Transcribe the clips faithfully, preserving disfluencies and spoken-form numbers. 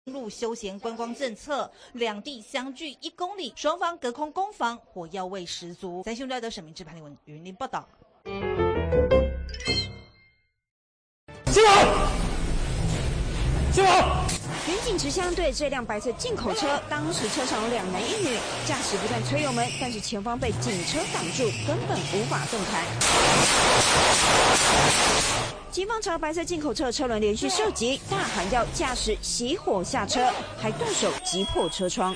入休闲观光政策，两地相距一公里，双方隔空攻防，火药味十足。三星在的沈明志、潘立文云林报道。 起跑！起跑！ 远警持枪对这辆白色进口车，当时车上有两男一女，驾驶不断催油门，但是前方被警车挡住，根本无法动弹。警方朝白色进口车车轮连续射击，大喊要驾驶熄火下车，还动手击破车窗。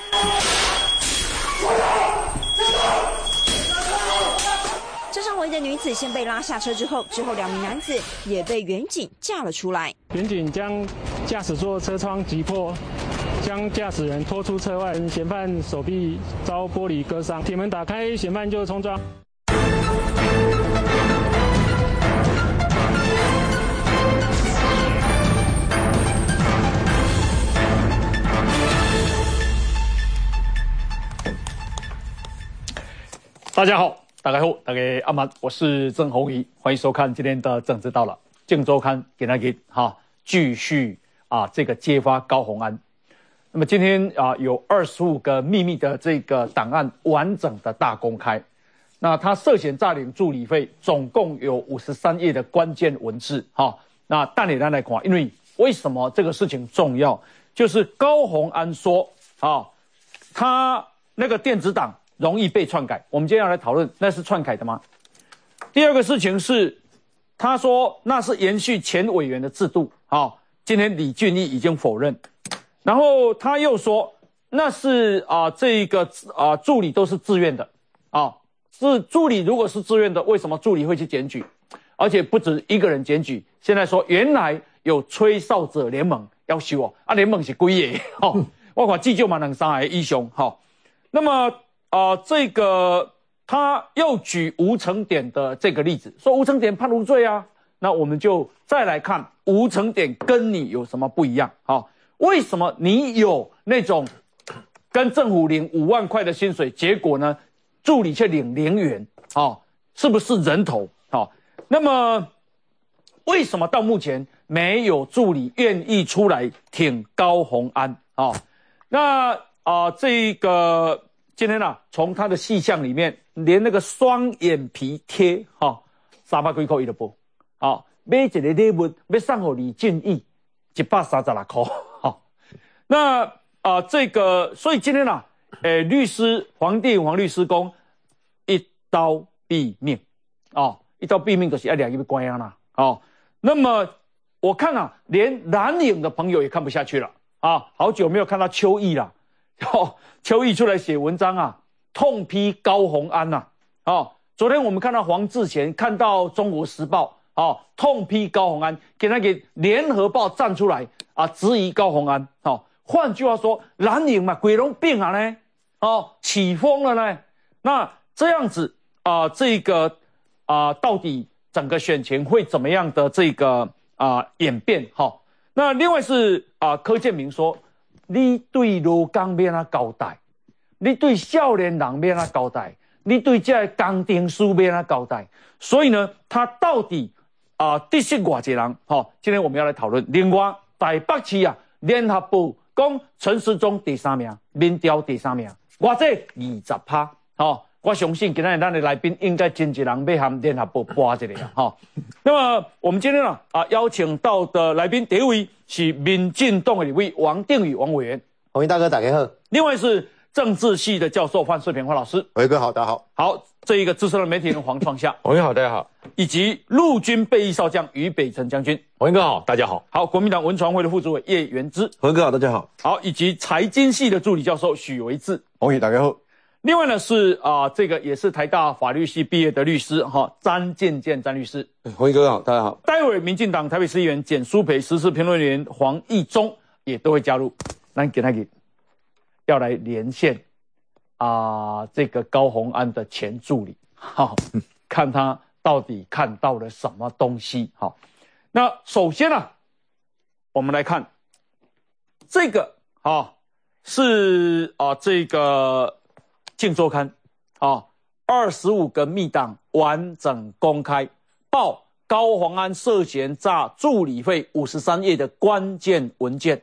车上围的女子先被拉下车之后，之后两名男子也被远警架了出来。 远警将驾驶座车窗击破，将驾驶人拖出车外，嫌犯手臂遭玻璃割伤，铁门打开，嫌犯就冲撞。 大家好，大家好，大家阿曼，我是郑弘仪，欢迎收看今天的政治到了。镜周刊给大家哈继续啊这个揭发高虹安。那么今天啊有二十五个秘密的这个档案完整的大公开。那他涉嫌诈领助理费，总共有五十三页的关键文字哈。那但你来看，因为为什么这个事情重要？就是高虹安说啊，他那个电子档容易被篡改，我们今天要来讨论那是篡改的吗？第二个事情是，他说那是延续前委员的制度，好，今天李俊毅已经否认，然后他又说那是啊、呃、这个啊、呃、助理都是自愿的，啊，是助理如果是自愿的，为什么助理会去检举？而且不止一个人检举，现在说原来有吹哨者联盟要修哦，啊联盟是几个？哦，我看至少嘛两三个英雄，好，那么。啊、呃，这个他又举吴成典的这个例子，说吴成典判无罪啊。那我们就再来看吴成典跟你有什么不一样？好、哦，为什么你有那种跟政府领五万块的薪水，结果呢助理却领零元？哦，是不是人头？好、哦，那么为什么到目前没有助理愿意出来挺高虹安？哦，那啊、呃、这个。今天啊，从他的细项里面，连那个双眼皮贴，哈、哦，三百几块一个不，好，买一个礼物要送给李俊毅，一百三十六块，好、哦，那啊、呃、这个，所以今天啊，诶，律师黄帝黄律师公一刀毙命，哦，一刀毙命就是要两亿关押啦，哦，那么我看啊，连蓝营的朋友也看不下去了，啊，好久没有看到邱毅了。哦，邱毅出来写文章啊，痛批高虹安呐、啊。哦，昨天我们看到黄志贤，看到中国时报，哦，痛批高虹安，给他给联合报站出来啊，质疑高虹安。哦，换句话说，蓝营嘛，鬼龙病啊呢，哦，起风了呢。那这样子啊、呃，这个啊、呃，到底整个选情会怎么样的这个啊、呃、演变？哈、哦，那另外是啊、呃，柯建铭说。你对劳工要怎交代？你对少年人要怎交代？你对这工程师要怎交代？所以呢，他到底啊得失偌济人？好、哦，今天我们要来讨论。另外，台北市啊，联合报讲陈时中第三名，民调第三名，偌济二十趴。好，我相信今天咱的来宾应该真侪人要和联合报播一下哈。那么我们今天呢啊邀请到的来宾第一位是民进党的立委王定宇王委员， 洪毅大哥大家好。 另外是政治系的教授范世平范老师， 伟哥好，大家好。 好，这一个资深的媒体人黄创夏， 洪毅好，大家好。 以及陆军备役少将于北辰将军， 洪毅哥好，大家好。 好，国民党文传会的副主委叶元之， 洪毅哥好，大家好。 好，以及财经系的助理教授许维志， 洪毅大家好。 另外呢是啊、呃，这个也是台大法律系毕业的律师哈，詹建健詹律师。 洪毅哥好，大家好。 待会民进党台北市议员简舒培、时事评论员黄义中也都会加入，那给他给要来连线啊、呃，这个高虹安的前助理，好，看他到底看到了什么东西。好，那首先呢、啊，我们来看这个啊，是啊这个。镜周刊啊，二十五个密档完整公开，报高虹安涉嫌诈助理费五十三页的关键文件，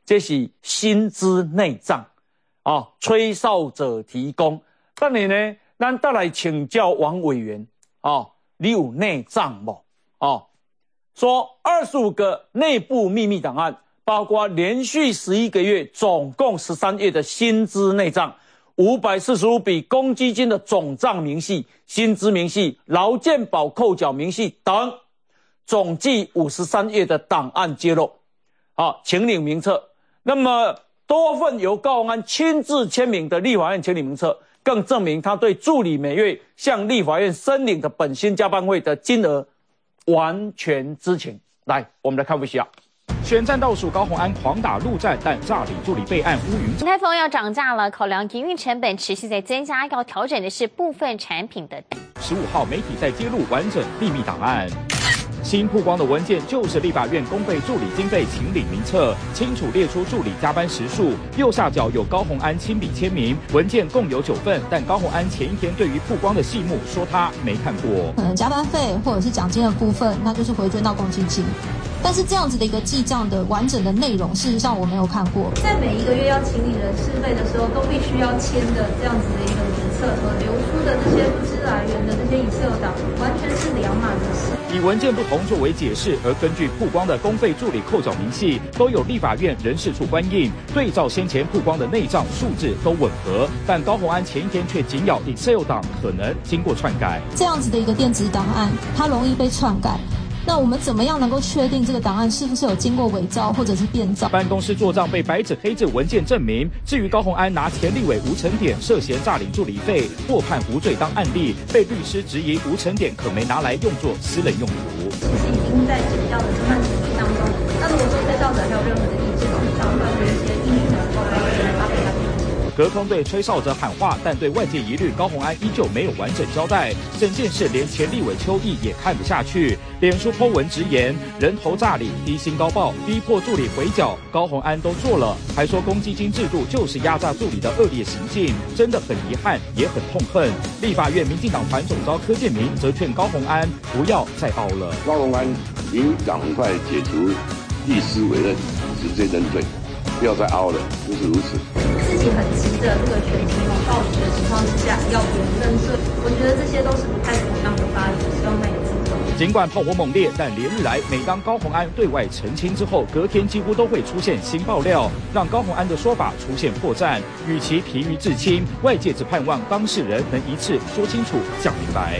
这是薪资内账啊，吹哨者提供。当然呢，咱再来请教王委员啊，你有内账不？啊，说二十五个内部秘密档案，包括连续十一个月，总共十三月的薪资内账。五百四十五笔公积金的总账明细、薪资明细、劳健保扣缴明细等，总计五十三页的档案揭露，好，请领名册。那么多份由高虹安亲自签名的立法院请领名册，更证明他对助理每月向立法院申领的本薪加班费的金额完全知情。来，我们来看一下。 选战倒数，高虹安狂打陆战，但诈领助理备案乌云。 台风要涨价了，考量营运成本持续在增加，要调整的是部分产品的。 十五号，媒体在揭露完整秘密档案。新曝光的文件就是立法院公费助理经费请领名册，清楚列出助理加班时数，右下角有高虹安亲笔签名。文件共有九份，但高虹安前一天对于曝光的细目说他没看过。 可能加班费或者是奖金的部分，那就是回捐到公积金。但是这样子的一个记账的完整的内容，事实上我没有看过。 在每一个月要请领人事费的时候，都必须要签的这样子的一个名册和流出的这些不知来源的这些 Excel 档，完全是两码子事。 以文件不同作为解释，而根据曝光的公费助理扣缴明细，都有立法院人事处官印，对照先前曝光的内账数字都吻合，但高虹安前一天却紧咬 Excel 档，可能经过篡改。 这样子的一个电子档案，它容易被篡改。那我们怎么样能够确定这个档案是不是有经过伪造或者是变造？ 办公室做账被白纸黑字文件证明。至于高虹安拿前立委吴成典涉嫌诈领助理费，获判无罪当案例，被律师质疑吴成典可没拿来用作私人用途。 其实已经在检调的侦办程序当中。那如果说吹哨者还有任何的意见，相关的一些依据能够来发表他的意见。 隔空对吹哨者喊话，但对外界疑虑，高虹安依旧没有完整交代。整件事连前立委邱毅也看不下去，脸书 po 文直言人头诈领、低薪高报、逼迫助理回缴，高虹安都做了，还说公积金制度就是压榨助理的恶劣行径，真的很遗憾，也很痛恨。立法院民进党团总召柯建铭则劝高虹安不要再熬了。 高虹安应赶快解除律师委任，直接认罪，不要再熬了，就是如此。 自己很急着这个选情有到底的情况之下，要别人认罪，我觉得这些都是不太妥当的发言，希望他有自重。 尽管炮火猛烈，但连日来，每当高虹安对外澄清之后，隔天几乎都会出现新爆料，让高虹安的说法出现破绽。与其疲于自清，外界只盼望当事人能一次说清楚、讲明白。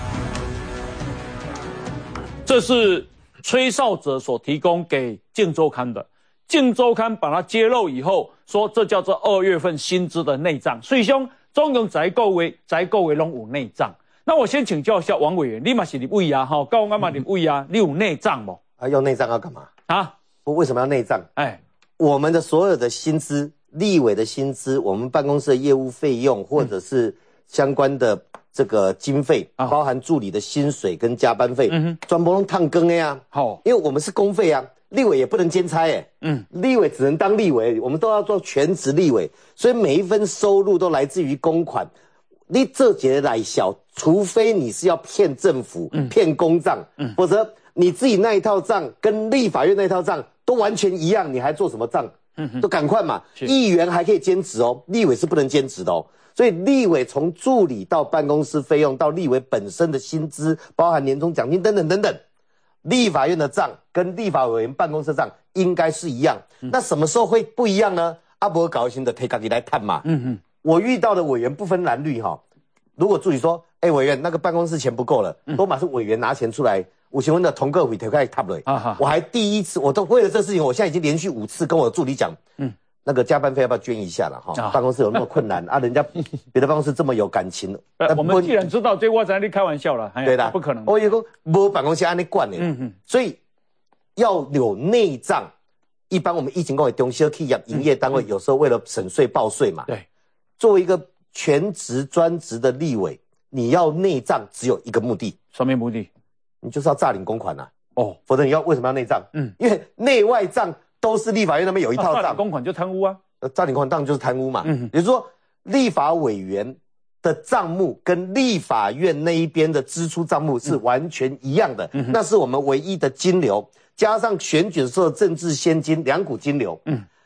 这是吹哨者所提供给《镜周刊》的，《镜周刊》把它揭露以后，说这叫做二月份薪资的内账，所以说总共在个月，在个月拢有内账。那我先请教一下王委员，你嘛是立委啊，哈，高虹安嘛立委啊，你有内账不？ 啊，用内账要干嘛啊？ 为什么要内账？ 哎， 我们的所有的薪资、立委的薪资、我们办公室的业务费用，或者是相关的这个经费，嗯、包含助理的薪水跟加班费，嗯哼，全部都烫更的呀。好，因为我们是公费啊，立委也不能兼差哎，嗯，立委只能当立委，我们都要做全职立委，所以每一分收入都来自于公款。你这节来小，除非你是要骗政府、嗯、骗公账，嗯，否则你自己那一套账跟立法院那一套账都完全一样，你还做什么账？嗯，都赶快嘛！议员还可以兼职哦，立委是不能兼职的哦。所以立委从助理到办公室费用到立委本身的薪资，包含年终奖金等等等等，立法院的账跟立法委员办公室的账应该是一样。嗯、那什么时候会不一样呢？阿伯搞新的推自己来探嘛。嗯嗯。我遇到的委员不分蓝绿哈，如果助理说，哎、欸，委员那个办公室钱不够了，嗯、都马上委员拿钱出来，五千万的同个委推开 top 了。啊我还第一次，我都为了这事情，我现在已经连续五次跟我的助理讲，嗯，那个加班费要不要捐一下了哈？啊、办公室有那么困难啊，人家别的办公室这么有感情。 呃、我们既然知道这，我才跟你开玩笑了。 对的， 不可能。 我有个没办公室按你管的，嗯嗯，所以要有内账。一般我们疫情工会中小企业营业单位有时候为了省税报税嘛，对。作为一个全职专职的立委，你要内账只有一个目的， 什么目的？ 你就是要诈领公款啊！哦，否则你要为什么要内账？嗯，因为内外账都是立法院那边有一套账。 诈领公款就贪污啊！ 呃，诈领公款当然就是贪污嘛。嗯，也就是说，立法委员的账目跟立法院那一边的支出账目是完全一样的，嗯、那是我们唯一的金流，加上选举的时候的政治现金两股金流。嗯。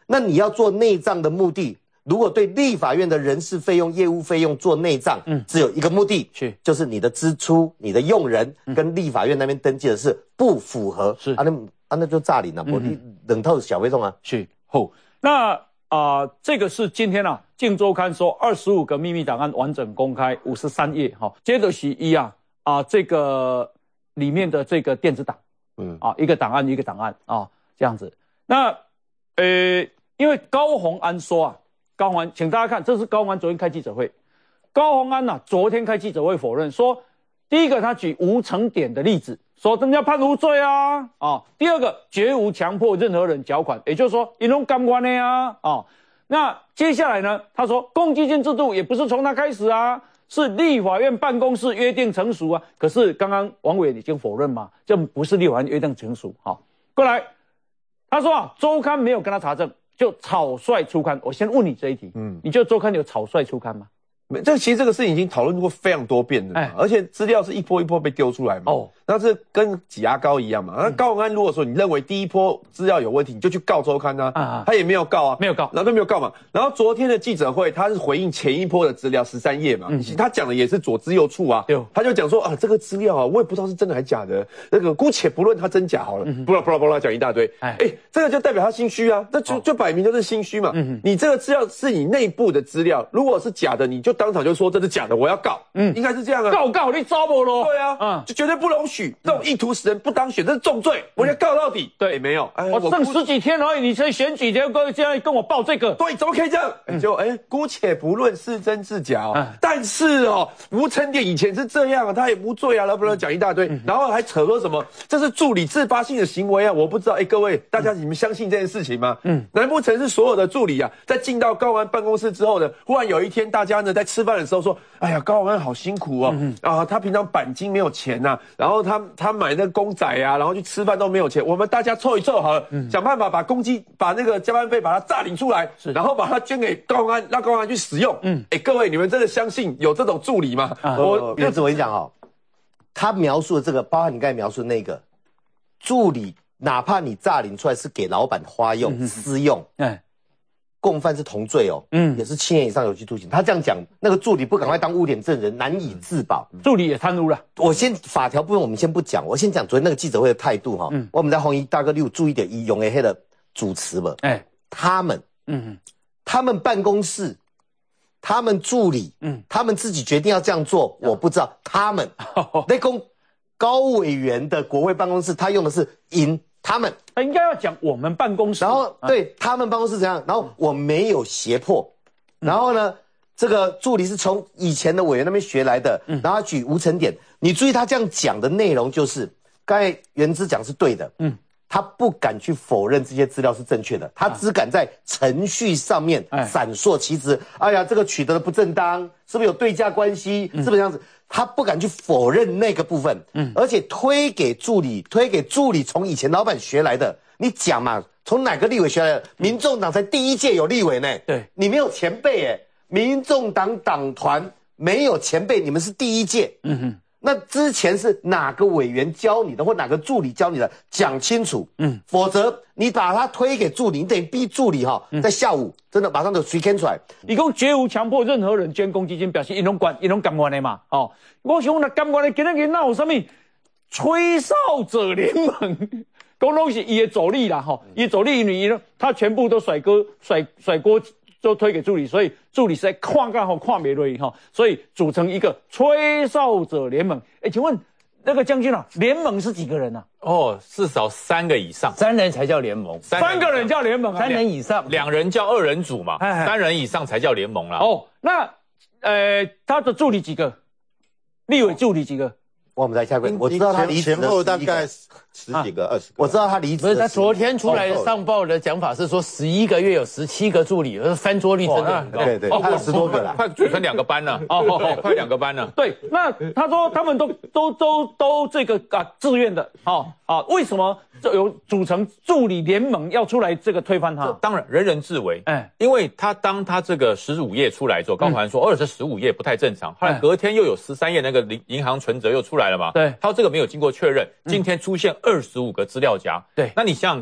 那你要做内账的目的，如果对立法院的人事费用、业务费用做内账，嗯，只有一个目的，是就是你的支出、你的用人跟立法院那边登记的是不符合，是啊，那啊那就诈领了，我你冷透小费用啊， 是好，那啊、呃、这个是今天啊，《镜周刊》说二十五个秘密档案完整公开，五十三页哈，接着是一啊啊这个里面的这个电子档，嗯啊一个档案一个档案啊这样子，那呃因为高虹安说啊。高虹安，请大家看，这是高虹安昨天开记者会。高虹安呐、啊，昨天开记者会否认说，第一个他举吴成典的例子，说人家判无罪啊，啊，第二个绝无强迫任何人缴款，也就是说，因拢甘愿的啊，啊，那接下来呢，他说公积金制度也不是从他开始啊，是立法院办公室约定成熟啊。可是刚刚王委员已经否认嘛，这不是立法院约定成熟。好，过来，他说啊，周刊没有跟他查证。就草率出刊，我先问你这一题，嗯，你觉得周刊有草率出刊吗？ 这其实这个事情已经讨论过非常多遍了，哎，而且资料是一波一波被丢出来嘛，哦，那是跟挤牙膏一样嘛。那高虹安如果说你认为第一波资料有问题，你就去告周刊啊，啊他也没有告啊， 没有告， 然后都没有告嘛。然后昨天的记者会，他是回应前一波的资料十三页嘛，嗯，他讲的也是左支右绌啊，他就讲说啊，这个资料啊，我也不知道是真的还是假的，那个姑且不论它真假好了，嗯，不啦不啦不啦讲一大堆，哎，欸，这个就代表他心虚啊，那就就摆明就是心虚嘛。嗯，你这个资料是你内部的资料，如果是假的，你就当场就说这是假的，我要告，嗯，应该是这样啊， 告告你招我咯， 对啊，嗯，就绝对不容许这种意图使人不当选，这是重罪，我要告到底。对，欸，没有，哎， 我剩十几天而已，你才选举，结果现在跟我报这个， 对，怎么可以这样？嗯，就哎，姑且不论是真是假哦，嗯，但是哦，吴成典以前是这样啊，他也无罪啊，然后不能讲一大堆，嗯，然后还扯说什么这是助理自发性的行为啊，我不知道，哎，各位大家你们相信这件事情吗？嗯，难不成是所有的助理啊，在进到高虹安办公室之后呢，忽然有一天大家呢在吃饭的时候说，哎呀，高虹安好辛苦哦，嗯，啊，他平常钣金没有钱呐，啊，然后他他买那个公仔啊，然后去吃饭都没有钱，我们大家凑一凑好了，嗯，想办法把公积把那个加班费把它诈领出来，然后把它捐给高虹安，让高虹安去使用。嗯，哎，各位你们真的相信有这种助理吗？ 啊，我叶子我跟你讲哦，他描述的这个，包含你刚才描述的那个助理，哪怕你诈领出来是给老板花用、嗯、私用，哎。共犯是同罪哦，嗯，也是七年以上有期徒刑。他这样讲，那个助理不赶快当污点证人，难以自保。 助理也贪污了。 我先法条部分我们先不讲，我先讲昨天那个记者会的态度哈。嗯，我们在红衣大哥，你有注意点，以永 A 黑的主持吧？哎，他们，嗯，他们办公室，他们助理，嗯，他们自己决定要这样做，我不知道。他们，那公高委员的国会办公室，他用的是因。他们他应该要讲我们办公室， 然后对、啊、他们办公室怎样，然后我没有胁迫，嗯、然后呢，这个助理是从以前的委员那边学来的，嗯、然后他举吴成典，你注意他这样讲的内容就是，刚才元之讲是对的，嗯，他不敢去否认这些资料是正确的，他只敢在程序上面闪烁其词，哎呀，这个取得的不正当，是不是有对价关系，嗯、是不是这样子？他不敢去否认那个部分，嗯，而且推给助理，推给助理从以前老板学来的，你讲嘛，从哪个立委学来的？民众党才第一届有立委呢，对，你没有前辈诶，民众党党团没有前辈，你们是第一届，嗯哼，那之前是哪个委员教你的，或哪个助理教你的，讲清楚，嗯，否则你把他推给助理，你得逼助理哈，在下午真的马上就随牵出来。 一共绝无强迫任何人捐公积金，表示因拢管因拢甘愿的嘛。哦，我想那甘愿的，今仔日哪有什么吹哨者联盟？讲拢是伊的助理啦，吼，伊助理因为伊他全部都甩锅甩甩锅都推给助理，所以助理实在看干吼看不落去哈，所以组成一个吹哨者联盟。哎，请问那个将军啊，联盟是几个人啊？ 哦，至少三个以上， 三人才叫联盟， 三, 三个人叫联盟啊， 三人以上， 两人叫二人组嘛，哎三人以上才叫联盟啦。 哦，那呃，他的助理几个？立委助理几个？ 我们在下跪，我知道他离职前后大概十几个、二十个。 我知道他离职。 不是，他昨天出来上报的讲法是说，十一个月有十七个助理，翻桌率真的很高。 对对，他有十多个了， 快组成两个班了。哦，快两个班了。 对，那他说他们都都都都这个啊自愿的，哦啊，为什么就有组成助理联盟要出来这个推翻他？ 当然，人人自危。哎，因为他当他这个十五页出来之后，高虹安说，哦，这十五页不太正常。后来隔天又有十三页那个银银行存折又出来了嘛。 对， 他说这个没有经过确认，今天出现二十五个资料夹。对，那你想想看，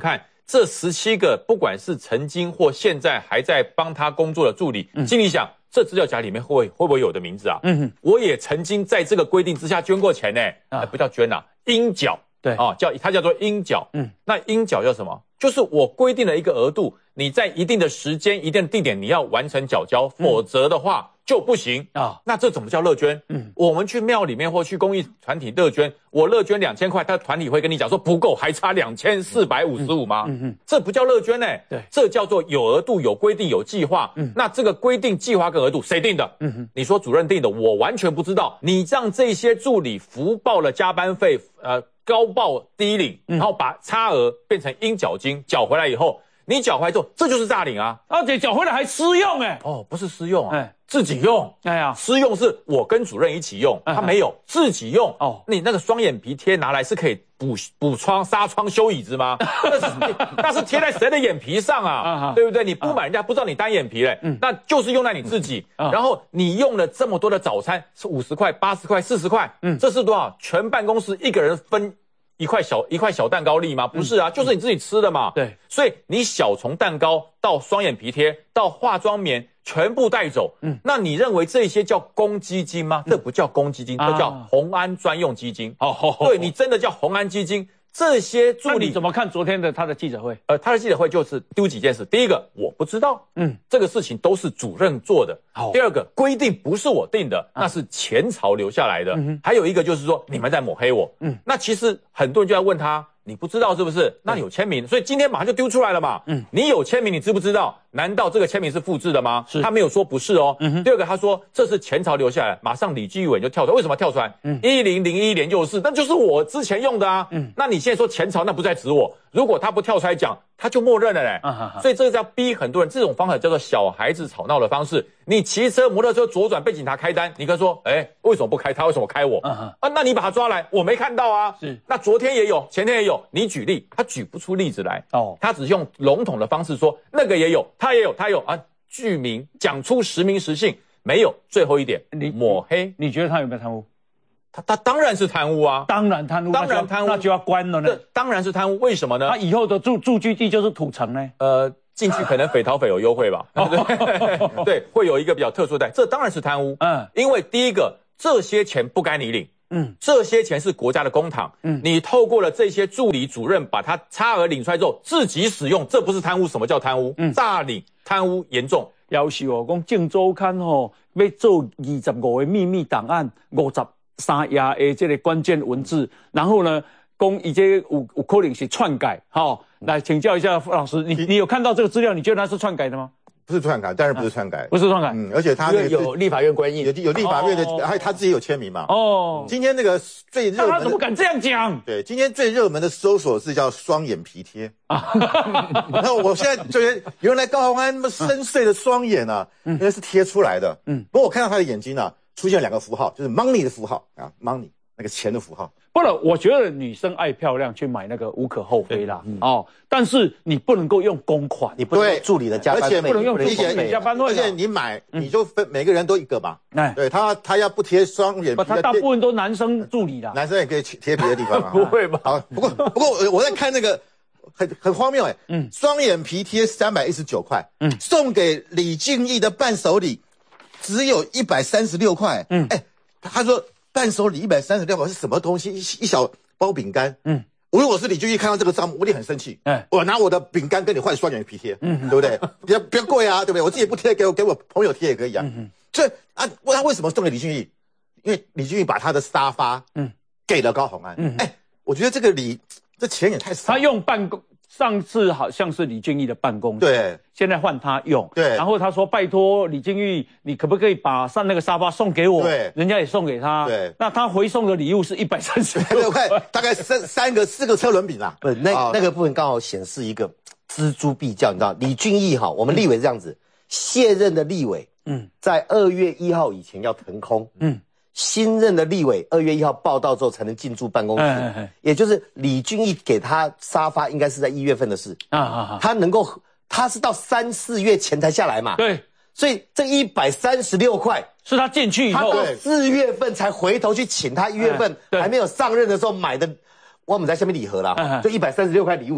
这十七个不管是曾经或现在还在帮他工作的助理，嗯、心里想。这资料夹里面会会不会有的名字啊？嗯哼，我也曾经在这个规定之下捐过钱呢、欸，啊，不叫捐啊，应缴，对啊，叫它叫做应缴。嗯，那应缴叫什么？就是我规定了一个额度，你在一定的时间、一定的地点你要完成缴交，否则的话就不行啊。那这怎么叫乐捐？嗯，我们去庙里面或去公益团体乐捐，我乐捐两千块，他团体会跟你讲说不够，还差两千四百五十五吗？嗯嗯，这不叫乐捐呢、欸，对，这叫做有额度、有规定、有计划。嗯，那这个规定、计划跟额度谁定的？嗯哼，你说主任定的，我完全不知道。你让这些助理福报了加班费，呃。高报低领，然后把差额变成应缴金，缴回来以后，你缴回来之后，这就是诈领啊！ 而且缴回来还私用哎、欸！ 哦，不是私用啊，哎，自己用。 哎呀， 私用是我跟主任一起用，他没有自己用。哦，你那个双眼皮贴拿来是可以补补窗、纱窗、修椅子吗？那是那是贴在谁的眼皮上啊？对不对？你不买人家不知道你单眼皮嘞，那就是用在你自己。然后你用了这么多的早餐，是五十块、八十块、四十块，嗯，这是多少？全办公室一个人分。一块小一块小蛋糕粒吗？不是啊，嗯、就是你自己吃的嘛。对，所以你小从蛋糕到双眼皮贴到化妆棉全部带走。嗯，那你认为这些叫公积金吗？嗯、这不叫公积金，这叫红安专用基金。哦，啊、对你真的叫红安基金。这些助理你怎么看昨天的他的记者会？ 呃，他的记者会就是丢几件事。第一个，我不知道，嗯，这个事情都是主任做的。好，第二个，规定不是我定的，啊、那是前朝留下来的。嗯、还有一个就是说，你们在抹黑我。嗯，那其实很多人就在问他，你不知道是不是？那你有签名，嗯、所以今天马上就丢出来了嘛。嗯，你有签名，你知不知道？难道这个签名是复制的吗？是，他没有说不是哦。嗯、第二个，他说这是前朝留下来，马上李继伟就跳出来，为什么跳出来？嗯，一零零一年就是，那就是我之前用的啊。嗯，那你现在说前朝，那不在指我。如果他不跳出来讲，他就默认了嘞。啊、所以这个叫逼很多人，这种方法叫做小孩子吵闹的方式。你骑车摩托车左转被警察开单，你跟他说，哎，为什么不开他？为什么开我？啊，啊那你把他抓来，我没看到啊。是，那昨天也有，前天也有，你举例，他举不出例子来。哦，他只是用笼统的方式说，那个也有，他也有，他有啊，具名讲出实名实姓，没有。最后一点，你抹黑， 你觉得他有没有贪污？ 他他当然是贪污啊， 当然贪污， 当然贪污， 那就要关了呢。 当然是贪污，为什么呢？ 他以后的住住居地就是土城呢。 呃。进去可能匪逃匪有优惠吧，对, 对，会有一个比较特殊的待遇，这当然是贪污。嗯，因为第一个，这些钱不该你领，嗯，这些钱是国家的公帑，嗯，你透过了这些助理主任把他差额领出来之后自己使用，这不是贪污，什么叫贪污？嗯，诈领，贪污严重。 要是哦，讲《镜周刊》吼要做二十五个秘密档案，五十三页的这个关键文字，然后呢，讲伊这有有可能是篡改，哈。来请教一下傅老师，你你有看到这个资料？你觉得它是篡改的吗？ 不是篡改，当然不是篡改， 不是篡改。 嗯，而且他那个有立法院官印， 有有立法院的，还有他自己有签名嘛。哦，今天那个最热门的， 他怎么敢这样讲？ 对，今天最热门的搜索是叫双眼皮贴啊。然后我现在觉得原来高虹安那么深邃的双眼啊，原来是贴出来的。嗯，不过我看到他的眼睛啊，出现两个符号，就是 money 的符号啊 ，money 那个钱的符号。 不了，我觉得女生爱漂亮去买那个无可厚非啦，嗯、哦，但是你不能够用公款， 你不能用助理的加班费， 不能用助理的加班费， 而且你买你就分、嗯、每个人都一个嘛，哎，对他他要不贴双眼皮， 他大部分都男生助理啦， 男生也可以贴别的地方啊， 不会吧？ 好，不过不过我我在看那个很很荒谬哎、欸，嗯，双眼皮贴三百一十九块，嗯，送给李俊毅的伴手礼只有一百三十六块，嗯，哎，他说。伴手礼一百三十六块是什么东西？一一小包饼干。嗯，我如果是李俊毅看到这个账目，我一定很生气。哎，我拿我的饼干跟你换双眼皮贴，嗯，对不对？比较比较贵啊，对不对？我自己不贴，给我给我朋友贴也可以啊。嗯所以啊，问他为什么送给李俊毅？因为李俊毅把他的沙发，嗯，给了高虹安。嗯，哎，我觉得这个礼，这钱也太少。 他用办公。上次好像是李俊毅的办公， 对， 现在换他用， 对。 然后他说：“拜托李俊毅，你可不可以把上那个沙发送给我？” 对， 人家也送给他， 对。 那他回送的礼物是一百三十六块，大概三三个四个车轮饼啦。 不是，那、哦、那个部分刚好显示一个锱铢必较，你知道，李俊毅哈，我们立委是这样子，嗯、卸任的立委，嗯，在二月一号以前要腾空，嗯。新任的立委二月一号报到之后才能进驻办公室，哎哎哎也就是李俊毅给他沙发应该是在一月份的事啊啊啊！他能够他是到三四月前才下来嘛， 对， 所以这一百三十六块是他进去以后， 他到四月份才回头去请他一月份还没有上任的时候买的，我们在下面礼盒啦，哎哎就一百三十六块礼物。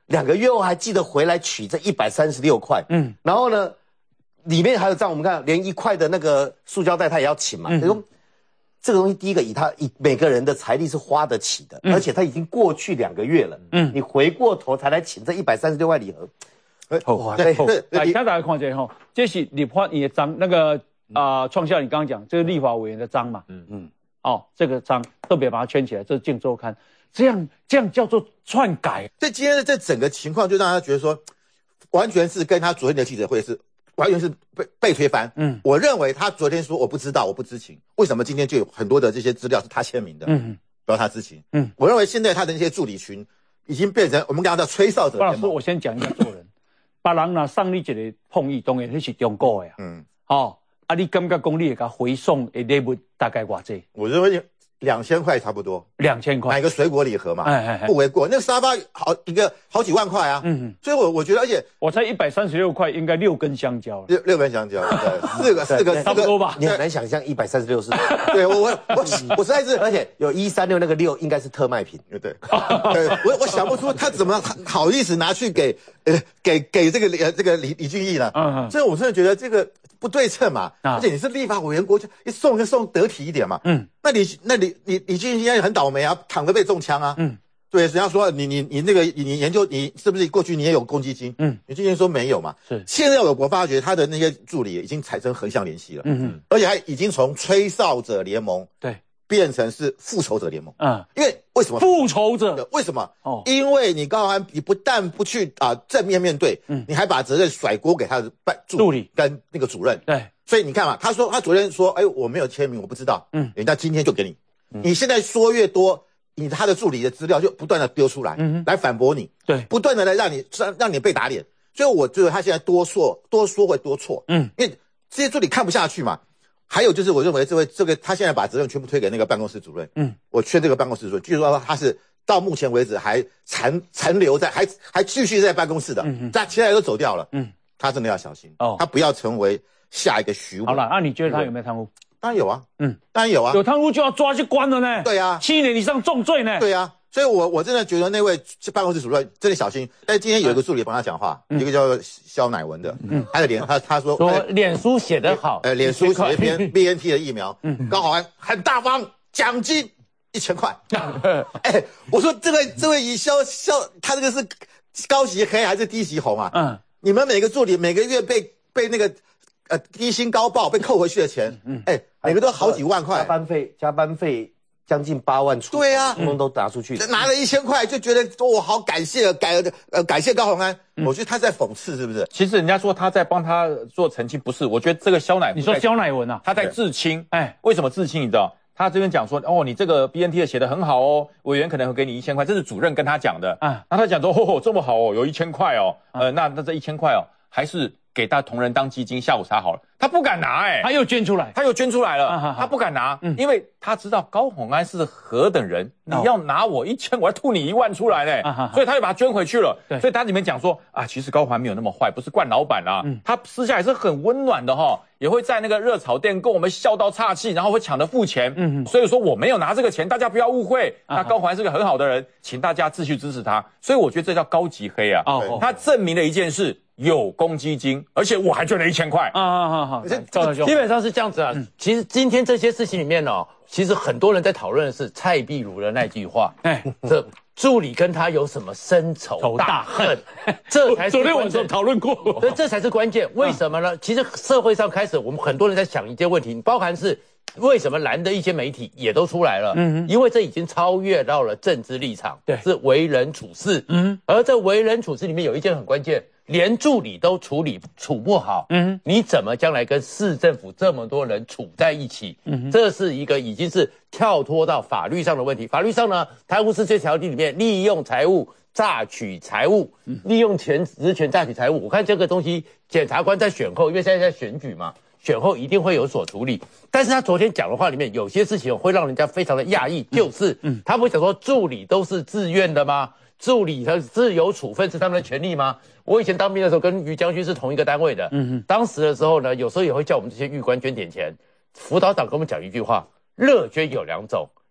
两个月后还记得回来取这一百三十六块，嗯，然后呢，里面还有账，我们看连一块的那个塑胶袋他也要请嘛，嗯，所以说这个东西第一个以他以每个人的财力是花得起的，嗯，而且他已经过去两个月了，嗯，你回过头才来请这一百三十六块礼盒。 哇，对，来，请大家看一下哈，这是立法院的章，那个啊，创校你刚刚讲，这是立法委员的章嘛，嗯嗯，哦，这个章特别把它圈起来，这是《镜周刊》，这样这样叫做篡改。 所以今天的这整个情况，就让他觉得说，完全是跟他昨天的记者会是完全是被被推翻。嗯，我认为他昨天说我不知道，我不知情，为什么今天就有很多的这些资料是他签名的？嗯，不要他知情。嗯，我认为现在他的那些助理群已经变成我们刚刚叫吹哨者。 包老师，我先讲一下做人。别人若送你一个碰意，当然那是中国的呀。嗯，哦，啊，你感觉讲你会甲回送的礼物大概偌济？ 我认为两千块差不多。 两千块， 买个水果礼盒嘛，哎哎哎不为过。那个沙发好一个好几万块啊。嗯，所以我我觉得，而且我才一百三十六块，应该六根香蕉。 六六根香蕉，对，四个四个差不多吧。 你很难想象一百三十六是。对我我我我实在是，而且有一三六那个六应该是特卖品。 对，对我我想不出他怎么好意思拿去给呃给给这个呃这个李李俊毅呢？嗯，所以我真的觉得这个不对称嘛。而且你是立法委员，国家你送就送得体一点嘛。嗯，那你那李李李俊毅现在很倒霉啊，躺着被中枪啊。嗯，对，人家说你你你那个你研究你是不是过去你也有公积金？嗯，李俊毅说没有嘛。是，现在我我发觉他的那些助理已经产生横向联系了。嗯嗯，而且还已经从吹哨者联盟对变成是复仇者联盟。嗯，因为为什么复仇者？ 为什么？哦，因为你高安你不但不去啊、呃、正面面对，嗯，你还把责任甩锅给他的办助理跟那个主任。对，所以你看嘛，他说他昨天说，哎，我没有签名，我不知道。嗯，人家今天就给你。嗯、你现在说越多，你他的助理的资料就不断的丢出来，嗯，来反驳你，对，不断的来让你让让你被打脸。所以我觉得他现在多说多说会多错，嗯，因为这些助理看不下去嘛。还有就是，我认为这位这个他现在把责任全部推给那个办公室主任，嗯，我劝这个办公室主任，据说他是到目前为止还残残留在，还还继续在办公室的，嗯，但其他人都走掉了，嗯，他真的要小心哦，他不要成为下一个徐伟。 好了，那你觉得他有没有贪污？ 当然有啊，嗯，当然有啊， 有贪污就要抓去关了呢。 对啊， 七年以上重罪呢。 对啊，所以我我真的觉得那位办公室主任真的小心。但是今天有一个助理帮他讲话，嗯、一个叫肖乃文的，嗯，他的脸他他说说脸书写得好， 呃，脸书写一篇 B N T 的疫苗，嗯，高好安很大方，奖金一千块。哎，我说这位这位以肖肖他这个是高级黑还是低级红啊？嗯，你们每个助理每个月被被那个。呃，低薪高报被扣回去的钱，嗯，哎、欸，每个都好几万块， 加班费，加班费将近八万出， 对啊， 通通都拿出去， 拿了一千块就觉得说我好感谢，感呃感谢高虹安，嗯、我觉得他在讽刺，是不是？ 其实人家说他在帮他做澄清，不是，我觉得这个肖乃， 你说肖乃文啊， 他在自清，哎，为什么自清？你知道？他这边讲说，哦，你这个 B N T 的写得很好哦，委员可能会给你一千块，这是主任跟他讲的，啊，然后他讲说，哦，这么好哦，有一千块哦，呃，那那这一千块哦，还是给大同仁当基金下午茶好了，他不敢拿哎、欸， 他又捐出来， 他又捐出来了，啊、他不敢拿、嗯，因为他知道高虹安是何等人，你要拿我一千，我要吐你一万出来嘞、啊，所以他就把它捐回去了。所以他里面讲说啊，其实高虹安没有那么坏，不是惯老板啦、啊嗯，他私下也是很温暖的哈，也会在那个热炒店跟我们笑到岔气，然后会抢着付钱。嗯，所以说我没有拿这个钱，大家不要误会。那高虹安是个很好的人，请大家继续支持他。所以我觉得这叫高级黑啊，哦，他证明了一件事。有公积金，而且我还捐了一千块啊啊啊！好， 基本上是这样子啊。嗯、其实今天这些事情里面哦，其实很多人在讨论的是蔡壁如的那句话，哎，这助理跟他有什么深仇大恨？这才是昨天晚上讨论过， 所以这才是关键。为什么呢？其实社会上开始，我们很多人在想一些问题，包含是为什么蓝的一些媒体也都出来了，嗯，因为这已经超越到了政治立场，对，是为人处事，嗯，而在为人处事里面有一件很关键。连助理都处理处不好，嗯，你怎么将来跟市政府这么多人处在一起？嗯，这是一个已经是跳脱到法律上的问题。法律上呢，贪污治罪条例里面利用财物榨取财物，嗯、利用钱职权榨取财物。我看这个东西，检察官在选后，因为现在在选举嘛，选后一定会有所处理。但是他昨天讲的话里面有些事情会让人家非常的讶异，就是，嗯，他不会讲说助理都是自愿的吗？助理他自由处分是他们的权利吗？我以前当兵的时候跟于将军是同一个单位的，嗯哼，当时的时候呢，有时候也会叫我们这些狱官捐点钱。辅导长跟我们讲一句话：乐捐有两种，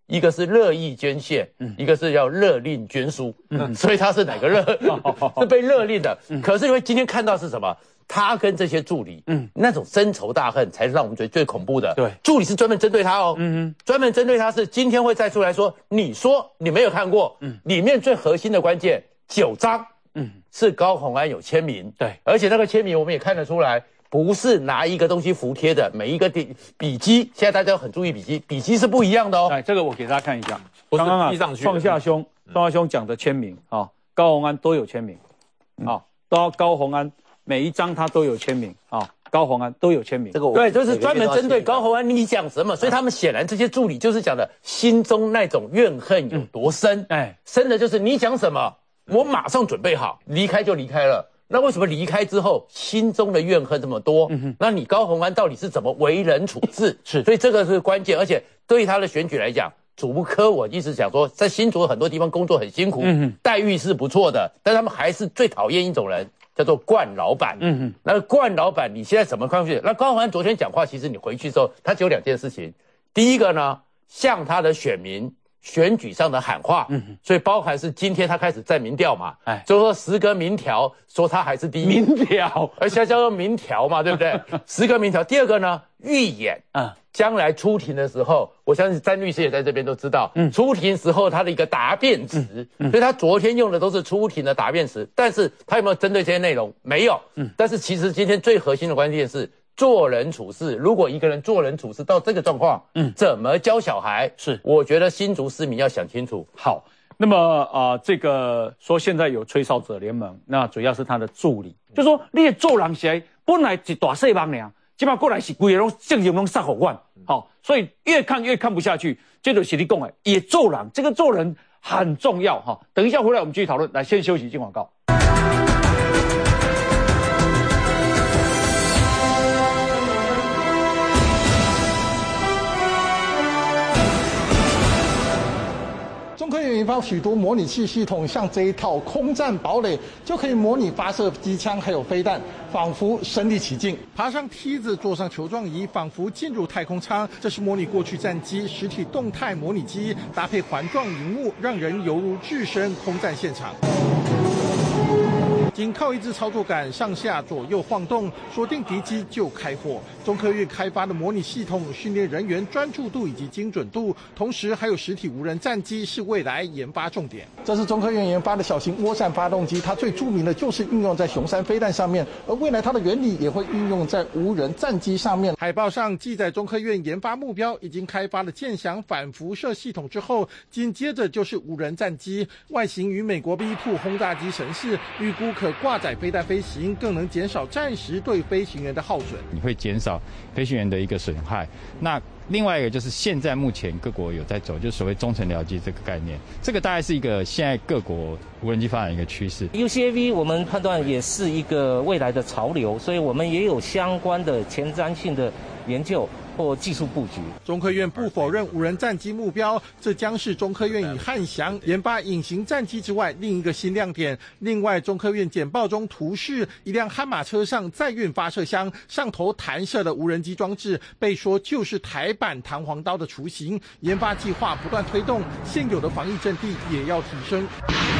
一个是乐意捐献，嗯，一个是要勒令捐书，嗯，所以他是哪个勒？是被勒令的。嗯、可是因为今天看到是什么？他跟这些助理，嗯，那种深仇大恨才是让我们觉得最恐怖的。对，助理是专门针对他哦，嗯专门针对他是今天会再出来说，你说你没有看过，嗯，里面最核心的关键九章，嗯，是高虹安有签名，对，而且那个签名我们也看得出来。不是拿一个东西服贴的，每一个笔笔记，现在大家都很注意笔记，笔记是不一样的哦。 哎，这个我给大家看一下， 刚刚啊， 递上去创夏兄，创夏兄讲的签名啊、哦，高虹安都有签名，啊、哦，都高虹安每一张他都有签名啊、哦，高虹安都有签名。 这个对，就是专门针对高虹安你讲什么，所以他们显然这些助理就是讲的心中那种怨恨有多深，哎，深的就是你讲什么，我马上准备好，离开就离开了。那为什么离开之后心中的怨恨这么多？嗯、那你高虹安到底是怎么为人处事？是，所以这个是关键，而且对于他的选举来讲，竹科我一直讲说，在新竹很多地方工作很辛苦，嗯、待遇是不错的，但他们还是最讨厌一种人，叫做冠老板。嗯那个冠老板你现在怎么看去？那高虹安昨天讲话，其实你回去之后，他只有两件事情，第一个呢，向他的选民。选举上的喊话，嗯，所以包含是今天他开始在民调嘛，哎，就说十个民调说他还是第一， 民调， 而且叫做民调嘛，对不对？十个民调。第二个呢，预演啊，将来出庭的时候，我相信詹律师也在这边都知道，嗯，出庭时候他的一个答辩词，嗯，所以他昨天用的都是出庭的答辩词，但是他有没有针对这些内容？没有，嗯，但是其实今天最核心的关键是。做人处事，如果一个人做人处事到这个状况，嗯，怎么教小孩？是，我觉得新竹市民要想清楚。 好，那么啊、呃，这个说现在有吹哨者联盟，那主要是他的助理，就说你的做人是本来一大细帮呢，基本上过来是规个拢正经拢杀好惯，好，所以越看越看不下去。这就是你讲的，也做人，这个做人很重要哈。等一下回来我们继续讨论，来先休息进广告。 中科院研发许多模拟器系统，像这一套空战堡垒，就可以模拟发射机枪还有飞弹，仿佛身临其境。爬上梯子，坐上球状仪，仿佛进入太空舱。这是模拟过去战机实体动态模拟机，搭配环状荧幕，让人犹如置身空战现场。仅靠一支操作杆上下左右晃动，锁定敌机就开火。中科院开发的模拟系统，训练人员专注度以及精准度，同时还有实体无人战机是未来研发重点。这是中科院研发的小型涡扇发动机，它最著名的就是运用在雄三飞弹上面，而未来它的原理也会运用在无人战机上面。海报上记载中科院研发目标已经开发了剑翔反辐射系统之后，紧接着就是无人战机，外形与美国 B 二 轰炸机神似，预估可挂载飞弹飞行，更能减少战时对飞行员的耗损。 你会减少飞行员的一个损害。那另外一个就是现在目前各国有在走，就是所谓中程僚机这个概念，这个大概是一个现在各国无人机发展一个趋势。 U C A V 我们判断也是一个未来的潮流，所以我们也有相关的前瞻性的研究或技术布局。 中科院不否认无人战机目标，这将是中科院以汉翔研发隐形战机之外另一个新亮点。另外，中科院简报中图示一辆悍马车上载运发射箱，上头弹射的无人机装置，被说就是台版弹簧刀的雏形。研发计划不断推动，现有的防疫阵地也要提升。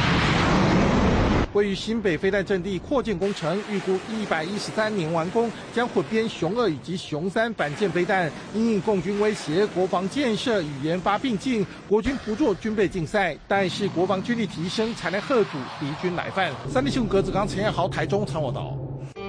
位于新北飞弹阵地扩建工程，预估一百一十三年完工，将混编雄二以及雄三反舰飞弹，因应共军威胁，国防建设与研发并进，国军不做军备竞赛，但是国防军力提升才能吓阻敌军来犯。三立新闻葛子刚、陈彦豪台中采访到。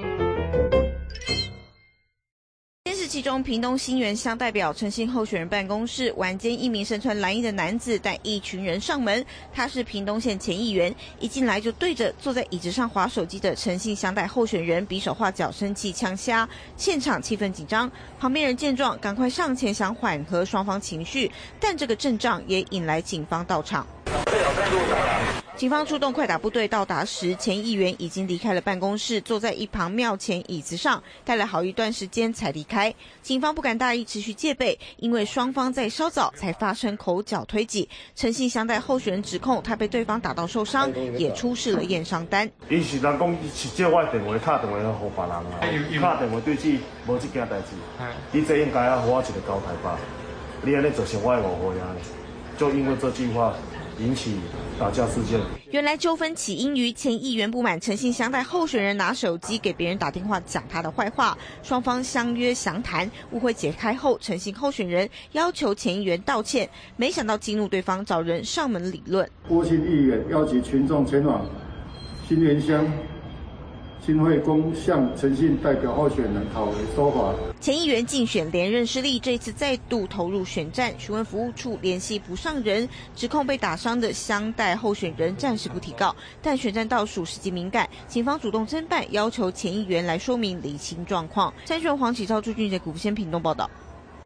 监视其中，屏东新园乡代表陈姓候选人办公室晚间一名身穿蓝衣的男子带一群人上门，他是屏东县前议员，一进来就对着坐在椅子上滑手机的陈姓乡代候选人比手画脚，生气呛瞎，现场气氛紧张。旁边人见状，赶快上前想缓和双方情绪，但这个阵仗也引来警方到场。警方出动快打部队到达时，前议员已经离开了办公室，坐在一旁庙前椅子上，待了好一段时间才离开。警方不敢大意，持续戒备，因为双方在稍早才发生口角推挤。陈姓乡代候选人指控他被对方打到受伤，也出示了验伤单。 伊是人讲是借我的电话打电话给别人啊，打电话对峙无这件代志，你这应该要给我一个交代吧？你安尼造成我的误会啊！ 就因为这句话引起打架事件。 原来纠纷起因于前议员不满诚信相待候选人拿手机给别人打电话讲他的坏话，双方相约详谈，误会解开后，诚信候选人要求前议员道歉，没想到激怒对方，找人上门理论。 郭姓议员邀请群众前往新园乡新会宫向诚信代表候选人讨回说法。 前议员竞选连任失利，这次再度投入选战，询问服务处联系不上人，指控被打伤的乡代候选人暂时不提告，但选战倒数时机敏感，警方主动侦办，要求前议员来说明厘清状况。詹顺黄启超、朱俊杰、古福先屏东报道。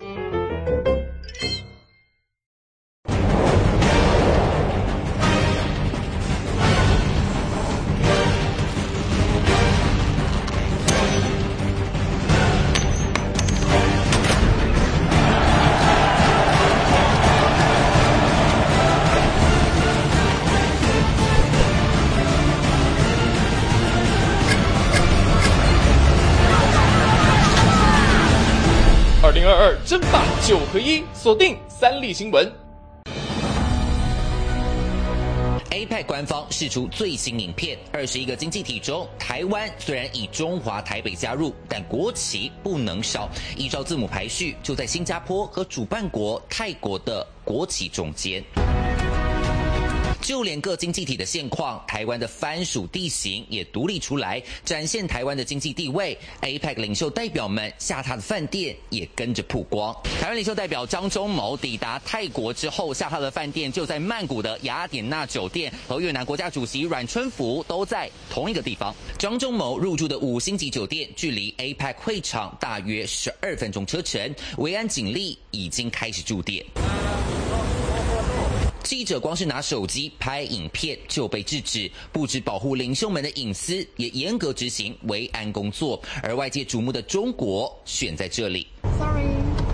二零二二争霸九合一，锁定三立新闻。 A P E C 官方释出最新影片，二十一个经济体中，台湾虽然以中华台北加入，但国旗不能少。依照字母排序，就在新加坡和主办国泰国的国旗中间。就连各经济体的现况，台湾的藩属地形也独立出来，展现台湾的经济地位。A P E C 领袖代表们下榻的饭店也跟着曝光。台湾领袖代表张忠谋抵达泰国之后，下榻的饭店就在曼谷的雅典娜酒店，和越南国家主席阮春福都在同一个地方。张忠谋入住的五星级酒店距离 A P E C 会场大约十二分钟车程，维安警力已经开始驻点。记者光是拿手机拍影片就被制止，不止保护领袖们的隐私，也严格执行维安工作。而外界瞩目的中国选在这里。Sorry。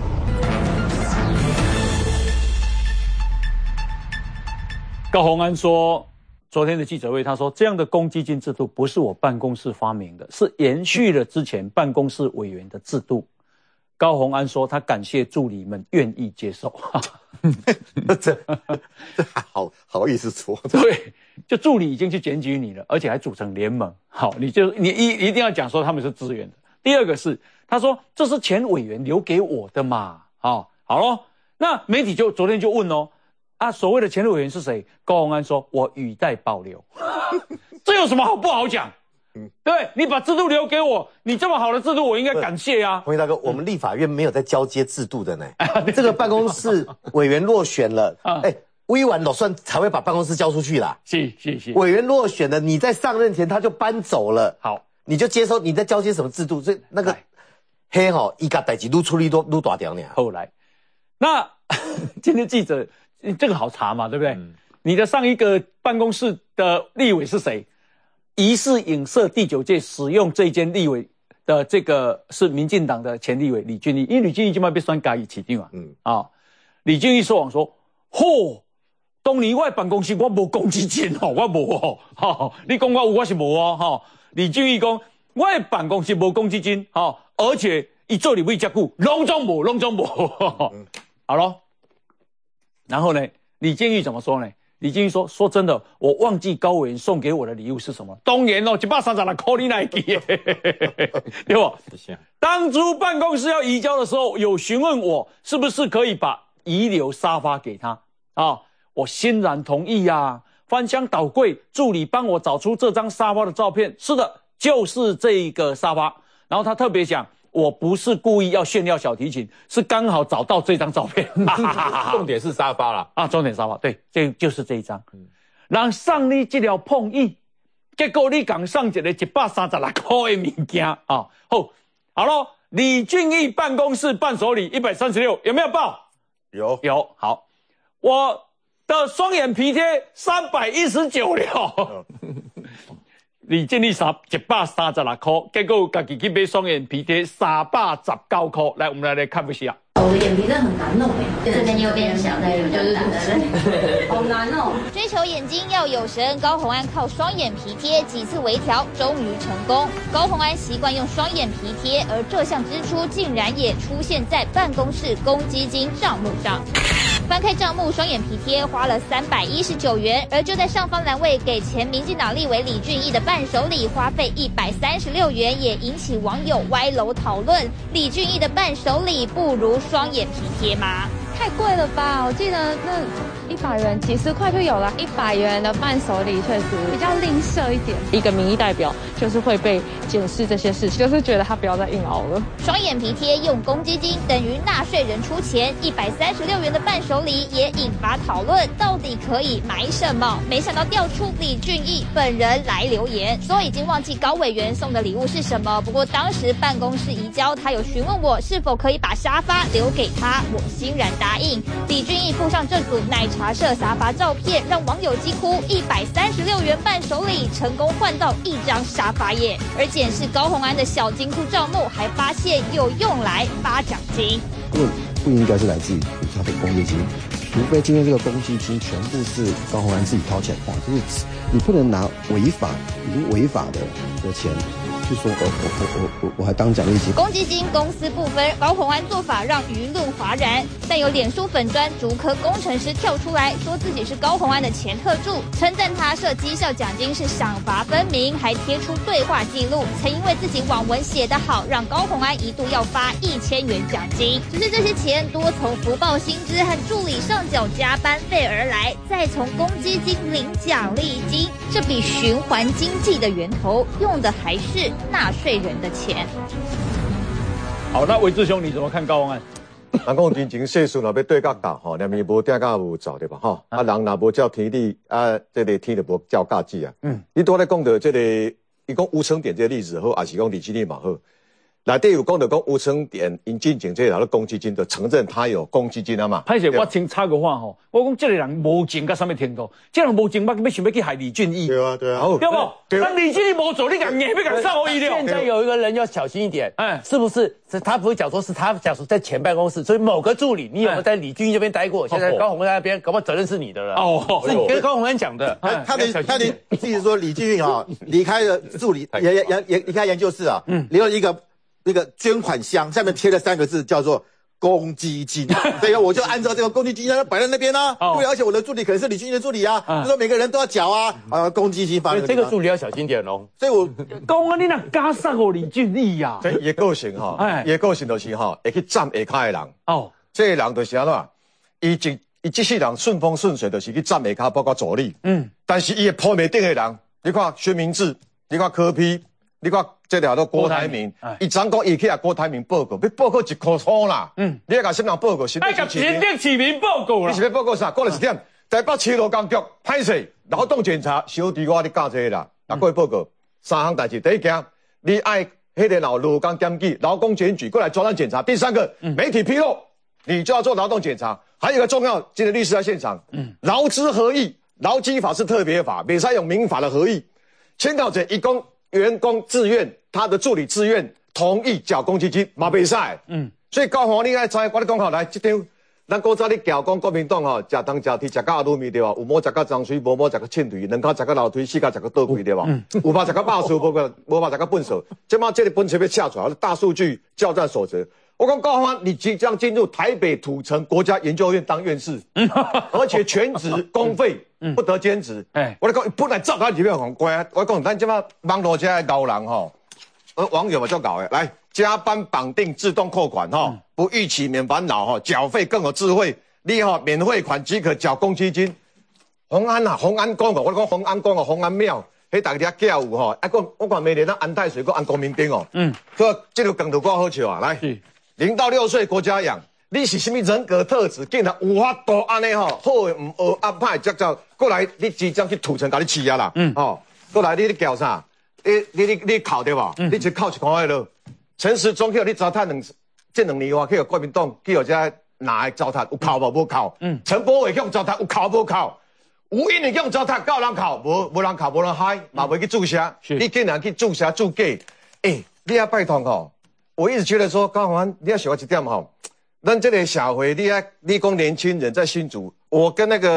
高虹安说，昨天的记者会，他说这样的公积金制度不是我办公室发明的，是延续了之前办公室委员的制度。高虹安说，他感谢助理们愿意接受。 这这还好好意思说？ 对，就助理已经去检举你了，而且还组成联盟。好，你就你一一定要讲说他们是自愿的。第二个是，他说这是前委员留给我的嘛。好，好咯，那媒体就昨天就问哦，啊，所谓的前委员是谁？高虹安说，我语带保留。这有什么好不好讲？对，你把制度留给我，你这么好的制度，我应该感谢啊。 洪毅大哥，我们立法院没有在交接制度的呢。这个办公室委员落选了，哎，委完了算才会把办公室交出去啦。 是是是， 委员落选了，你在上任前他就搬走了， 好， 你就接收，你在交接什么制度？所以那个黑哈一个代志撸出力都撸大条呢。 后来，那今天记者这个好查嘛，对不对？嗯、你的上一个办公室的立委是谁？疑似影射第九届使用这间立委的这个是民进党的前立委李俊毅，因为李俊毅今晚被选改以起定嘛，嗯啊，李俊毅说谎说，嚯，当年我办公室我无公积金哦，我无哦，哈，你讲我有我是无哦，哈，李俊毅讲我的办公室无公积金，哈，而且伊做立委遮久，拢总无，拢总无，好咯，然后呢，李俊毅怎么说呢？李金玉说：“说真的，我忘记高委员送给我的礼物是什么。当然哦，一百三十六块你哪记？对不？当初办公室要移交的时候，有询问我是不是可以把遗留沙发给他啊？我欣然同意呀、啊。翻箱倒柜，助理帮我找出这张沙发的照片。是的，就是这个沙发。然后他特别讲。”我不是故意要炫耀小提琴，是刚好找到这张照片。 重点是沙发啦， 啊，重点沙发，对，这就是这一张。嗯，让上你这条碰意，结果你讲上一个一百三十六块的物件啊，好，好咯，李俊毅办公室伴手礼一百三十六，有没有报？ 有， 有，好，我的双眼皮贴三百一十九了。李俊毅三一百三十六块，结果自己去买双眼皮贴三百十九块。来，我们来来看一下。 我的眼皮真的很难弄诶，这边又变小，那边就是大的，好难哦。 追求眼睛要有神，高虹安靠双眼皮贴几次微调，终于成功。高虹安习惯用双眼皮贴，而这项支出竟然也出现在办公室公积金账目上。 翻开账目，双眼皮贴花了三百一十九元，而就在上方栏位给前民进党立委李俊毅的伴手礼花费一百三十六元，也引起网友歪楼讨论。李俊毅的伴手礼不如双眼皮贴吗？ 太贵了吧！我记得那一百元几十块就有了，一百元的伴手礼确实比较吝啬一点。一个民意代表就是会被检视这些事情，就是觉得他不要再硬熬了。 双眼皮贴用公积金等于纳税人出钱，一百三十六元的伴手礼也引发讨论，到底可以买什么？没想到调出李俊毅本人来留言，说已经忘记高委员送的礼物是什么，不过当时办公室移交，他有询问我是否可以把沙发留给他，我欣然答应。李俊毅附上这组奶茶社沙发照片，让网友惊呼一百三十六元伴手礼成功换到一张沙发耶！而检视高虹安的小金库账目，还发现有用来发奖金， 根本不应该是来自于他的公积金，除非今天这个公积金全部是高虹安自己掏钱花，就是你不能拿违法已经违法的的钱。就说我我我我我还当奖励金。 公积金公私不分，高虹安做法让舆论哗然。但有脸书粉专竹科工程师跳出来说自己是高虹安的前特助，称赞他设绩效奖金是赏罚分明，还贴出对话记录，曾因为自己网文写得好，让高虹安一度要发一千元奖金。只是这些钱多从福报薪资和助理上缴加班费而来，再从公积金领奖励金，这笔循环经济的源头用的还是纳税人的钱。 好，那韦志兄你怎么看高虹安？ 人讲人情世事若要对角大吼，连面无定价无走对吧？吼，啊人若无照天理，啊这个天就无照价子啊。嗯，你拄仔讲到这个，伊讲吴成典这个例子好，还是讲李金利嘛好？内底有讲到讲吴成典因进前这个公积金，就承认他有公积金啊嘛。 歹势，我先插个话吼，我讲这个人无情到什么程度？这个人无情，我要想要去害李俊毅。 对啊，对啊， 对不？但李俊毅无做，你敢硬要敢上我一料？ 现在有一个人要小心一点，哎，是不是？是他不会讲说是他讲说在前办公室，所以某个助理，你有没有在李俊毅这边待过？现在高虹安那边，搞不好责任是你的了。哦，是你跟高虹安讲的。 他的他的意思说李俊毅啊离开了助理，研研研离开研究室啊，嗯，留了一个。那个捐款箱下面贴了三个字，叫做公积金，所以我就按照这个公积金摆在那边啊。对，而且我的助理可能是李俊毅的助理啊，就说每个人都要缴啊，啊，公积金放在这个助理要小心点哦。 所以我高虹安你哪加上我李俊毅呀？ 所以伊个性哈，哎，伊个性就是哈，会去站下骹的人。哦，这个人就是安怎？伊一伊这世人顺风顺水，就是去站下骹，包括助理。嗯，但是伊的铺面顶的人，你看薛明志，你看柯 P。你看，这条都郭台铭，伊昨讲伊去啊郭台铭报告，要报告一块粗啦。嗯，你要甲什么人报告？ 爱甲新北市民报告啦。 你是要报告啥？过了一点，台北七路工局歹势，劳动检查小弟我咧教这个啦。那过来报告三项代志，第一件，你爱迄个劳劳工检举、劳工检举过来专案检查。第三个，媒体披露，你就要做劳动检查。还有一个重要，今天律师在现场，嗯，劳资合意，劳基法是特别法，袂使用民法的合意。签到者一共。员工自愿，他的助理自愿同意缴公积金，嘛袂使。嗯，所以高虹你爱知，我咧讲好来，这张咱古早咧教讲国民党吼，食东食西食到阿鲁米对吧？有某食到脏水，无某食到欠腿，两脚食到老腿，四脚食到倒跪对吧？嗯，有把食到爆数，无个无把食到笨手。即马这个本册要下出来，大数据教战守则。我讲高虹你即将进入台北土城国家研究院当院士，而且全职公费。嗯，不得兼职。哎，我咧讲，本来照他里面很乖。我讲，咱即马网络这些高人吼，而网友嘛就搞诶，来加班绑定自动扣款吼，不预期免烦恼吼，缴费更有智慧。你吼免汇款即可缴公积金。虹安啊，虹安讲哦，我讲虹安讲哦，虹安庙，迄大家叫有吼，啊讲我讲明年咱安泰水个安国民兵哦。嗯，所以这个梗图够好笑啊，来，零到六岁国家养。你是什么人格特质？竟然有法度安尼吼，好诶唔学安歹，接着过来你即将去土城甲你饲啊啦，嗯，哦，过来你咧叫啥？你你你你考对吧？嗯、你只考一块咯。陈时中去你糟蹋两这两年话去国民党去有遮哪会糟蹋？有考无？无考。嗯。陈柏伟用糟蹋，有考无考？吴英你用糟蹋，够人考？无无人考，无人嗨，嘛袂去注销。你竟然去注销注假？诶，你要拜托吼！我一直觉得说高虹安，你要想一点吼。咱这个社会，你啊，你讲年轻人在新竹，我跟那个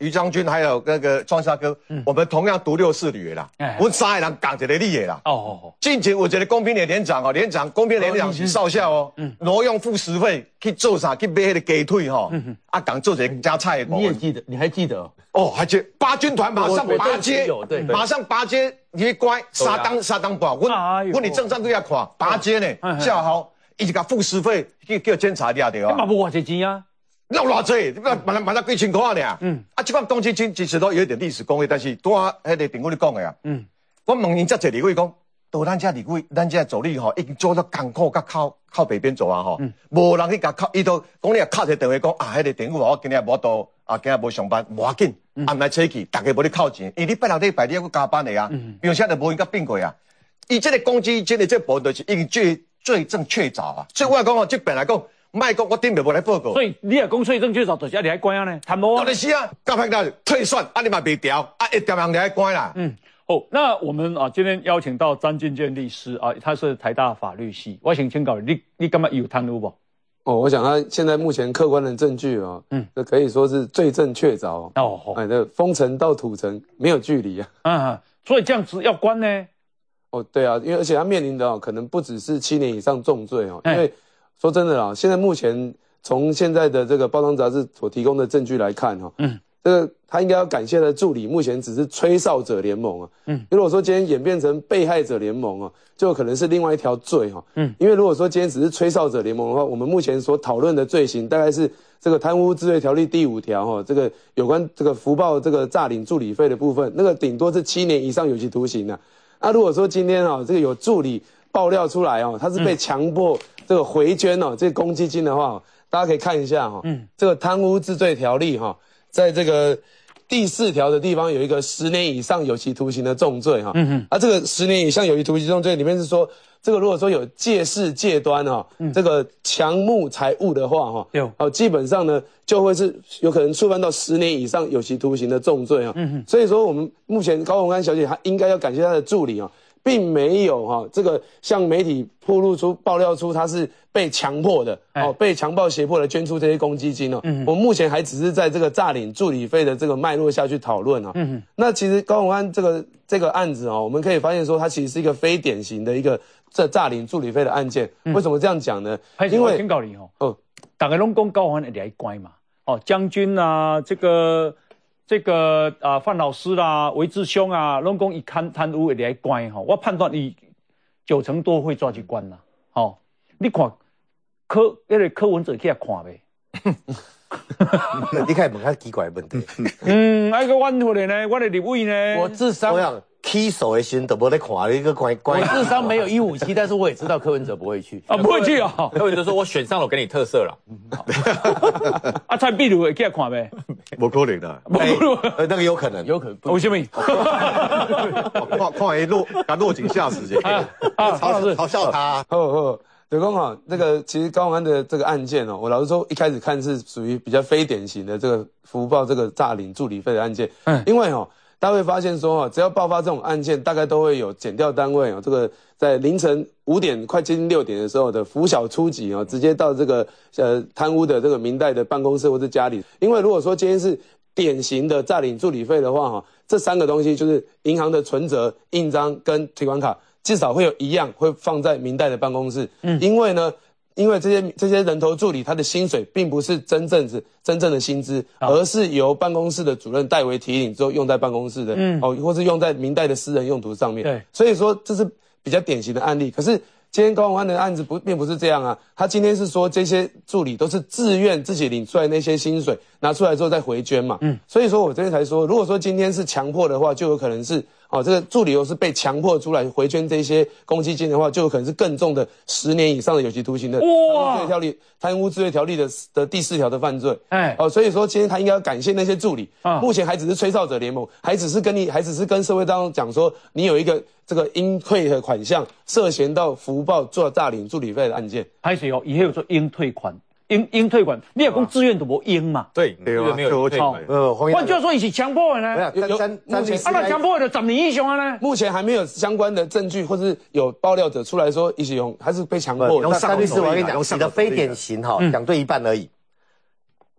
于将军还有那个庄沙哥，嗯、我们同样读六四旅的啦，哎、我们三个人讲一个理的啦。哦哦哦。近前我觉得公平连连长哦，连长公平连长是少校哦，嗯，挪用副食费去做啥？去买那个鸡腿哈，嗯、啊，讲做这加菜的。 你也记得？你还记得？ 哦，还记八军团马上拔街， 对， 马上拔街，你乖，沙当沙当包，我我你正上都要看拔街呢，叫好，一直甲副食费去叫检查掉掉啊。 你嘛无偌济钱啊？ 那偌济，马马马上几千块呢。嗯，啊，这款公积金其实都有一点历史功力，但是拄啊，迄个评委你讲的啊。嗯，我问因遮济立委讲，到咱遮立委，咱遮助理吼，已经做到艰苦，甲靠靠北边走啊吼。嗯，无人去甲靠，伊都讲你啊，敲一个电话讲啊，迄个评委我今日无到。啊，今日无上班，无要紧，暗来早起，大家无咧扣钱，因为你拜六礼拜你还要加班的啊，并且就无应该变过啊。伊这个公积金的这部分就是已经罪罪证确凿啊，所以我讲哦，这本来讲，卖讲我顶着无来报告。 所以你也讲罪证确凿，就是你还关啊呢，贪污啊。 就是啊，到拍到退算，啊你嘛未调，啊一条人就还关啦。 嗯，好，那我们啊今天邀请到张俊健律师啊，他是台大法律系，我想请教你，你你感觉有贪污不？ 哦，我想他现在目前客观的证据啊，嗯，这可以说是罪证确凿哦，哎，这封城到土城没有距离啊， 啊，所以这样子要关呢？ 哦，对啊，因为而且他面临的哦，可能不只是七年以上重罪哦，因为说真的啦，现在目前从现在的这个报章杂志所提供的证据来看哈，嗯，这个他应该要感谢他的助理，目前只是吹哨者联盟啊，嗯，如果说今天演变成被害者联盟啊，就可能是另外一条罪哈，嗯，因为如果说今天只是吹哨者联盟的话，我们目前所讨论的罪行大概是这个贪污治罪条例第五条哈，这个有关这个福报这个诈领助理费的部分，那个顶多是七年以上有期徒刑的。那、啊、如果说今天啊这个有助理爆料出来哦，他是被强迫这个回捐哦，这个公积金的话，大家可以看一下哈，嗯，这个贪污治罪条例哈，在这个第四条的地方有一个十年以上有期徒刑的重罪哈，嗯哼，啊这个十年以上有期徒刑重罪里面是说，这个如果说有借势借端哈，嗯、这个强募财物的话哈，有，哦基本上呢就会是有可能触犯到十年以上有期徒刑的重罪哈，嗯哼，所以说我们目前高虹安小姐她应该要感谢她的助理啊。并没有哈、哦，这个向媒体披露出爆料出他是被强迫的，哦，被强暴胁迫的捐出这些公积金哦。嗯，我目前还只是在这个诈领助理费的这个脉络下去讨论啊。嗯，那其实高虹安这个这个案子哦，我们可以发现说，它其实是一个非典型的一个这诈领助理费的案件。嗯、为什么这样讲呢？因为警告你哦，哦，大家拢讲高虹安会来关嘛，哦，将军啊，这个。这个啊、呃，范老师啦、韦志兄啊，拢讲伊贪贪污会来关吼，我判断伊九成多会抓去关啦。吼、哦，你看柯迄个柯文哲去遐看呗。 你看问较奇怪的问题。 嗯，那个阮回来呢，我的立委呢， 我智商。 起手的时候都无在看，你个关关。 我智商没有一五七，但是我也知道柯文哲不会去啊，不会去啊。 柯文哲说：“我选上了，我给你特色了。” 啊，蔡壁如会去看呗？ 不可能的， 那个有可能， 有可能。 为什么？ 看看一落，把落井下石，啊， 嘲嘲笑他。 呵呵。对公哈，那个其实高虹安的这个案件哦，我老实说一开始看是属于比较非典型的这个福报这个诈领助理费的案件，嗯，因为哦。大家会发现说，只要爆发这种案件，大概都会有检调单位哦，这个在凌晨五点快接近六点的时候的拂晓出击哦，直接到这个呃贪污的这个民代的办公室或者家里。因为如果说今天是典型的诈领助理费的话哈，这三个东西就是银行的存折、印章跟提款卡，至少会有一样会放在民代的办公室。嗯，因为呢。因为这些这些人头助理，他的薪水并不是真正是真正的薪资，而是由办公室的主任代为提领之后用在办公室的，嗯，哦，或是用在民代的私人用途上面。对，所以说这是比较典型的案例。可是今天高虹安的案子不并不是这样啊，他今天是说这些助理都是自愿自己领出来那些薪水拿出来之后再回捐嘛，嗯，所以说我这边才说，如果说今天是强迫的话，就有可能是。哦，这个助理又是被强迫出来回捐这些公积金的话，就有可能是更重的十年以上的有期徒刑的哇！贪污治罪条例贪污治罪条例的的第四条的犯罪，哎，哦，所以说今天他应该要感谢那些助理，啊，目前还只是吹哨者联盟，还只是跟你，还只是跟社会当中讲说，你有一个这个应退的款项涉嫌到福报做诈领助理费的案件， 还是哦，以后有做应退款。应应退款，你也讲自愿都无应嘛？ 对，对啊，没有退款。 呃，换句话说，伊是强迫的呢。 有有， 啊，那强迫的十年以上啊呢？ 目前还没有相关的证据，或是有爆料者出来说，伊是用还是被强迫的。 张律师，我跟你讲，你的非典型哈，讲对一半而已。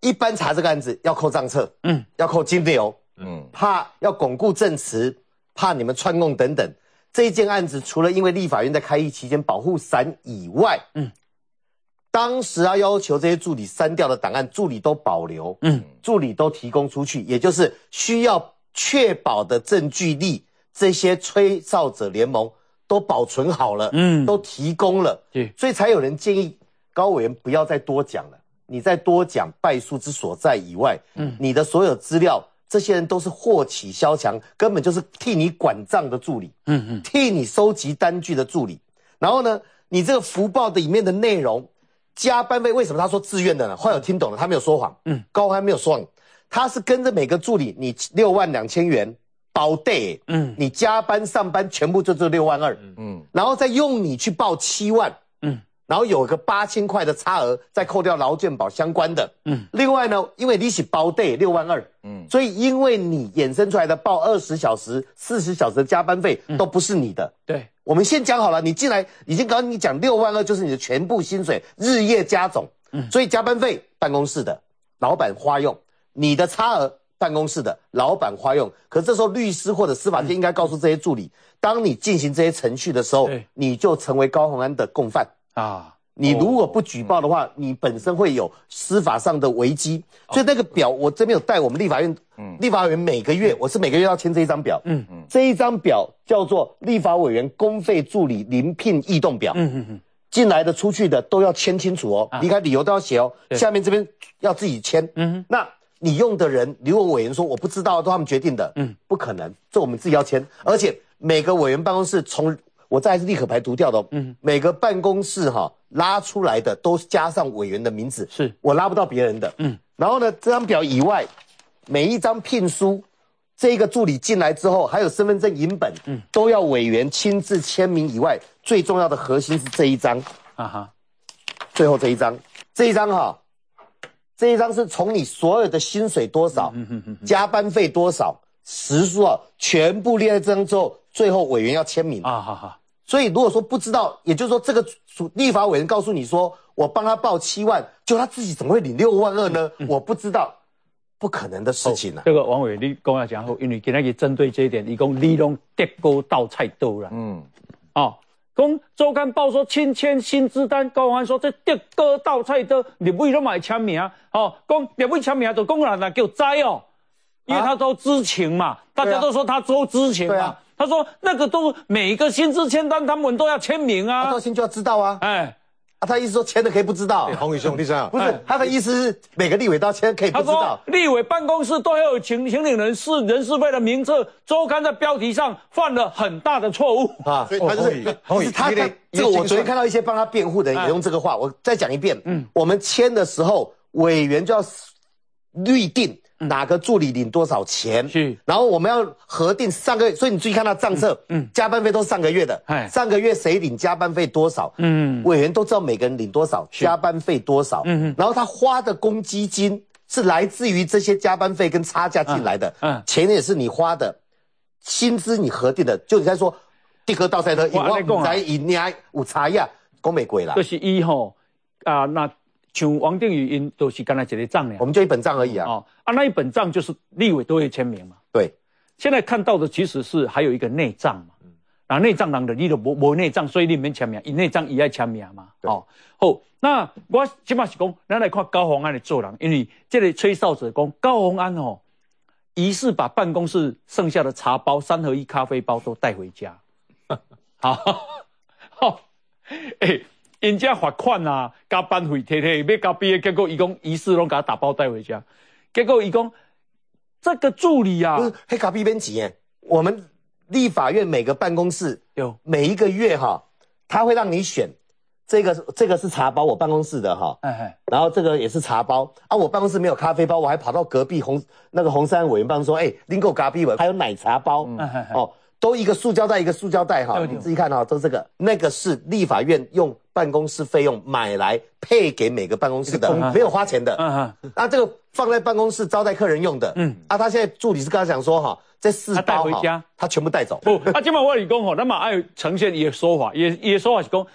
一般查这个案子要扣账册，嗯，要扣金流，嗯，怕要巩固证词，怕你们串供等等。这一件案子除了因为立法院在开议期间保护伞以外，嗯，当时要要求这些助理删掉的档案，助理都保留，嗯，助理都提供出去，也就是需要确保的证据力，这些吹哨者联盟都保存好了，嗯，都提供了，对，所以才有人建议高委员不要再多讲了。你再多讲败诉之所在以外，嗯，你的所有资料，这些人都是祸起萧墙，根本就是替你管账的助理，嗯嗯，替你收集单据的助理。然后呢，你这个福报的里面的内容，加班费为什么他说自愿的呢？后来有听懂了，他没有说谎，嗯，高欢没有说谎，他是跟着每个助理，你六万两千元包 day， 嗯，你加班上班全部就这六万二，嗯，然后再用你去报七万，嗯。然后有个八千块的差额，再扣掉劳健保相关的。嗯，另外呢，因为利息包 day 六万二，嗯，所以因为你衍生出来的报二十小时、四十小时的加班费都不是你的。对，我们先讲好了，你进来已经刚刚你讲六万二就是你的全部薪水，日夜加总。嗯，所以加班费办公室的老板花用，你的差额办公室的老板花用。可是这时候律师或者司法界应该告诉这些助理，当你进行这些程序的时候，你就成为高虹安的共犯。啊，你如果不举报的话，哦、你本身会有司法上的危机。所以那个表，我这边有带我们立法院，嗯，立法委员每个月，我是每个月要签这一张表，嗯嗯，这一张表叫做立法委员公费助理临聘异动表，嗯嗯嗯，进来的、出去的都要签清楚哦，离开理由都要写哦，下面这边要自己签，嗯，那你用的人，如果委员说我不知道，都他们决定的，嗯，不可能，这我们自己要签，而且每个委员办公室从我这还是立可牌读掉的哦，嗯，每个办公室哈、哦、拉出来的都加上委员的名字，是我拉不到别人的，嗯，然后呢，这张表以外，每一张聘书，这个助理进来之后，还有身份证影本，嗯，都要委员亲自签名以外，最重要的核心是这一张，啊哈，最后这一张，这一张哈、哦，这一张是从你所有的薪水多少，嗯哼哼哼加班费多少，时数啊，全部列在这张之后，最后委员要签名，啊哈哈。所以如果说不知道，也就是说这个立法委员告诉你说我帮他报七万，就他自己怎么会领六万二呢？嗯、我不知道，不可能的事情啊。 哦、这个王委员你跟我讲后，因为今天针对这一点，一共你拢跌高倒菜刀啦。嗯，哦，讲周刊报说亲签薪资单，高安说这跌高倒菜刀，立委都买签名，哦，讲立委签名就讲人来叫栽哦，因为他都知情嘛，啊、大家都说他都知情嘛。他说：“那个都每一个薪资签单，他们都要签名啊， 到签就要知道啊。哎，啊，他意思说签的可以不知道。 洪宇兄，第三， 不是他的意思是每个立委都要签，可以不知道。 立委办公室都要有请请领人事人事费的名册。周刊在标题上犯了很大的错误啊， 所以他就是洪宇，他他这个我昨天看到一些帮他辩护的人也用这个话，我再讲一遍。嗯，我们签的时候，委员就要预定。”哪个助理领多少钱？是，然后我们要核定上个月，所以你注意看到账册，嗯，加班费都是上个月的，哎，上个月谁领加班费多少？嗯，委员都知道每个人领多少，加班费多少，嗯，然后他花的公积金是来自于这些加班费跟差价进来的，嗯，钱也是你花的，薪资你核定的，就你在说地壳倒赛的，我在以你还有差呀，讲没鬼啦， 就是一吼啊那。像王定宇因都是干那一个账呢， 我们就一本账而已啊。哦啊，那一本账就是立委都会签名嘛。 对， 现在看到的其实是还有一个内账嘛。嗯，然后内账人的你都无无内账，所以你免签名，以内账也要签名嘛。哦，好，那我起码是讲，咱来看高虹安的做人，因为这个吹哨者讲高虹安哦，疑似把办公室剩下的茶包、三合一咖啡包都带回家。好，好，哎。人家罚款啊，加班费提提，要交毕业，结果伊讲疑似拢给他打包带回家，结果伊讲这个助理啊， 不是黑卡币边几耶？我们立法院每个办公室有每一个月哈，他会让你选这个这个是茶包，我办公室的哈，哎然后这个也是茶包啊，我办公室没有咖啡包，我还跑到隔壁红那个红山委员办公室说，哎，拎够咖啡委，还有奶茶包，嗯、哦。都一个塑胶袋一个塑胶袋哈，你自己看哈，都这个那个是立法院用办公室费用买来配给每个办公室的，没有花钱的。嗯嗯，那这个放在办公室招待客人用的。嗯，啊，他现在助理是跟他讲说哈，这四包哈，他全部带走。 不，啊，今晚我跟你讲吼，那么爱呈现伊的说法，伊伊的说法是讲，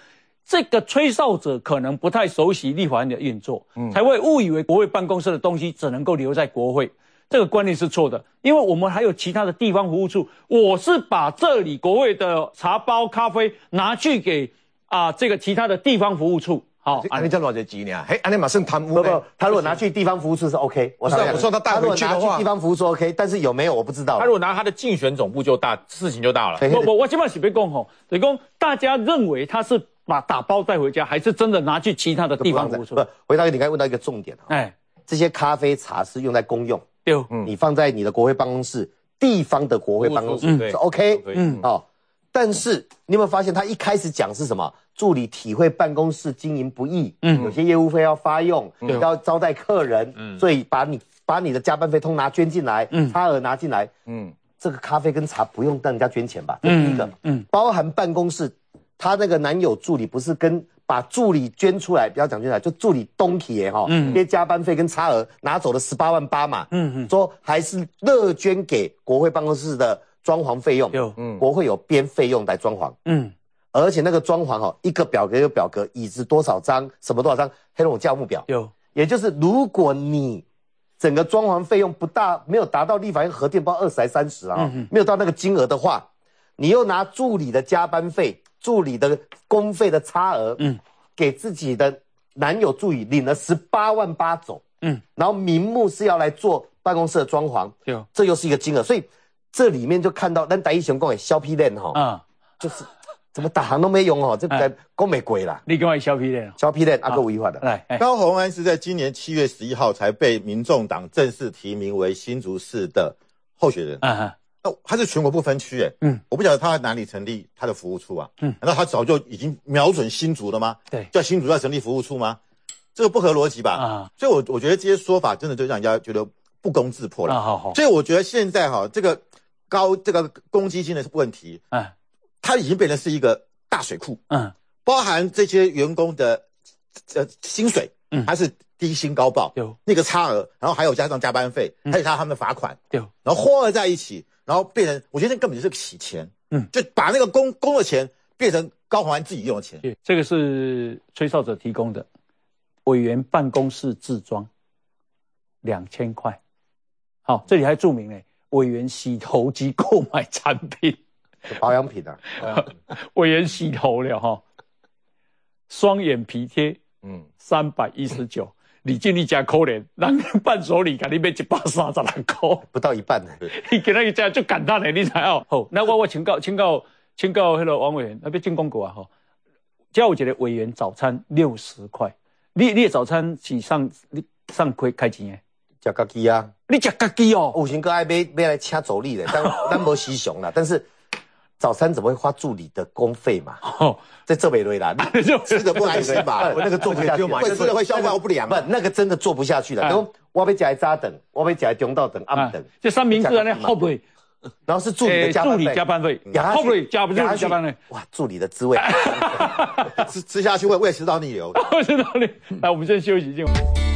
这个吹哨者可能不太熟悉立法院的运作，嗯、才会误以为国会办公室的东西只能够留在国会。这个观念是错的，因为我们还有其他的地方服务处。我是把这里国会的茶包、咖啡拿去给啊、呃、这个其他的地方服务处。好， 安尼叫偌济钱呢？嘿，安尼马上贪污。 不不，他如果拿去地方服务处是 OK。我我说他带回去的话， 他如果拿去地方服务处 OK， 但是有没有我不知道。 他如果拿他的竞选总部就大，事情就大了。 不不，我基本上是别讲吼，就讲大家认为他是把打包带回家，还是真的拿去其他的地方服务处？ 不，回答你刚才问到一个重点啊。 哎， 这些咖啡茶是用在公用。 对， 嗯，你放在你的国会办公室，地方的国会办公室是 OK， 嗯，哦，但是你有没有发现他一开始讲是什么？助理体会办公室经营不易，嗯，有些业务费要发用，嗯、要招待客人，嗯，所以把你把你的加班费通拿捐进来，嗯，差额拿进来，嗯，这个咖啡跟茶不用让人家捐钱吧？这第一个，嗯，嗯包含办公室，他那个男友助理不是跟。把助理捐出来，不要讲捐出来，就助理东体耶哈，嗯，这些加班费跟差额拿走了十八万八嘛，嗯嗯，说还是乐捐给国会办公室的装潢费用，有，嗯，国会有编费用来装潢，嗯，而且那个装潢哈，一个表格一个表格，椅子多少张，什么多少张，黑龙价目表，有，也就是如果你整个装潢费用不大，没有达到立法院核定包二十还三十啊，嗯、没有到那个金额的话，你又拿助理的加班费。助理的公费的差额，嗯，给自己的男友助理领了十八万八走，嗯，然后名目是要来做办公室的装潢，对，这又是一个金额，所以这里面就看到咱台一雄讲的削皮链哈，啊，就是怎么打行都没用哦，这个讲没鬼啦， 你跟我削皮链， 削皮链阿个违法的。 来，高虹安是在今年七月十一号才被民众党正式提名为新竹市的候选人，啊。那他是全国不分区诶，嗯，我不晓得他在哪里成立他的服务处啊，嗯，难道他早就已经瞄准新竹了吗？对，叫新竹要成立服务处吗？这个不合逻辑吧？啊，所以我我觉得这些说法真的就让人家觉得不攻自破了。啊，好好。所以我觉得现在哈，这个高这个公积金的问题，嗯，它已经变成是一个大水库，嗯，包含这些员工的呃薪水，嗯，它是低薪高报，有那个差额，然后还有加上加班费，还有他他们的罚款，对，然后混合在一起。然后变成，我觉得那根本就是个洗钱，嗯，就把那个公公的钱变成高虹安自己用的钱。 这个是吹哨者提供的，委员办公室自装，两千块。好，这里还注明呢，委员洗头及购买产品， 保养品啊， 委员洗头了哈，双眼皮贴，嗯，三百一十九。李经理加可怜，人伴手礼给你买一百三十六块， 不到一半呢。 你给那个家就感叹的，你才哦。好，那我我请教请教请教那个王委员，那边进广告啊哈。叫我一个委员早餐六十块，你你的早餐是上你上开开钱的？ 吃家己啊？ 你吃家己哦？ 有时个爱买买来请助理的，但咱无时常啦，但是。早餐怎么会花助理的公费嘛？哦，在这没对啦， 吃的不安心吧？我那个做不下去，会吃的会消化不良。 不，那个真的做不下去了。然后我要加早等，我要加中到等、暗等。 这三明治呢，后不会？ 然后是助理的加班费， 助理加班费，后不会加不加加班费？ 哇，助理的滋味， 吃吃下去会胃食道逆流。 胃食道逆流。来，我们先休息一下。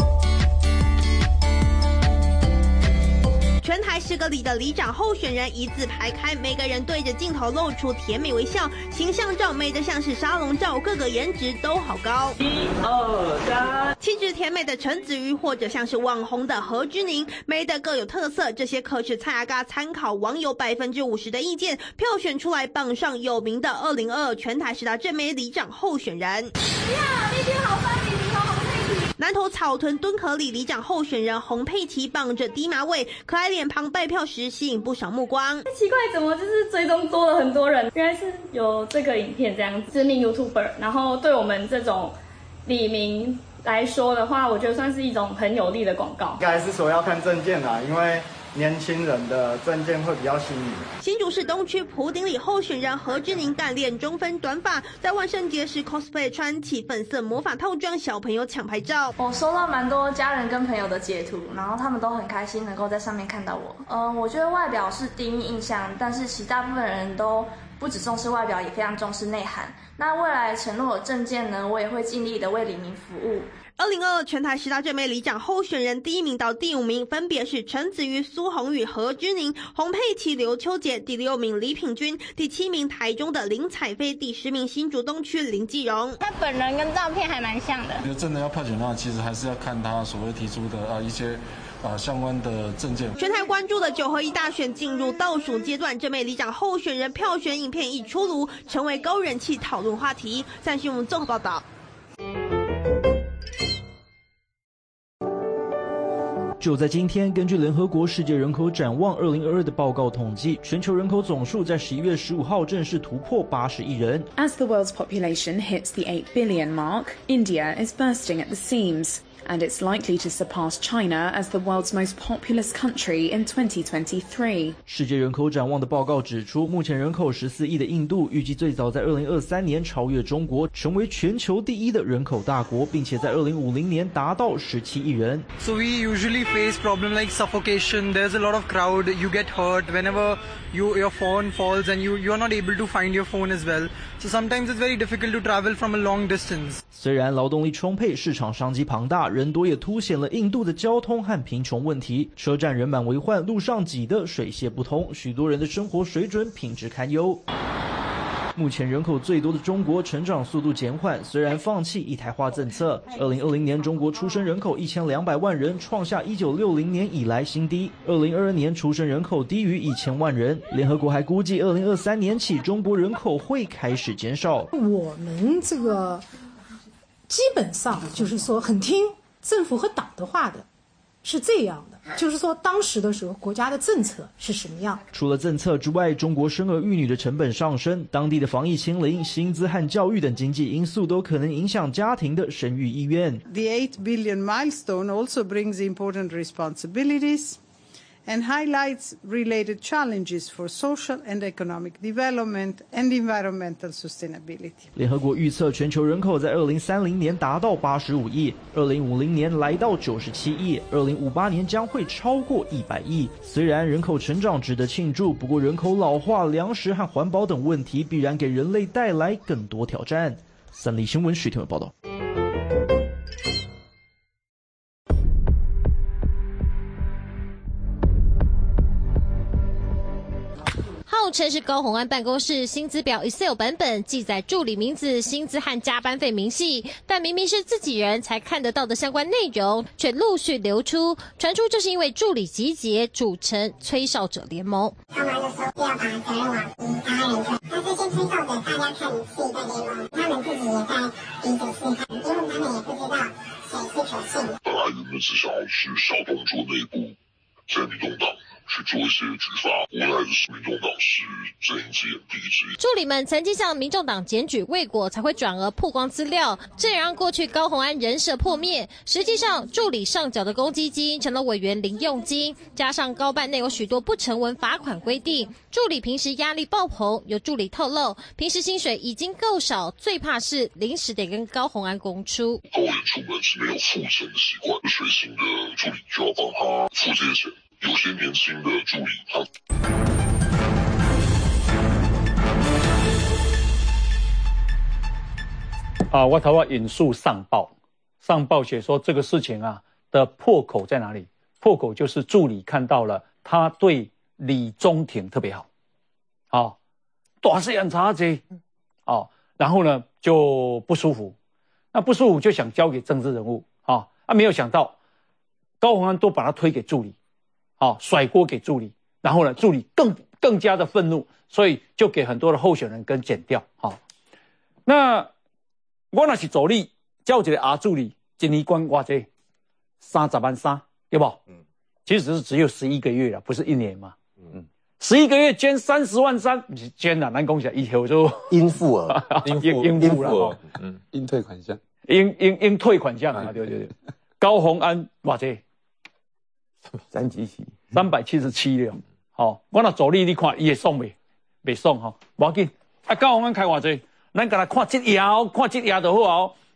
全台十个里的里长候选人一字排开，每个人对着镜头露出甜美微笑，形象照美得像是沙龙照，各个颜值都好高。一二三，气质甜美的陈子瑜，或者像是网红的何之宁，美得各有特色。这些可是蔡阿嘎参考网友百分之五十的意见，票选出来榜上有名的二零二二全台十大正美里长候选人。你好，那天好欢迎。南投草屯敦和里里长候选人洪佩琪绑着低马尾，可爱脸庞拜票时吸引不少目光。 奇怪，怎么就是追踪多了很多人？原来是有这个影片这样子，知名 YouTuber， 然后对我们这种里民来说的话，我觉得算是一种很有利的广告。 应该是说要看证件啦，因为年轻人的证件会比较吸引。 新竹市东区埔顶里候选人何之宁干练中分短发，在万圣节时 cosplay 穿起粉色魔法套装，小朋友抢拍照。 我收到蛮多家人跟朋友的截图，然后他们都很开心能够在上面看到我。嗯、呃，我觉得外表是第一印象，但是其大部分人都不只重视外表，也非常重视内涵。那未来承诺的政见呢，我也会尽力的为里民服务。 二零二二全台十大正妹里长候选人第一名到第五名分别是陈子瑜、苏宏宇、何之宁、洪佩琪、刘秋杰，第六名李品君，第七名台中的林彩菲，第十名新竹东区林继荣。 他本人跟照片还蛮像的。 真的要票选的话，其实还是要看他所谓提出的啊一些。啊，相关的政见。 全台关注的九合一大选进入倒数阶段，正妹里长候选人票选影片一出炉，成为高人气讨论话题。三新闻综合报道。 就在今天，根据联合国世界人口展望二零二二的报告统计，全球人口总数在十一月十五号正式突破八十亿人。 As the world's population hits the eight billion mark, India is bursting at the seams. And it's likely to surpass China as the world's most populous country in twenty twenty-three. 世界人口展望的报告指出，目前人口十四亿的印度，预计最早在二零二三年超越中国，成为全球第一的人口大国，并且在二零五零年达到十七亿人。 So we usually face problems like suffocation. There's a lot of crowd. You get hurt whenever you your phone falls, and you you are not able to find your phone as well. So sometimes it's very difficult to travel from a long distance. 虽然劳动力充沛，市场商机庞大，人多也凸显了印度的交通和贫穷问题。车站人满为患，路上挤得水泄不通，许多人的生活水准品质堪忧。目前人口最多的中国成长速度减缓，虽然放弃一胎化政策。二零二零年中国出生人口一千两百万人，创下一九六零年以来新低。二零二二年出生人口低于一千万人。联合国还估计，二零二三年起中国人口会开始减少。 我们这个基本上就是说很听政府和党的话的，是这样的，就是说当时的时候国家的政策是什么样。 除了政策之外，中国生儿育女的成本上升，当地的防疫清零、薪资和教育等经济因素都可能影响家庭的生育意愿。 The eight billion milestone also brings important responsibilities and highlights related challenges for social and economic development and environmental sustainability. 联合国预测全球人口在二零三零年达到八十五亿，二零五零年来到九十七亿，二零五八年将会超过一百亿。虽然人口成长值得庆祝，不过人口老化、粮食和环保等问题必然给人类带来更多挑战。三立新闻徐天伟报道。 号称是高虹安办公室薪资表 Excel 版本，记载助理名字、薪资和加班费明细，但明明是自己人才看得到的相关内容，却陆续流出，传出这是因为助理集结组成吹哨者联盟。 他们就说要把责任往移他人身，他是先吹哨给大家看你是一个联盟，他们自己也在彼此试探，因为他们也不知道谁是可信的。 本来原本是想要去小动作内部，在民众党去做一些举发，无奈的是民众党是睁一只眼闭一只眼。 助理们曾经向民众党检举未果，才会转而曝光资料，这也让过去高虹安人设破灭。实际上，助理上缴的公积金成了委员零用金，加上高办内有许多不成文罚款规定，助理平时压力爆棚。有助理透露，平时薪水已经够少，最怕是临时得跟高虹安公出。 高员出门是没有付钱的习惯，随行的助理就要帮他付这些钱。有些年轻的助理，他啊，我头要引述上报，上报写说这个事情啊的破口在哪里？破口就是助理看到了他对李宗廷特别好，好，大事眼查这，哦，然后呢就不舒服，那不舒服就想交给政治人物，啊，啊没有想到高虹安都把他推给助理。哦，甩锅给助理，然后呢，助理更更加的愤怒，所以就给很多的候选人跟剪掉。好、哦，那我那是助理，叫一个阿助理，一年关偌济，三十万三，对不？嗯，其实是只有十一个月了，不是一年嘛。嗯，十一个月捐三十万三，不是捐了，咱讲起来以后就应付额， 应应应付了， 嗯，应退款项， 应应应退款项啊，对对对。高虹安偌济？ 三几起， 三百七十七了。好、哦，我那助理你看，伊会爽未？未爽哈，无要紧。啊，高虹安开偌济，咱甲他看这页，看这页就好哦。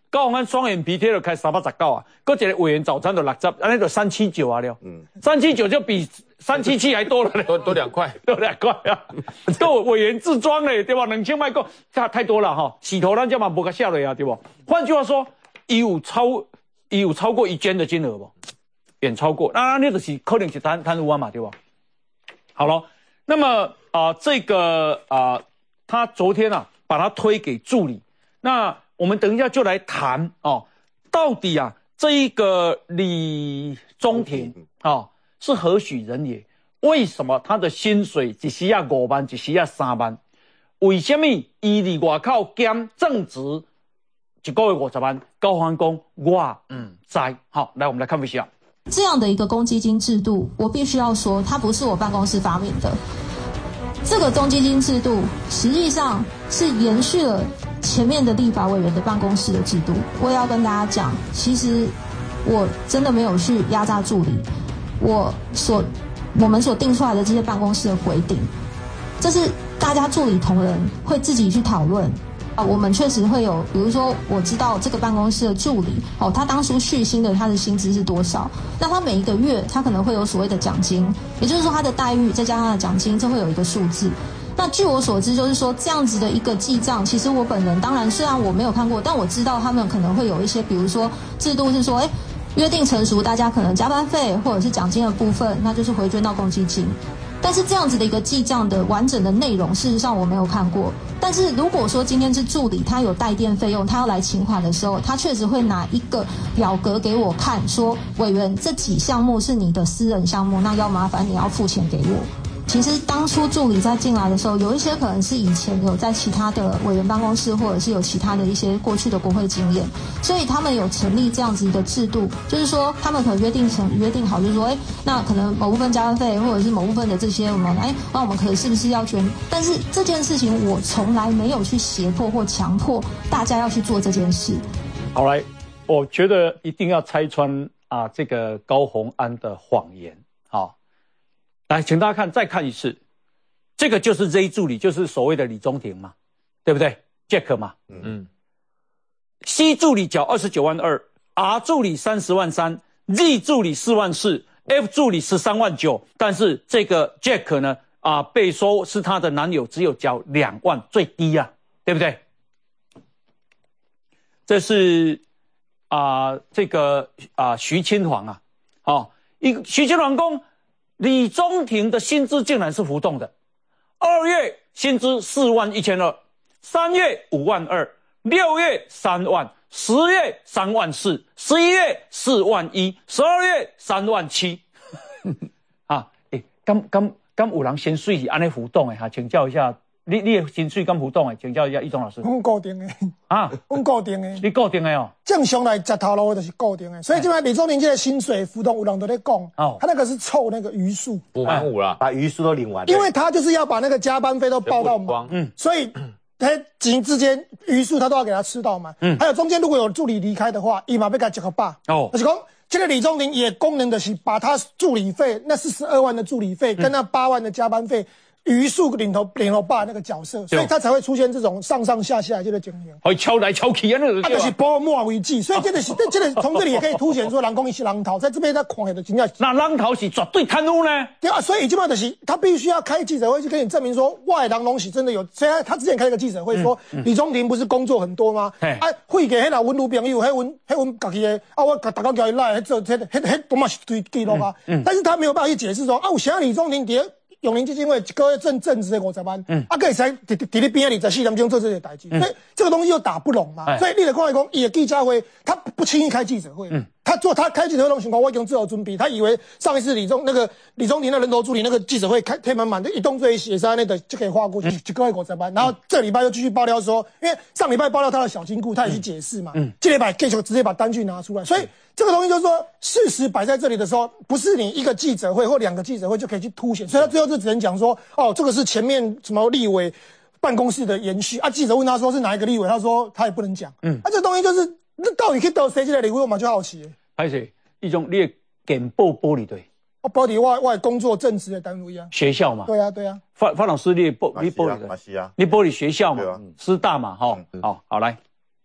高虹安双眼皮贴了开三百十九啊，搁一个委员早餐就六十，安尼就三七九啊了。嗯，三七九就比三七七还多了， 多多两块， 多两块啊！够委员自装嘞，对吧？两千块够，太太多了哈。洗头咱就嘛无个下了啊，对不？换句话说，伊有超伊有超过一捐的金额不？远超过，那那就是可能是贪贪污啊嘛，对吧？好了，那么啊、呃，这个啊、呃，他昨天啊把他推给助理，那。我们等一下就来谈哦，到底啊这一个李宗廷啊、哦、是何许人也？为什么他的薪水一时要五万，一时要三万？为什么伊伫外口兼正职一个月五十万？高虹安讲我唔知。好，来我们来看一下这样的一个公积金制度，我必须要说，它不是我办公室发明的。这个公积金制度实际上是延续了前面的立法委员的办公室的制度。我也要跟大家讲，其实我真的没有去压榨助理，我所我们所定出来的这些办公室的规定，这是大家助理同仁会自己去讨论。啊，我们确实会有，比如说我知道这个办公室的助理，哦，他当初续薪的他的薪资是多少？那他每一个月他可能会有所谓的奖金，也就是说他的待遇再加上他的奖金，这会有一个数字。那据我所知，就是说这样子的一个记账，其实我本人当然虽然我没有看过，但我知道他们可能会有一些，比如说制度是说，哎，约定成熟，大家可能加班费或者是奖金的部分，那就是回捐到公积金。但是这样子的一个记账的完整的内容，事实上我没有看过。但是如果说今天是助理，他有代垫费用，他要来请款的时候，他确实会拿一个表格给我看，说委员这几项目是你的私人项目，那要麻烦你要付钱给我。其实当初助理在进来的时候，有一些可能是以前有在其他的委员办公室，或者是有其他的一些过去的国会经验，所以他们有成立这样子一个制度，就是说他们可能约定成约定好，就是说，哎，那可能某部分加班费或者是某部分的这些我们，哎，那我们可能是不是要捐？但是这件事情我从来没有去胁迫或强迫大家要去做这件事。 好来，我觉得一定要拆穿啊这个高虹安的谎言，好。来，请大家看，再看一次，这个就是 Z 助理，就是所谓的李宗廷嘛，对不对 ？Jack 嘛，嗯 ，C 助理缴二十九万二 ，R 助理三十万三 ，Z 助理四万四 ，F 助理十三万九，但是这个 Jack 呢，啊，被说是他的男友，只有缴两万，最低啊，对不对？这是啊、呃，这个啊、呃，徐清煌啊，哦，一徐清煌公。李宗廷的薪资竟然是浮动的，二月薪资四万一千二，三月五万二，六月三万，十月三万四，十一月四万一，十二月三万七。啊，诶、欸，敢敢敢有人薪水是安尼浮动的哈？请教一下，你你的薪水敢浮动的？请教一下易中老师。 阮固定的啊，阮固定的。 你固定的哦。 正常来食头路的就是固定的，所以现在李宗廷这个薪水浮动，有人都在讲，哦，他那个是凑那个余数， 补满五了， 把余数都领完， 因为他就是要把那个加班费都报到满，嗯，所以他几之间余数他都要给他吃到满，嗯，还有中间如果有助理离开的话，伊嘛要给他一个八，哦，就是讲这个李宗廷也功能的是把他助理费那四十二万的助理费跟那八万的加班费。余数领头领头爸那个角色，所以他才会出现这种上上下下这个情形， 会敲来敲去啊，那个啊，就是波莫为记，所以这个是这个从这里也可以凸显说，人讲伊是人头，在这边他看的真正那人头是绝对贪污呢？ 对啊，所以基本上就是他必须要开记者会去跟你证明说，外人东西真的有。虽然他之前开了个记者会说，嗯嗯、李宗廷不是工作很多吗？啊，汇给迄老文女朋友，迄文迄文家己的啊，我大家叫伊来做，迄迄迄多嘛是推记录啊，嗯嗯、但是他没有办法去解释说啊，有啥李宗廷伫。永龄基金会一个月挣正职的五十万，嗯，啊，可以才伫伫你边啊，二十四点钟做这些代志，嗯、所以这个东西又打不拢嘛。哎、所以你得看来讲，伊的记者会，他不轻易开记者会，嗯，他做他开记者会那种情况，我已经做好准备。他以为上一次李宗那个李宗廷的人头助理那个记者会开贴满满的，一动作一写在那的就可以划过去，一个月五十万。然后这礼拜又继续爆料说，因为上礼拜爆料他的小金库，他也去解释嘛，嗯，这礼拜继续直接把单据拿出来，所以。这个东西就是说，事实摆在这里的时候，不是你一个记者会或两个记者会就可以去凸显，所以他最后就只能讲说，哦，这个是前面什么立委办公室的延续啊。记者问他说是哪一个立委，他说他也不能讲。嗯，啊，这东西就是那到底可以得谁进来立委，我们就好奇。 拍谁？一种你简报玻璃队。 哦，玻璃外外工作正职的单位啊。 学校嘛。 对啊，对啊。 范范老师，你玻你玻璃的， 马西啊， 你玻璃学校嘛，师大嘛，哈，好好来。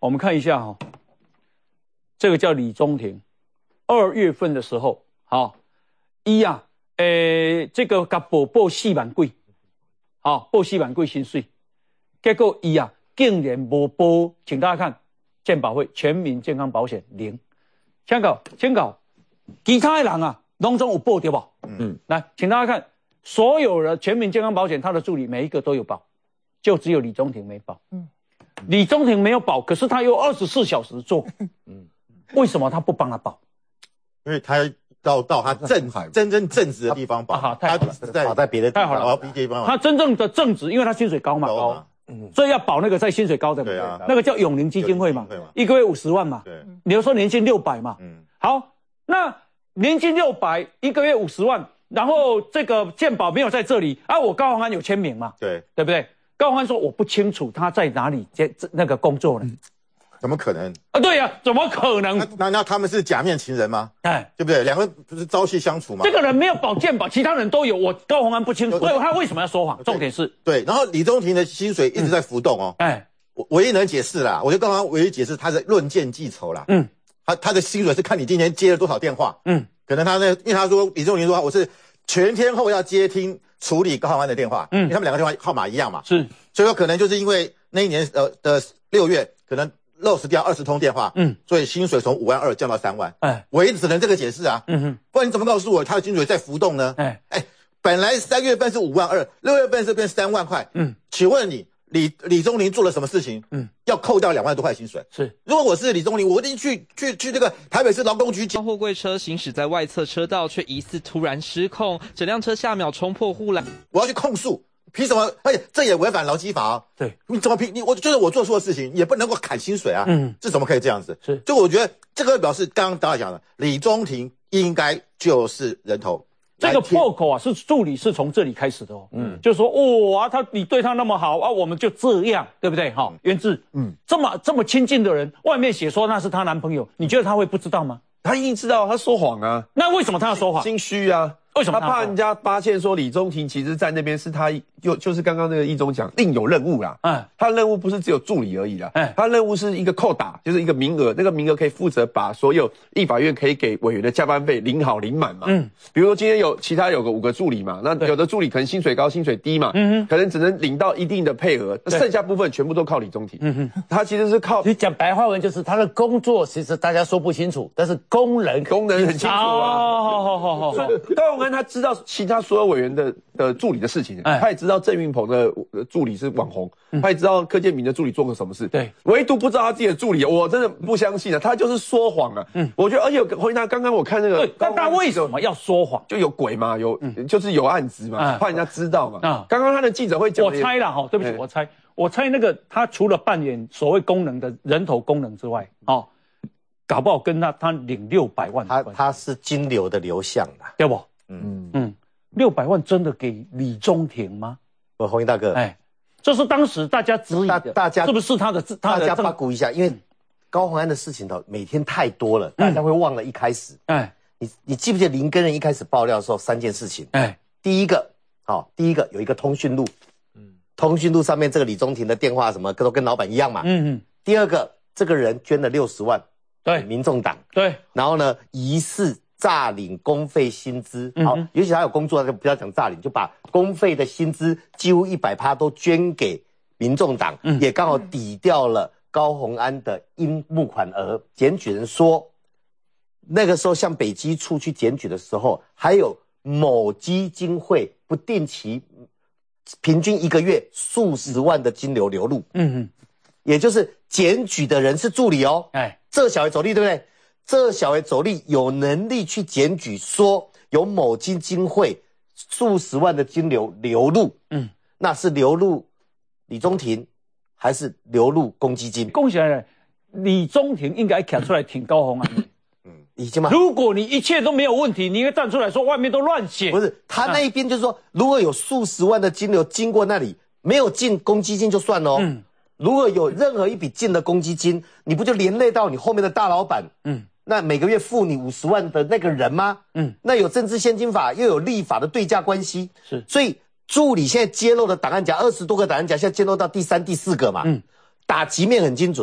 我们看一下哈、哦，这个叫李宗廷，二月份的时候，好，一啊，诶，这个甲报报四万几，好，报四万几薪水，结果一啊，竟然无报，请大家看，健保费全民健康保险零，请搞，请搞，其他的人啊，拢总有报对不？嗯，来，请大家看，所有的全民健康保险，他的助理每一个都有保，就只有李宗廷没保。嗯，李宗廷没有保，可是他有二十四小时做。嗯，为什么他不帮他保？ 因为他要到他正真正正职的地方保， 啊、 他在保在别的地方，太好了， 地方他真正的正职，因为他薪水高嘛，高嘛，嗯，所以要保那个在薪水高的， 对啊， 那个叫永龄基金会嘛，一个月五十万嘛， 对， 你要说年薪六百嘛， 嗯， 好，那年薪六百，一个月五十万，然后这个健保没有在这里啊，我高虹安有签名嘛， 对， 对不对？高虹安说我不清楚他在哪里接那个工作呢。嗯， 怎么可能啊？对呀、啊，怎么可能？ 那难道他们是假面情人吗？ 哎， 对不对？两个人不是朝夕相处吗？ 这个人没有保健保，其他人都有，我高虹安不清楚，所以他为什么要说谎？重点是对。然后李宗廷的薪水一直在浮动哦。哎、嗯，我唯一能解释啦，我觉得高虹安唯一解释他的论件计酬啦。嗯，他他的薪水是看你今天接了多少电话。嗯，可能他那因为他说李宗廷说我是全天候要接听处理高虹安的电话。嗯，因为他们两个电话号码一样嘛。是，所以有可能就是因为那一年呃的六月可能。漏掉二十通电话，嗯，所以薪水从五万二降到三万，哎，唯一只能这个解释啊，嗯哼，不然你怎么告诉我他的薪水在浮动呢？哎哎，本来三月份是五万二，六月份是变三万块，嗯，请问你李李宗廷做了什么事情？嗯，要扣掉两万多块薪水。是，如果我是李宗廷，我一定去去去这个台北市劳工局。 货柜车行驶在外侧车道，却疑似突然失控，整辆车下秒冲破护栏， 我要去控诉。凭什么？而且这也违反劳基法啊！对，你怎么凭你？我就是我做错事情，也不能够砍薪水啊！嗯，这怎么可以这样子？是，就我觉得这个表示刚刚大家讲的，李宗廷应该就是人头。 这个破口啊，是助理是从这里开始的哦。嗯，就说哇、哦，他你对他那么好啊，我们就这样，对不对？哈、嗯，元志，嗯，这么这么亲近的人，外面写说那是她男朋友，你觉得他会不知道吗？ 他一定知道，他说谎啊。 那为什么他要说谎？ 心虚啊。 为什么他, 他怕人家发现说李宗廷其实在那边是他就就是刚刚那个一中讲另有任务啦，嗯，他的任务不是只有助理而已啦，嗯，他的任务是一个扣打，就是一个名额，那个名额可以负责把所有立法院可以给委员的加班费领好领满嘛，嗯，比如说今天有其他有个五个助理嘛，那有的助理可能薪水高薪水低嘛，嗯哼，可能只能领到一定的配额，剩下部分全部都靠李宗廷，嗯哼，他其实是靠你讲白话文就是他的工作其实大家说不清楚，但是功能功能很清楚啊， 好好好好， 高虹安他知道其他所有委员的的助理的事情，哎，他也知道郑运鹏的助理是网红，嗯、他也知道柯建铭的助理做过什么事，对，唯独不知道他自己的助理，我真的不相信啊，他就是说谎啊，嗯，我觉得，而且回答刚刚我看那个， 但他为什么要说谎？ 就有鬼嘛，有、嗯、就是有案子嘛，嗯、怕人家知道嘛。啊、嗯，刚刚他的记者会讲， 我猜啦哈，对不起，我猜，我猜那个他除了扮演所谓功能的人头功能之外，哦，搞不好跟他他领六百万， 他他是金流的流向的， 对不？嗯嗯。六百万真的给李宗廷吗？ 我红衣大哥，哎， 这是当时大家质疑的， 大家是不是他的？ 大家八卦一下，因为高虹安的事情呢，每天太多了，大家会忘了一开始。哎，你你记不记得林根人一开始爆料的时候三件事情？哎，第一个，好、哦，第一个有一个通讯录，嗯，通讯录上面这个李宗廷的电话什么都跟老板一样嘛。嗯嗯。第二个，这个人捐了六十万，对，民众党，对，然后呢，疑似诈领公费薪资，好，尤其他有工作，就不要讲诈领，就把公费的薪资几乎一百趴都捐给民众党，嗯、也刚好抵掉了高虹安的应募款额。检举人说，那个时候向北基处去检举的时候，还有某基金会不定期，平均一个月数十万的金流流入，嗯嗯，也就是检举的人是助理哦，哎，这小孩走力对不对？这小孩走力有能力去检举说有某基金会数十万的金流流入，嗯，那是流入李宗廷还是流入公积金？ 恭喜来了，李宗廷应该站出来挺高虹安， 嗯，已经吗？ 如果你一切都没有问题，你应该站出来说外面都乱写。 不是，他那一边就是说，啊、如果有数十万的金流经过那里，没有进公积金就算了哦。嗯，如果有任何一笔进了公积金，你不就连累到你后面的大老板？嗯。那每个月付你五十万的那个人吗？嗯，那有政治献金法，又有立法的对价关系，是，所以助理现在揭露的档案夹二十多个档案夹，现在揭露到第三、第四个嘛，嗯，打击面很精准。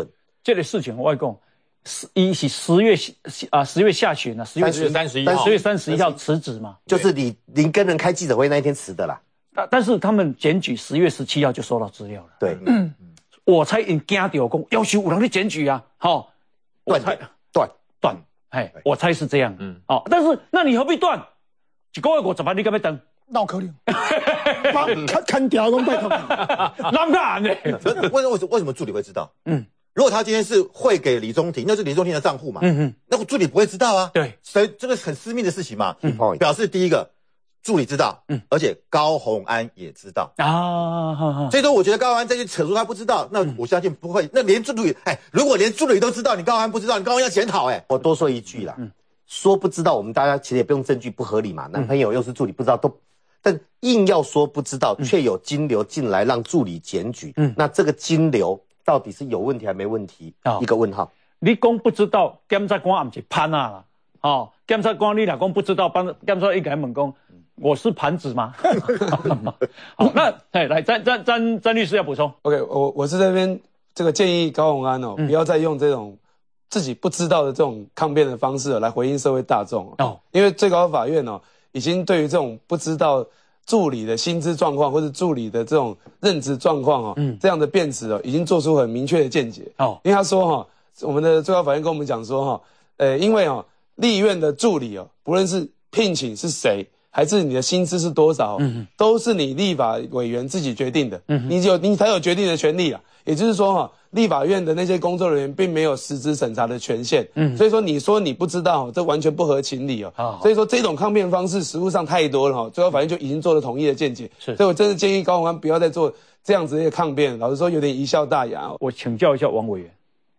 这个事情我讲，十一是十月啊十月下旬啊，十月三十一号， 十月三十一号辞职嘛， 就是你您跟人开记者会那一天辞的啦。 但但是他们检举十月十七号就收到资料了。 对， 嗯，我才因惊到讲，要求有人去检举啊，好， 断断断，哎，我猜是这样，嗯，哦，但是那你何必断？一个月五十万，你敢要等？ 闹可能，砍砍掉拢拜托， 难干呢？ 为为什为什么助理会知道？嗯，如果他今天是汇给李宗廷，那是李宗廷的账户嘛，嗯嗯，那个助理不会知道啊， 对， 所以这个很私密的事情嘛，嗯，表示第一个助理知道，嗯，而且高虹安也知道啊，所以说我觉得高虹安再去扯出他不知道，那我相信不会，那连助理，哎，如果连助理都知道，你高虹安不知道，你高虹安要检讨，哎， 我多说一句啦，嗯，说不知道，我们大家其实也不用证据，不合理嘛，男朋友又是助理，不知道都。但硬要说不知道，却有金流进来让助理检举，嗯，那这个金流到底是有问题还没问题？哦、一个问号。 你讲不知道，检察官也不是潘啊啦，哦，检察官你若讲不知道，帮检察官一个人问讲，我是盘子吗？好，那哎，来詹詹詹詹律师要补充。 OK， 我我是这边这个建议高虹安哦，嗯、不要再用这种自己不知道的这种抗辩的方式来回应社会大众哦，因为最高法院哦。已经对于这种不知道助理的薪资状况或者助理的这种任职状况哦，嗯，这样的辩词哦，已经做出很明确的见解哦。因为他说哈、哦，我们的最高法院跟我们讲说哈、哦，呃，因为哦，立院的助理哦，不论是聘请是谁，还是你的薪资是多少，嗯，都是你立法委员自己决定的，嗯，你有你才有决定的权利啊。也就是说哈、哦，立法院的那些工作人员并没有实质审查的权限，嗯，所以说你说你不知道，这完全不合情理哦。哦所以说这种抗辩方式实务上太多了哈、哦，最高法院就已经做了统一的见解。是，所以我真的建议高虹安不要再做这样子的抗辩，老实说有点贻笑大雅、哦。 我请教一下王委员，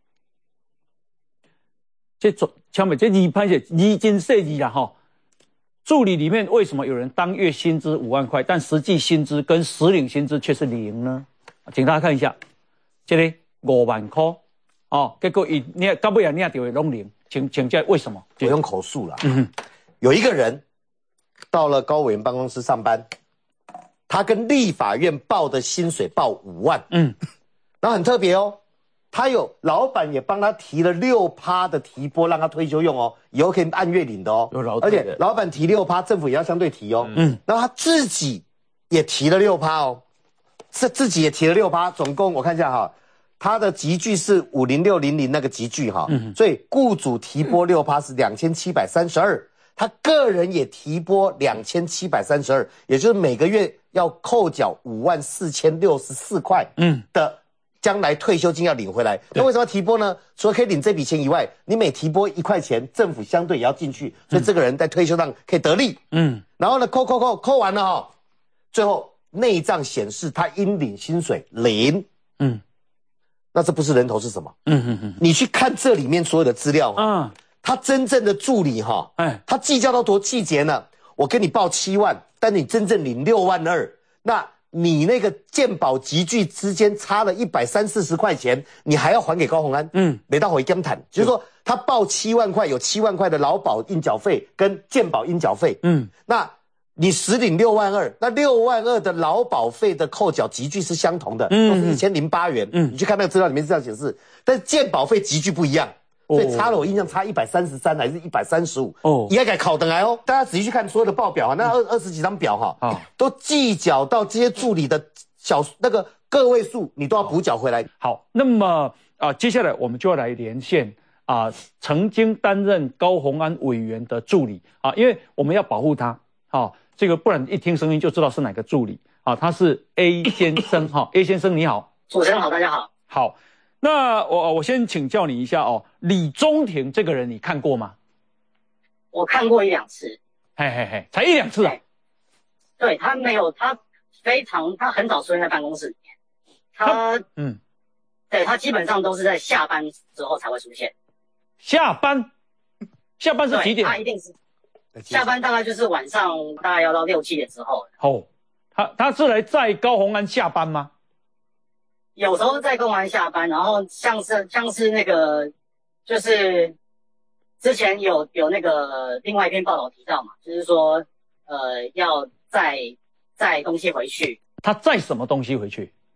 这总前面这二判写二斤设计啦哈，助理里面为什么有人当月薪资五万块，但实际薪资跟实领薪资却是零呢？请大家看一下。这个五万块哦，结果伊你到尾啊，你也就会拢零，请请教为什么？ 我用口述啦。嗯，有一个人到了高委员办公室上班，他跟立法院报的薪水报五万，嗯，然后很特别哦，他有老板也帮他提了六趴的提拨，让他退休用哦，以后可以按月领的哦，而且老板提六趴，政府也要相对提哦，嗯，然后他自己也提了六趴哦。是自己也提了六趴，总共我看一下哈，他的集聚是五零六零零那个集聚哈，嗯、所以雇主提拨六趴是两千七百三十二，他个人也提拨两千七百三十二，也就是每个月要扣缴五万四千六十四块，嗯的将来退休金要领回来。那为什么要提拨呢？除了可以领这笔钱以外，你每提拨一块钱，政府相对也要进去，所以这个人在退休上可以得利，嗯，然后呢扣扣扣扣完了哈，最后。内账显示他应领薪水零，嗯，那这不是人头是什么？嗯嗯嗯，你去看这里面所有的资料，嗯，他真正的助理哈，哎，他计较到多细节呢？我跟你报七万，但你真正领六万二，那你那个健保集聚之间差了一百三四十块钱，你还要还给高虹安，嗯，没到回江谈，就是说他报七万块，有七万块的劳保应缴费跟健保应缴费，嗯，那。你实领六万二，那六万二的劳保费的扣缴集聚是相同的，嗯、都是一千零八元。嗯，你去看那个资料里面是这样显示，但是健保费集聚不一样，哦、所以差了我印象差一百三十三还是一百三十五哦，也该考等来哦。大家仔细去看所有的报表哈，那二二十几张表哈，啊、都计缴到这些助理的小那个个位数，你都要补缴回来。 好，那么啊，接下来我们就要来连线啊，曾经担任高虹安委员的助理啊，因为我们要保护他，好、啊。这个不然一听声音就知道是哪个助理啊？他是 A 先生哈 ，A 先生你好， 主持人好，大家好。 好，那我我先请教你一下哦，李宗廷这个人你看过吗？ 我看过一两次。 嘿嘿嘿，才一两次啊？ 对，他没有，他非常，他很早出现在办公室里面。他嗯，对他基本上都是在下班之后才会出现。 下班？下班是几点？ 他一定是。下班大概就是晚上，大概要到六七点之后。 哦，他他是来载高虹安下班吗？ 有时候载高虹安下班，然后像是像是那个，就是之前有有那个另外一篇报道提到嘛，就是说呃要载载东西回去。 他载什么东西回去？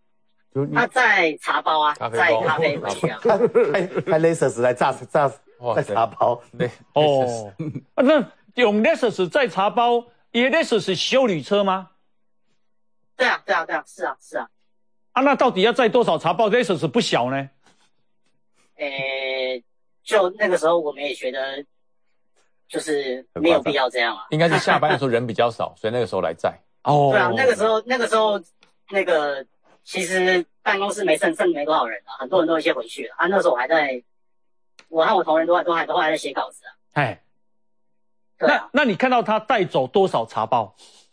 他在茶包啊，在咖啡回去啊， 开开 Lexus 来炸炸在茶包， 对哦，啊那用 Lexus 在茶包，也 Lexus 是休旅车吗？ 对啊，对啊，对啊，是啊，是啊。 啊，那到底要载多少茶包 ？Lexus 不小呢。 诶，就那个时候我们也觉得，就是没有必要这样啊。 应该是下班的时候人比较少，所以那个时候来载。 哦， 对啊，那个时候那个时候那个其实办公室没剩剩没多少人啊，很多人都先回去了啊。那时候我还在，我和我同仁都还都还都还在写稿子啊。 哎， 对啊， 那那你看到他带走多少茶包？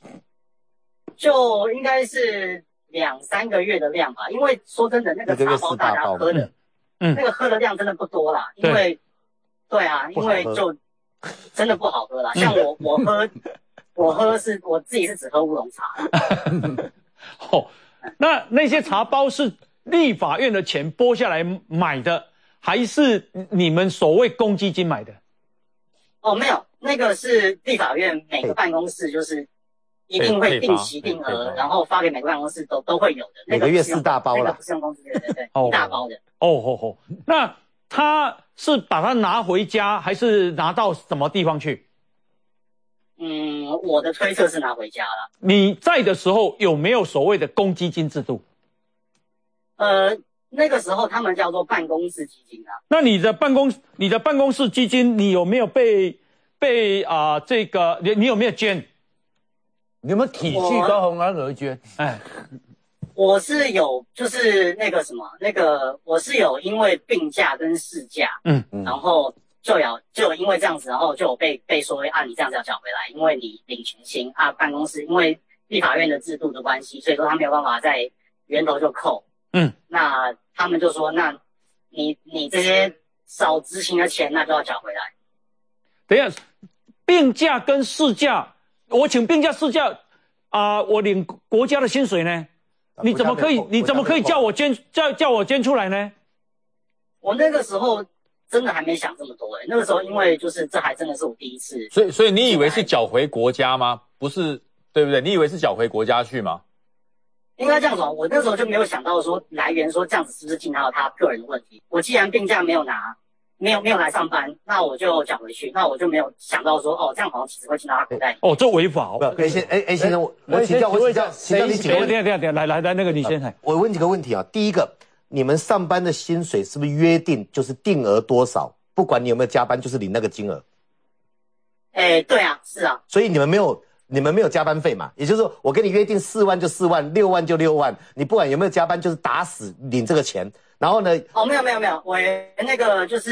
就应该是两三个月的量吧，因为说真的，那个茶包大家喝的，嗯，那个喝的量真的不多啦，因为，对啊，因为就真的不好喝啦。像我我喝，我喝是我自己是只喝乌龙茶。 哦，那那些茶包是立法院的钱拨下来买的，还是你们所谓公积金买的？ 哦，没有，那个是立法院每个办公室就是一定会定期定额，然后发给每个办公室都都会有的。 每个月四大包了， 那个不是用公积金，对对对，一大包的。 哦哦哦，那他是把它拿回家，还是拿到什么地方去？ 嗯，我的推测是拿回家了。 你在的时候有没有所谓的公积金制度？ 呃，那个时候他们叫做办公室基金啊。 那你的办公你的办公室基金，你有没有被被啊、呃、这个你你有没有捐？ 你有没有体恤高虹安而捐？ 哎， 我是有，就是那个什么，那个我是有因为病假跟事假，嗯嗯，然后就有就有因为这样子，然后就有被被说啊，你这样子要缴回来，因为你领全薪啊，办公室因为立法院的制度的关系，所以说他没有办法在源头就扣，嗯，那他们就说，那你你这些少执行的钱，那就要缴回来。 等一下，病假跟事假。我请病假事假啊、呃，我领国家的薪水呢？你怎么可以？你怎么可以叫我捐叫叫我捐出来呢？ 我那个时候真的还没想这么多诶、欸，那个时候因为就是这还真的是我第一次。 所以所以你以为是缴回国家吗？不是，对不对？你以为是缴回国家去吗？ 应该这样说，我那时候就没有想到说来源说这样子是不是尽到他个人的问题。我既然病假没有拿。没有没有来上班，那我就缴回去，那我就没有想到说，哦，这样好像其实会进到他口袋里。 哦，这违法哦。 不，可以先，哎哎，先生，我我请教，我请教，请教你几个问题。 等一下，等一下，来来来，那个你先来。 我问几个问题啊。第一个，你们上班的薪水是不是约定就是定额多少，不管你有没有加班，就是领那个金额？ 哎，对啊，是啊。 所以你们没有，你们没有加班费嘛？也就是说，我跟你约定四万就四万，六万就六万，你不管有没有加班，就是打死领这个钱。然后呢？ 哦，没有没有没有，我那个就是。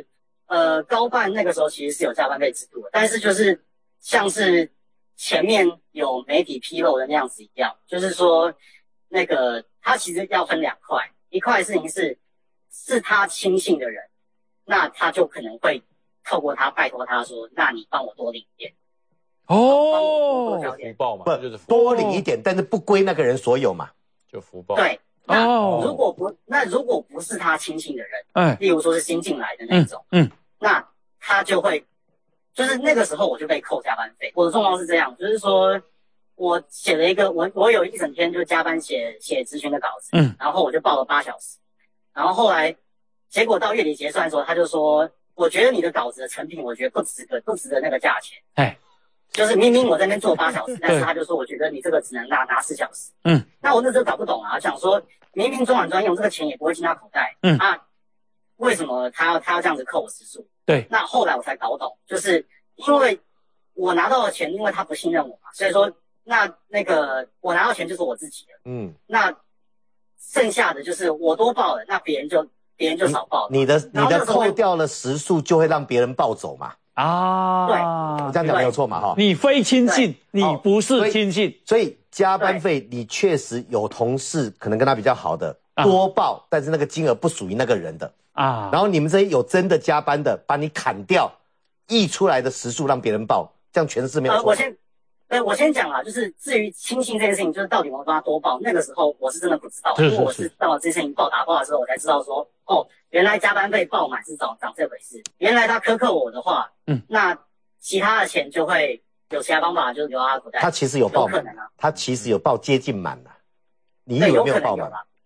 呃，高办那个时候其实是有加班费制度的，但是就是像是前面有媒体披露的那样子一样，就是说那个他其实要分两块，一块事情是是他亲信的人，那他就可能会透过他拜托他说，那你帮我多领一点。 哦， 福报嘛， 不就是多领一点，但是不归那个人所有嘛， 就福报。 对。那如果不，那如果不是他亲信的人，嗯，例如说是新进来的那种，嗯，那他就会，就是那个时候我就被扣加班费。我的状况是这样，就是说我写了一个，我我有一整天就加班写写职权的稿子，嗯，然后我就报了八小时，然后后来结果到月底结算的时候，他就说，我觉得你的稿子的成品，我觉得不值得，不值得那个价钱，哎。就是明明我在那边做八小时，但是他就说我觉得你这个只能拿拿四小时。嗯，那我那时候搞不懂啊，想说明明中软专用这个钱也不会进他口袋，嗯啊，为什么他要他要这样子扣我时数？ 对， 那后来我才搞懂，就是因为我拿到的钱，因为他不信任我嘛，所以说那那个我拿到钱就是我自己的，嗯，那剩下的就是我多报了，那别人就别人就少报了。 你的你的扣掉了时数，就会让别人报走嘛。 啊， 对， 我这样讲没有错嘛哈？ 你非亲信，你不是亲信， 所以加班费你确实有同事可能跟他比较好的多报，但是那个金额不属于那个人的啊。然后你们这些有真的加班的，把你砍掉，溢出来的时数让别人报，这样全是没有错。 呃，我先，呃，我先讲啊，就是至于亲信这件事情，就是到底我们帮他多报，那个时候我是真的不知道，因为我是到了这件事情报打报的时候，我才知道说，哦。原来加班费报满是长长这回事，原来他苛刻我的话，嗯，那其他的钱就会有其他方法，就是留到他口袋。 他其实有报满，有可能啊，他其实有报接近满了，你以为没有报满？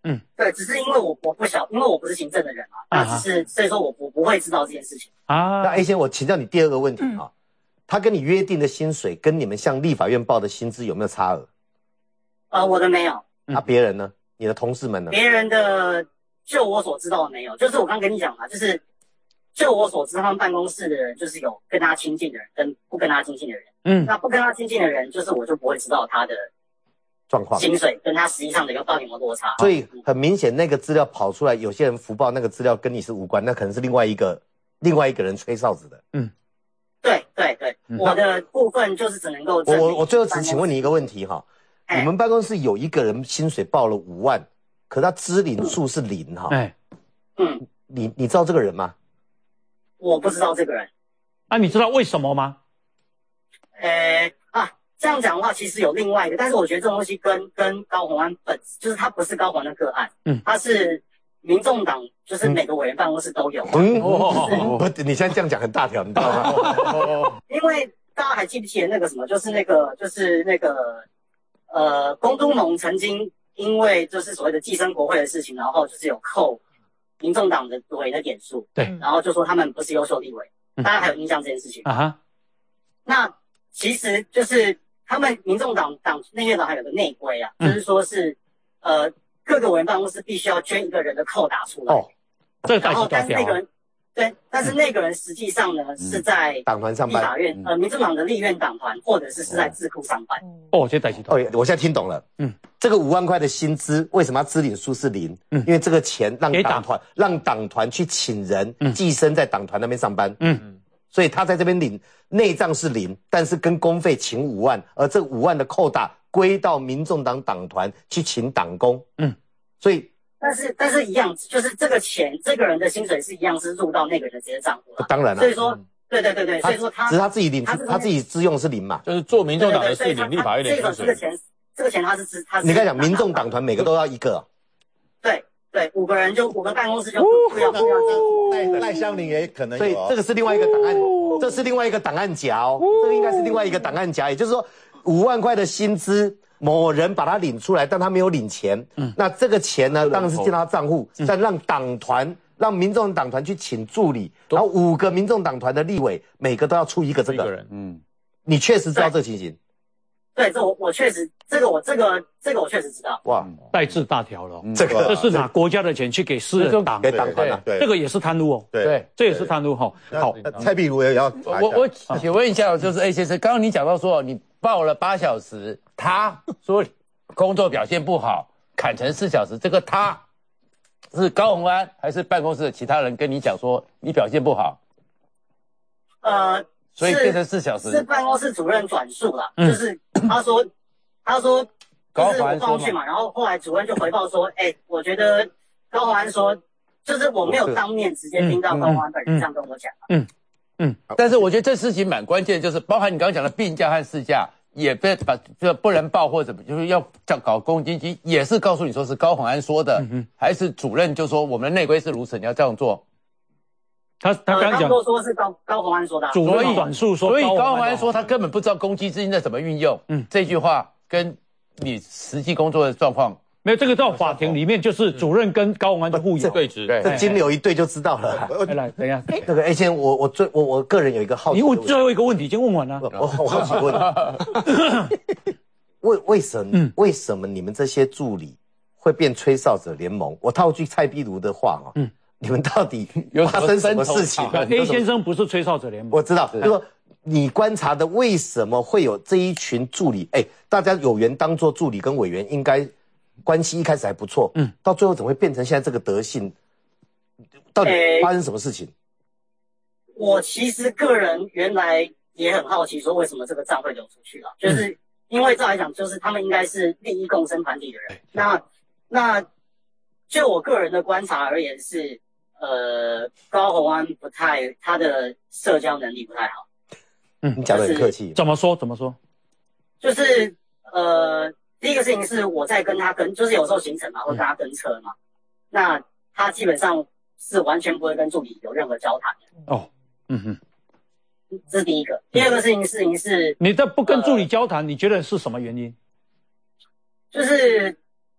嗯，对，只是因为我我不晓，因为我不是行政的人嘛，那只是所以说我我不会知道这件事情啊。那 A 先，我请教你第二个问题啊、嗯，他跟你约定的薪水跟你们向立法院报的薪资有没有差额？ 呃，我的没有。 那、啊、别人呢？你的同事们呢？ 别人的，就我所知道的没有。就是我刚跟你讲嘛，就是就我所知，他们办公室的人就是有跟他亲近的人，跟不跟他亲近的人。嗯，那不跟他亲近的人，就是我就不会知道他的状况、 薪水跟他实际上的一个到底有没有落差。 所以很明显，那个资料跑出来，有些人福报那个资料跟你是无关，那可能是另外一个另外一个人吹哨子的。嗯， 对对对，嗯、我的部分就是只能够证明。 我我最后只请问你一个问题哈，你们办公室有一个人薪水报了五万，可他支领数是零哈。哎，嗯，你你知道这个人吗？ 我不知道这个人。 啊，你知道为什么吗？ 呃啊，这样讲的话，其实有另外一个，但是我觉得这东西跟跟高虹安本就是他不是高虹安的个案，嗯，他是民众党，就是每个委员办公室都有。嗯， 哦，不，你现在这样讲很大条，你知道吗？ 因为大家还记不记得那个什么，就是那个就是那个呃，公都农曾经因为就是所谓的寄生国会的事情，然后就是有扣民众党的委的点数，对，然后就说他们不是优秀立委，大家还有印象这件事情啊哈？那其实就是他们民众党党内院党还有个内规啊，嗯、就是说是呃各个委员办公室必须要捐一个人的扣打出来。哦， 这个然后但是那个人对，但是那个人实际上呢、嗯、是在党团上班， 立法院、嗯、呃民众党的立院党团，或者是是在智库上班。 哦，这代志哦，我现在听懂了。嗯，这个五万块的薪资为什么要支领数是零？嗯，因为这个钱让党团让党团去请人寄生在党团那边上班。嗯。所以他在这边领内账是零，但是跟公费请五万，而这五万的扣打归到民众党党团去请党工。嗯，所以但是但是一样，就是这个钱，这个人的薪水是一样是入到那个人直接账户了。 当然了， 所以说，嗯、对对对对，所以说他只是他自己领，他, 他自己自用是零嘛， 就是做民众党的是领立法院的薪水。 这个这个钱，这个钱他是支他是。 你刚才讲民众党团每个都要一个、哦。 对。对，五个人就五个办公室就不要不要这样。赖香伶也可能有、哦， 所以这个是另外一个档案，这是另外一个档案夹哦，这个应该是另外一个档案夹，也就是说五万块的薪资，某人把他领出来，但他没有领钱，嗯，那这个钱呢，当然是进到他账户，嗯、但让党团让民众党团去请助理，然后五个民众党团的立委每个都要出一个这个人，嗯，你确实知道这个情形。 对，这我我确实，这个我这个这个我确实知道。哇， 代志大条了， 这个这是拿国家的钱去给私人党， 给党团了， 对，这个也是贪污哦， 对， 这也是贪污哈。好， 蔡壁如也要， 我我请问一下，就是 A 先生，刚刚你讲到说你报了八小时，他说工作表现不好，砍成四小时，这个他是高虹安还是办公室的其他人跟你讲说你表现不好？ 呃。 所以变成四小时是办公室主任转述了，嗯、就是他说，他说就是我放去嘛，然后后来主任就回报说，哎、欸，我觉得高虹安说，就是我没有当面直接听到高虹安本人这样跟我讲。嗯嗯，但是我觉得这事情蛮关键，就是包含你刚刚讲的病假和事假，也被把就不能报或者就是要搞公积金，也是告诉你说是高虹安说的，嗯、还是主任就说我们的内规是如此，你要这样做。 他他刚刚讲， 都说是高高虹安说的、啊， 主任转述说， 所以高虹安说他根本不知道公积金的怎么运用。嗯，这句话跟你实际工作的状况没有，这个到法庭里面就是主任跟高虹安的互有对质， 这金流一对就知道了。 来来，等一下， 那个 A 先，我我最我我个人有一个好奇， 你问最后一个问题已经问完了， 我我好奇问，为为什么、嗯、为什么你们这些助理会变吹哨者联盟？我套句蔡壁如的话哦，嗯。你们到底发生什么事情 ？A 先生不是吹哨者联盟， 我知道。就说你观察的为什么会有这一群助理？哎，大家有缘当做助理跟委员，应该关系一开始还不错，嗯，到最后怎么会变成现在这个德性？到底发生什么事情？ 欸、我其实个人原来也很好奇，说为什么这个账会流出去了？就是因为照来讲，就是他们应该是利益共生团体的人。那那就我个人的观察而言是。呃，高虹安不太，他的社交能力不太好。 嗯，你讲得很客气。 怎么说？怎么说？ 就是呃，第一个事情是我在跟他跟，就是有时候行程嘛，会跟他跟车嘛。嗯、那他基本上是完全不会跟助理有任何交谈的。哦，嗯哼，这是第一个。第二个事情事情是， 你这不跟助理交谈，呃、你觉得是什么原因？ 就是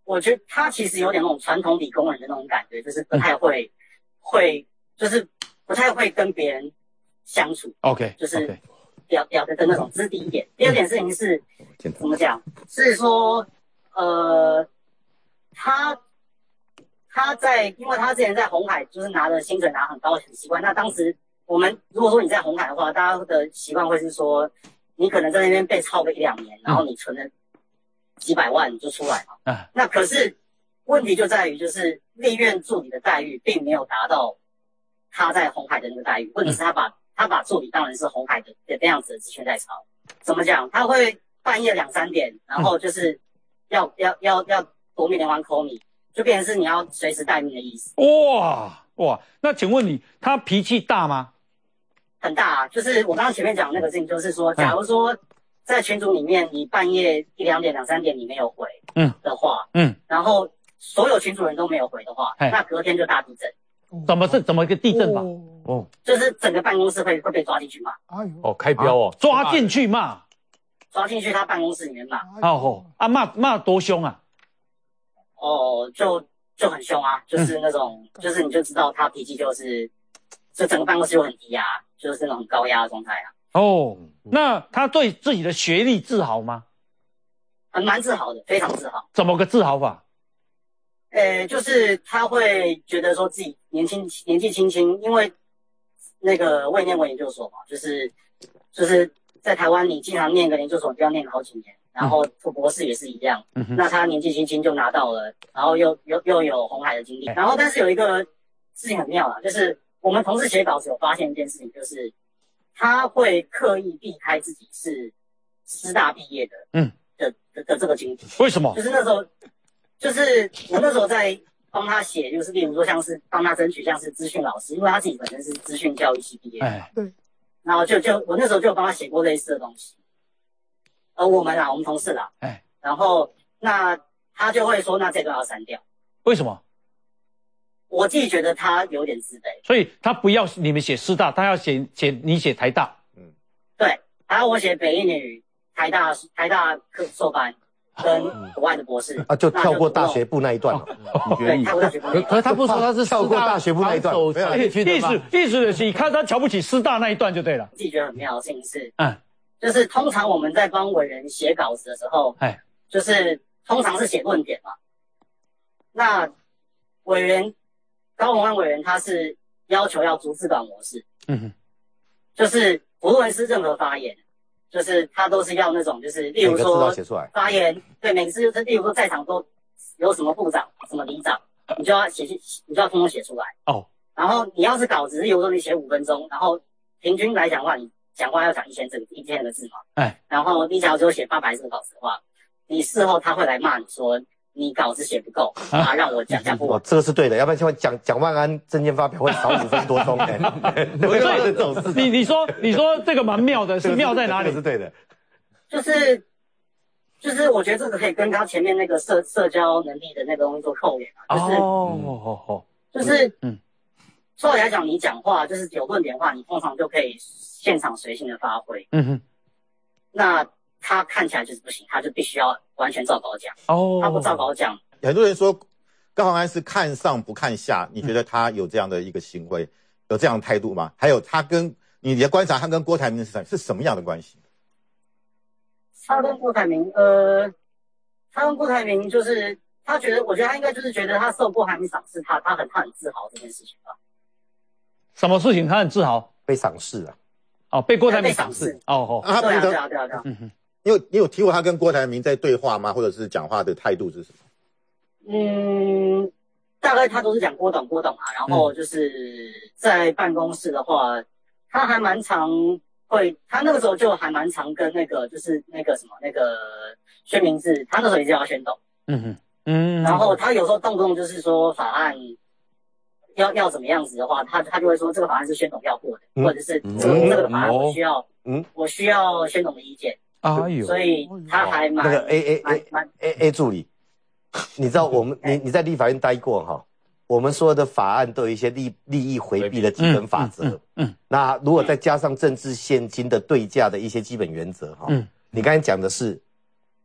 我觉得他其实有点那种传统理工人的那种感觉，就是不太会、嗯、会就是不太会跟别人相处。 OK， 就是表表的的那种，这是第一点。第二点事情是怎么讲？是说呃，他他在因为他之前在鸿海就是拿的薪水拿很高很习惯，那当时我们如果说你在鸿海的话，大家的习惯会是说，你可能在那边被操个一两年，然后你存了几百万就出来嘛。嗯、那可是问题就在于，就是立院助理的待遇并没有达到他在鸿海的那个待遇。问题是他把、嗯、他把助理当然是鸿海的的那样子的职权在操。怎么讲？他会半夜两三点，然后就是要、嗯、要要要夺命连环 call 你，就变成是你要随时待命的意思。 哇哇，那请问你他脾气大吗？ 很大啊，就是我刚刚前面讲的那个事情，就是说，假如说在群组里面，你半夜一两点、两三点你没有回，嗯的话，嗯，然后所有群组人都没有回的话，那隔天就大地震。 怎么是怎么一个地震法？ 哦，就是整个办公室会会被抓进去骂。 哦，开标哦， 抓进去骂， 抓进去他办公室里面骂。 哦啊，骂骂多凶啊？ 哦，就就很凶啊，就是那种，嗯、就是你就知道他脾气就是，就整个办公室就很低压。就是那种很高压的状态啊。 哦，那他对自己的学历自豪吗？ 很蛮自豪的，非常自豪。 怎么个自豪法？ 呃，就是他会觉得说自己年轻年纪轻轻，因为那个未念文研究所嘛，就是就是在台湾你经常念个研究所，你就要念好几年，然后读博士也是一样。嗯、那他年纪轻轻就拿到了，然后又又又有鸿海的经历，然后但是有一个事情很妙啊，就是。我们同事写稿子有发现一件事情，就是他会刻意避开自己是师大毕业的，嗯，的的的这个经历。 为什么？ 就是那时候，就是我那时候在帮他写，就是例如说像是帮他争取像是资讯老师，因为他自己本身是资讯教育系毕业的，哎，对。然后就就我那时候就帮他写过类似的东西，而我们啊，我们同事啦，哎，然后那他就会说，那这段要删掉。 为什么？ 我自己觉得他有点自卑， 所以他不要你们写师大，他要写写你写台大。 嗯，对，还要我写北一女、台大、台大课硕班跟国外的博士啊，就跳过大学部那一段了。 对，跳过大学部那一段。 可是他不说他是跳过大学部那一段， 意思意思是，你看他瞧不起师大那一段就对了。 自己觉得很妙的事情是，嗯，就是通常我们在帮委员写稿子的时候，哎，就是通常是写论点嘛，那委员。高虹安委员他是要求要逐字稿模式，嗯哼，就是不论是任何发言，就是他都是要那种，就是例如说发言，对，每次就是例如说在场都有什么部长、什么里长，你就要写，你就要通通写出来哦。然后你要是稿子，例如说你写五分钟，然后平均来讲的话，你讲话要讲一千字、一千个字嘛，哎，然后你假如只有写八百字的稿子的话，你事后他会来骂你说。你稿子写不够啊，让我讲讲不完。 这个是对的，要不然就会讲蒋万安政见发表会少五分多钟。 所以你你说你说这个蛮妙的，是妙在哪里？ 是对的， 就是就是我觉得这个可以跟他前面那个社社交能力的那个东西做扣连啊。就是哦哦哦，就是嗯，说来讲，你讲话就是有论点的话，你通常就可以现场随性的发挥。嗯哼，那。他看起来就是不行，他就必须要完全照稿讲。哦，他不照稿讲， 很多人说高虹安是看上不看下，你觉得他有这样的一个行为，有这样的态度吗？还有他跟你的观察，他跟郭台铭是是什么样的关系？ 他跟郭台铭，呃，他跟郭台铭就是他觉得，我觉得他应该就是觉得他受郭台铭赏识他，他很他很自豪这件事情吧。 什么事情他很自豪？ 被赏识啊！ 哦，被郭台铭赏识。哦哦， 啊，对啊对啊对啊对啊。嗯哼。 你有你有提过他跟郭台铭在对话吗？或者是讲话的态度是什么？ 嗯，大概他都是讲郭董郭董啊，然后就是在办公室的话，他还蛮常会，他那个时候就还蛮常跟那个就是那个什么那个宣明志，他那时候也叫他宣董，嗯哼嗯，然后他有时候动不动就是说法案要要怎么样子的话，他他就会说这个法案是宣董要过的，嗯、或者是这个、嗯、这个法案我需要嗯我需要宣董的意见。哎呦，所以他还蛮那个 A A A A A 助理，你知道我们你你在立法院待过哈？我们所有的法案都有一些利利益回避的基本法则。嗯，嗯那如果再加上政治现金的对价的一些基本原则哈，嗯，你刚才讲的是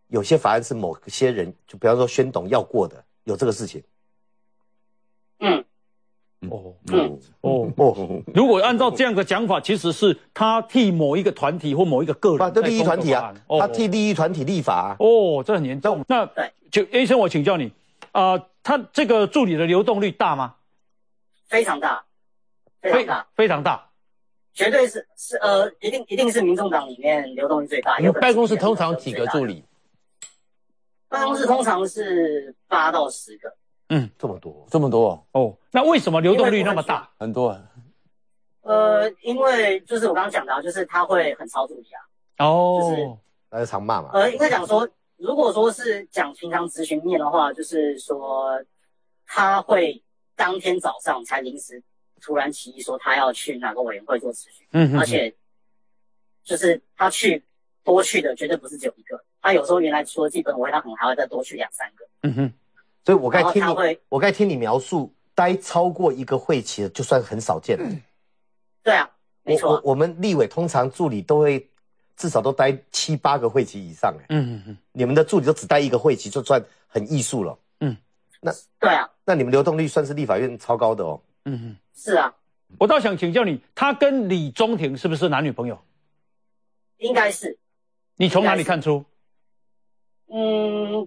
有些法案是某些人，就比方说宣董要过的，有这个事情。 嗯。 哦，嗯，哦哦，如果按照这样的讲法，其实是他替某一个团体或某一个个人， 这利益团体啊，他替利益团体立法啊。 哦，这很严重。那就 A 生，我请教你，啊、呃，他这个助理的流动率大吗？ 非常大，非常大， 非常大， 绝对是是呃，一定一定是民众党里面流动率最大。 你们办公室通常几个助理？ 办公室通常是八到十个。 嗯， 这么多， 这么多哦。那为什么流动率那么大？ 很多。 呃，因为就是我刚刚讲的，就是他会很操助理啊。哦， 就是他常骂嘛。 呃，应该讲说，如果说是讲平常咨询面的话，就是说他会当天早上才临时突然起意说他要去哪个委员会做咨询，嗯哼，而且就是他去多去的绝对不是只有一个，他有时候原来除了基本委员，他可能还会再多去两三个， 嗯哼。 所以我该听你，我该听你描述，待超过一个会期的，就算很少见了。嗯、 对啊，没错、啊。 我我们立委通常助理都会至少都待七八个会期以上，哎， 嗯嗯嗯。 你们的助理都只待一个会期，就算很艺术了。 嗯， 那对啊， 那你们流动率算是立法院超高的哦。 嗯嗯， 是啊。 我倒想请教你，他跟李中庭是不是男女朋友？ 应该是。 你从哪里看出？ 嗯。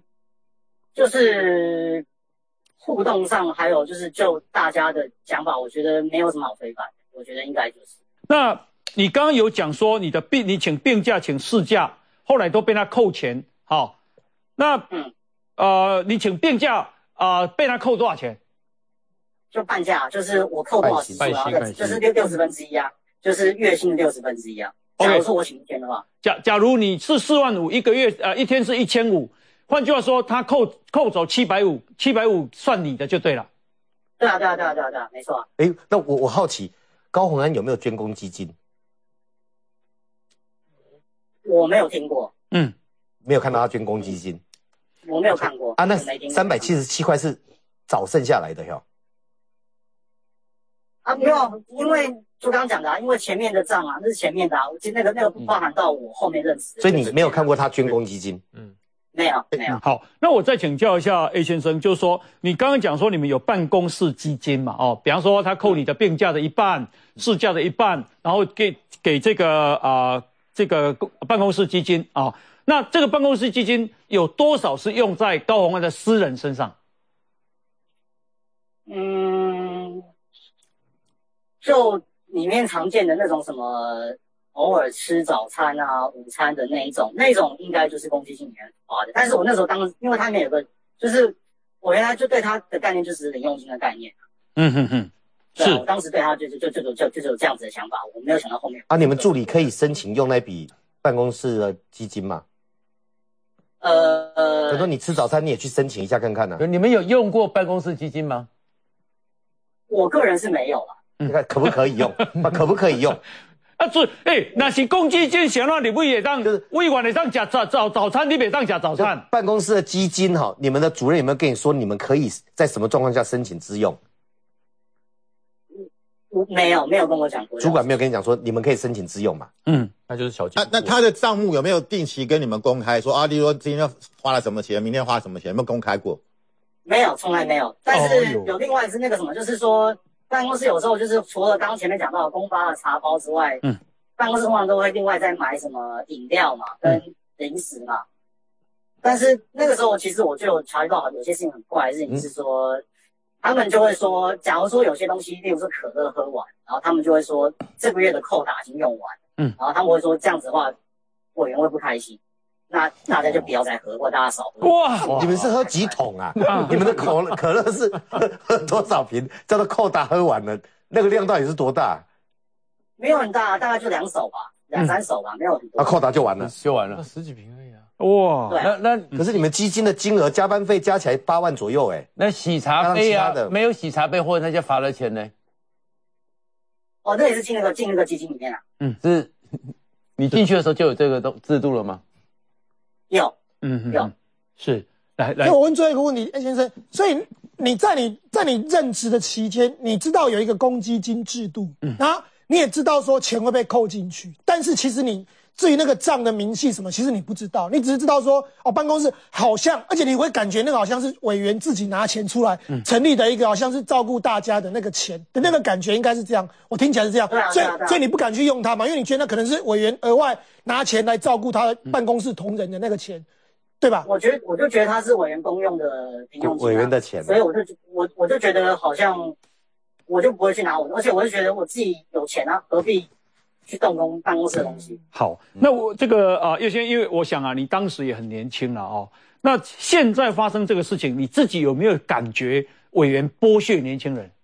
就是互动上，还有就是就大家的讲法，我觉得没有什么好推翻的。我觉得应该就是。 那你刚刚有讲说你的病，你请病假、请事假，后来都被他扣钱，好、哦，那嗯呃，你请病假啊、呃，被他扣多少钱？ 就半价，就是我扣多少时数啊？就是六六十分之一啊，就是月薪的六十分之一啊。假如说我请一天的话， 假假如你是四万五一个月，呃，一天是一千五。换句话说，他扣扣走七百五，七百五算你的就对了。 对啊，对啊，对啊，对啊，对啊，没错、啊。 哎，那我我好奇，高虹安有没有捐公基金？ 我没有听过。 嗯， 没有看到他捐公基金。 我没有看过啊。那三百七十七块是早剩下来的哟。 啊，没有，因为就刚刚讲的啊，因为前面的账啊，那是前面的啊，我那个那个不包含到我后面认识、嗯。 所以你没有看过他捐公基金？ 嗯。没有，没有。 好，那我再请教一下 A 先生，就是说，你刚刚讲说你们有办公室基金嘛？哦，比方说他扣你的病假的一半、事假的一半，然后给给这个啊、呃、这个办公室基金啊、哦。那这个办公室基金有多少是用在高虹安的私人身上？ 嗯，就里面常见的那种什么。偶尔吃早餐啊、午餐的那一种，那一种应该就是公积金里面花的。但是我那时候当，因为它里面有个，就是我原来就对它的概念就是零用金的概念。 嗯哼哼， 对、啊，我当时对它就就就就就就就有这样子的想法，我没有想到后面。 啊，你们助理可以申请用那笔办公室的基金吗？ 呃呃， 比如说你吃早餐，你也去申请一下看看呢、 啊。你们有用过办公室基金吗？ 我个人是没有啦。 你看可不可以用？啊，可不可以用？ 啊，做哎，那是公积金，想让你不也当委员也当吃早早早餐，你别当吃早餐。 办公室的基金哈，你们的主任有没有跟你说，你们可以在什么状况下申请自用？ 我没有，没有跟我讲过。 主管没有跟你讲说，你们可以申请自用嘛？ 嗯， 那就是小金。 那那他的账目有没有定期跟你们公开说啊？例如说今天花了什么钱，明天花了什么钱，有没有公开过？ 没有，从来没有。但是有另外是那个什么，就是说。办公室有时候就是除了刚刚前面讲到的公发的茶包之外，嗯，办公室通常都会另外再买什么饮料嘛，跟零食嘛。嗯、但是那个时候其实我就有察觉到有些事情很怪的事情是说，嗯、他们就会说，假如说有些东西，例如说可乐喝完，然后他们就会说这个月的扣打已经用完，嗯，然后他们会说这样子的话，委员会不开心。那大家就不要再喝，或大家少喝。 哇，你们是喝几桶啊？你们的可可乐是喝喝多少瓶？叫做扣打喝完了，那个量到底是多大？ 没有很大，大概就两手吧，两三手吧，没有很多。 啊，扣打就完了， 就完了， 那十几瓶而已啊。 哇， 对、 啊，那那可是你们基金的金额加班费加起来八万左右，哎， 那喜茶杯啊，没有喜茶杯或者那些罚了钱呢？ 哦，那也是进那个进那个基金里面啊。 嗯，是你进去的时候就有这个都制度了吗？ 有， 嗯， 有， 是，来来。 那我问最后一个问题，哎先生，所以你在你在你任职的期间，你知道有一个公积金制度，嗯，然后你也知道说钱会被扣进去，但是其实你至于那个账的明细什么，其实你不知道，你只是知道说哦，办公室好像，而且你会感觉那个好像是委员自己拿钱出来成立的一个，好像是照顾大家的那个钱的那个感觉，应该是这样。我听起来是这样，所以所以你不敢去用它嘛，因为你觉得那可能是委员额外拿钱来照顾他办公室同仁的那个钱，对吧？ 我觉得我就觉得他是委员公用的平用金、啊， 委员的钱， 所以我就我我就觉得好像我就不会去拿我的，而且我就觉得我自己有钱啊，何必去动工办公室的东西？ 好，那我这个啊，叶先生，因为我想啊，你当时也很年轻了哦。那现在发生这个事情，你自己有没有感觉委员剥削年轻人？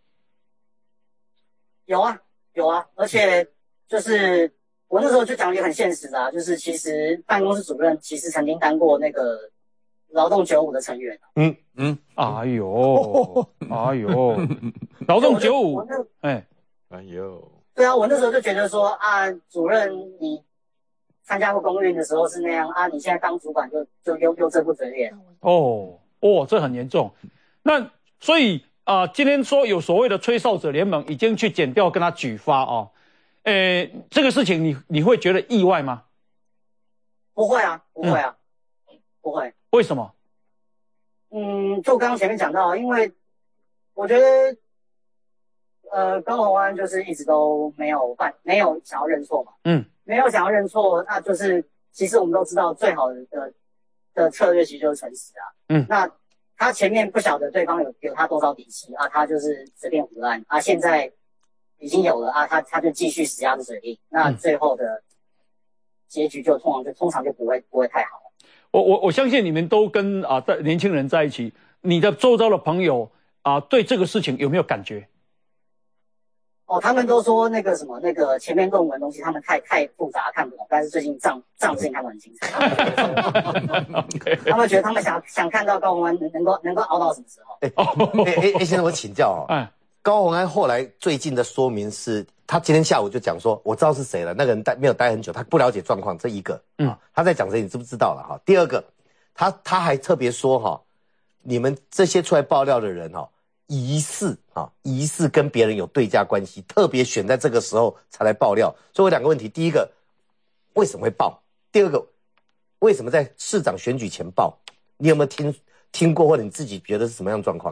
有啊，有啊，而且就是我那时候就讲也很现实的啊，就是其实办公室主任其实曾经当过那个劳动九五的成员。 嗯嗯，哎呦，哎呦，劳动九五，哎， 哎呦。 对啊，我那时候就觉得说啊，主任你参加过公运的时候是那样啊，你现在当主管就就又又这副嘴脸。 哦哦，这很严重。那所以啊、呃，今天说有所谓的吹哨者联盟已经去检调跟他举发哦，诶，这个事情你你会觉得意外吗？ 不会啊，不会啊，嗯、不会。 为什么？ 嗯，就刚刚前面讲到，因为我觉得。呃，高虹安就是一直都没有办，没有想要认错嘛。嗯，没有想要认错，那就是其实我们都知道，最好的的的策略其实就是诚实啊。嗯，那他前面不晓得对方有有他多少底气啊，他就是随便胡乱啊，现在已经有了啊，他他就继续死鸭子嘴硬，那最后的结局就通常就通常就不会不会太好。 我我我相信你们都跟啊年轻人在一起，你的周遭的朋友啊，对这个事情有没有感觉？ 哦，他们都说那个什么，那个前面论文的东西，他们太太复杂看不懂。但是最近账账事情看得很清楚，他们觉得他们想想看到高虹安能能够能够熬到什么时候？哎哎哎，现在我请教哦，哎，高虹安后来最近的说明是，他今天下午就讲说，我知道是谁了，那个人待没有待很久，他不了解状况，这一个，嗯，他在讲谁，你知不知道了哈？第二个，他他还特别说哈，你们这些出来爆料的人哈。疑似啊，疑似跟别人有对价关系，特别选在这个时候才来爆料。所以我两个问题：第一个，为什么会爆？第二个，为什么在市长选举前爆？你有没有听听过，或者你自己觉得是什么样的状况？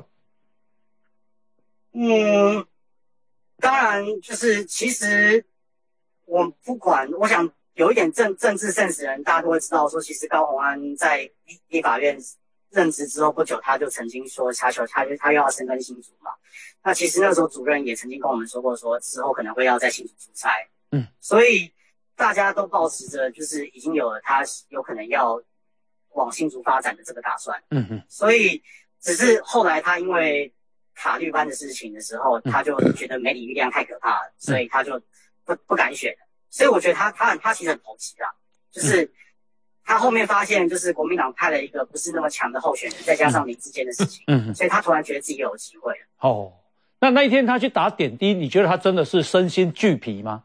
嗯，当然就是其实我不管，我想有一点政政治 sense 的人，大家都会知道说，其实高虹安在立法院任职之后不久，他就曾经说他求他就他又要深耕新竹嘛。那其实那时候主任也曾经跟我们说过，说之后可能会要在新竹出差。嗯，所以大家都抱持着就是已经有了他有可能要往新竹发展的这个打算。嗯嗯，所以只是后来他因为卡律班的事情的时候，他就觉得媒体力量太可怕了，所以他就不不敢选了。所以我觉得他他他其实很投机啦，就是他后面发现就是国民党派了一个不是那么强的候选人，再加上林智坚的事情，嗯，所以他突然觉得自己有机会了。 哦，那那一天他去打点滴，你觉得他真的是身心俱疲吗？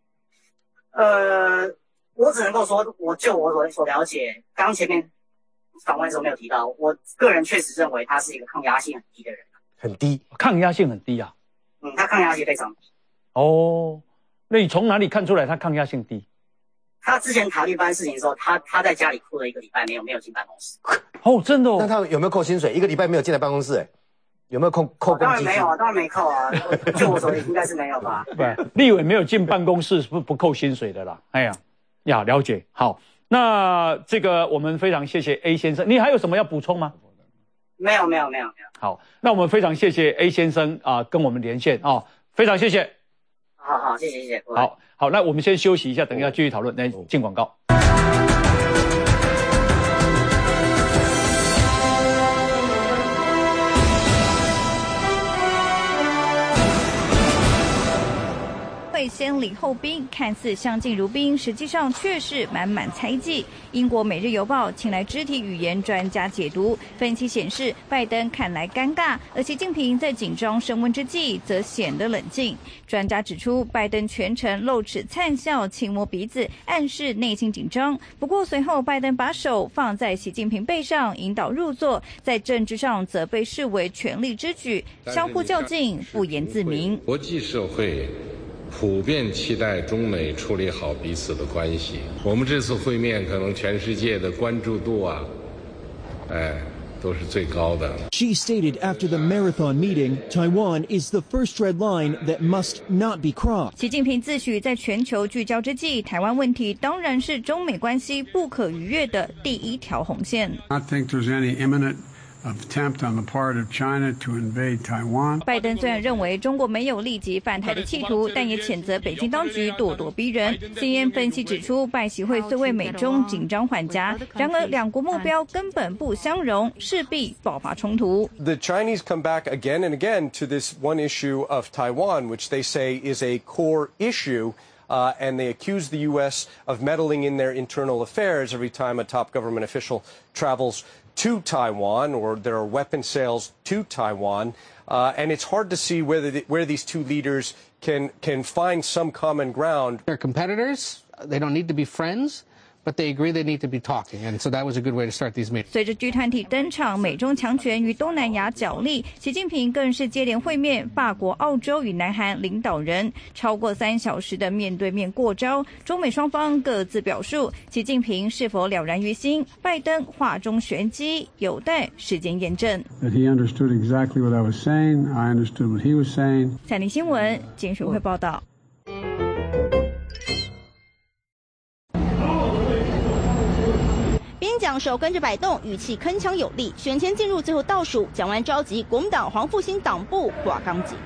呃，我只能够说，我就我所所了解，刚刚前面访问的时候没有提到，我个人确实认为他是一个抗压性很低的人。 很低， 抗压性很低啊。 嗯，他抗压性非常低。 哦，那你从哪里看出来他抗压性低？ 他之前塔利班事情的时候，他他在家里哭了一个礼拜，没有没有进办公室。 哦，真的哦。 那他有没有扣薪水？一个礼拜没有进来办公室、欸，有没有扣扣工资？ 当然没有啊，当然没扣啊。就我所知，应该是没有吧。 对，立委没有进办公室是不不扣薪水的啦。哎呀，呀，了解。好，那这个我们非常谢谢 A 先生，你还有什么要补充吗？ 没有，没有，没有，没有。 好，那我们非常谢谢 A 先生啊、呃，跟我们连线啊、哦，非常谢谢。 好好，谢谢谢谢。 好好，那我们先休息一下，等一下继续讨论。来，进广告。 会先礼后兵，看似相敬如宾，实际上却是满满猜忌。英国《每日邮报》请来肢体语言专家解读，分析显示，拜登看来尴尬，而习近平在紧张升温之际则显得冷静。专家指出，拜登全程露齿灿笑，轻摸鼻子，暗示内心紧张。不过随后，拜登把手放在习近平背上，引导入座，在政治上则被视为权力之举，相互较劲，不言自明。 国际社会普遍期待中美处理好彼此的关系。我们这次会面，可能全世界的关注度啊，哎。都是最高的。 She stated after the marathon meeting, Taiwan is the first red line that must not be crossed. 习近平自诩在全球聚焦之际，台湾问题当然是中美关系不可逾越的第一条红线。 I think there's any imminent attempt on the part of China to invade Taiwan. 拜登虽然认为中国没有立即犯台的企图，但也谴责北京当局咄咄逼人。C N N 分析指出，拜习会虽为美中紧张缓夹，然而两国目标根本不相容，势必爆发冲突。 The Chinese come back again and again to this one issue of Taiwan, which they say is a core issue. Uh, and they accuse the U S of meddling in their internal affairs every time a top government official travels to Taiwan, or there are weapon sales to Taiwan. Uh, and it's hard to see whether the, where these two leaders can, can find some common ground. They're competitors. They don't need to be friends. But they agree they need to be talking, and so that was a good way to start these meetings. 随着 G 团体登场，美中强权与东南亚角力，习近平更是接连会面法国、澳洲与南韩领导人，超过三小时的面对面过招。中美双方各自表述，习近平是否了然于心，拜登话中玄机，有待时间验证。 That he understood exactly what I was saying. I understood what he was saying. 三立新闻简水会报道。边讲手跟着摆动，语气铿锵有力。选前进入最后倒数，蒋万召集国民党黄复兴党部挂纲锦，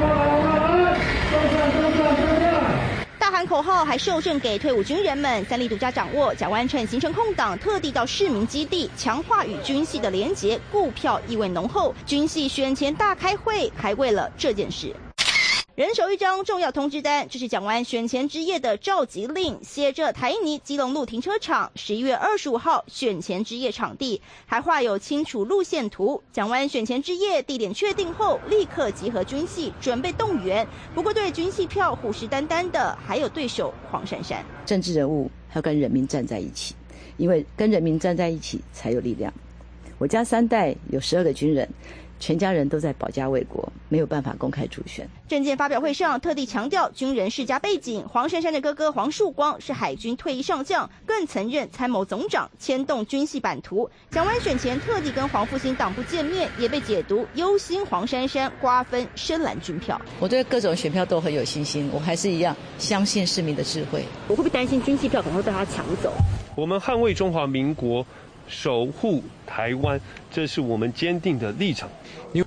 大喊口号，还授证给退伍军人们，三立独家掌握。蒋万趁行程空档，特地到市民基地，强化与军系的连结，顾票意味浓厚。军系选前大开会，还为了这件事。人手一张重要通知单，这是蒋万选前之夜的召集令，写着台泥基隆路停车场十一月二十五号选前之夜场地，还画有清楚路线图。蒋万选前之夜地点确定后，立刻集合军系准备动员。不过对军系票虎视眈眈的还有对手黄珊珊。 政治人物要跟人民站在一起，因为跟人民站在一起才有力量。我家三代有十二个军人。全家人都在保家卫国，没有办法公开助选。 政见发表会上特地强调军人世家背景，黄珊珊的哥哥黄树光是海军退役上将，更曾任参谋总长，牵动军系版图。蒋万选前特地跟黄复兴党部见面，也被解读忧心黄珊珊瓜分深蓝军票。 我对各种选票都很有信心，我还是一样相信市民的智慧。 我会不会担心军系票可能会被他抢走？ 我们捍卫中华民国，守护台湾，这是我们坚定的立场。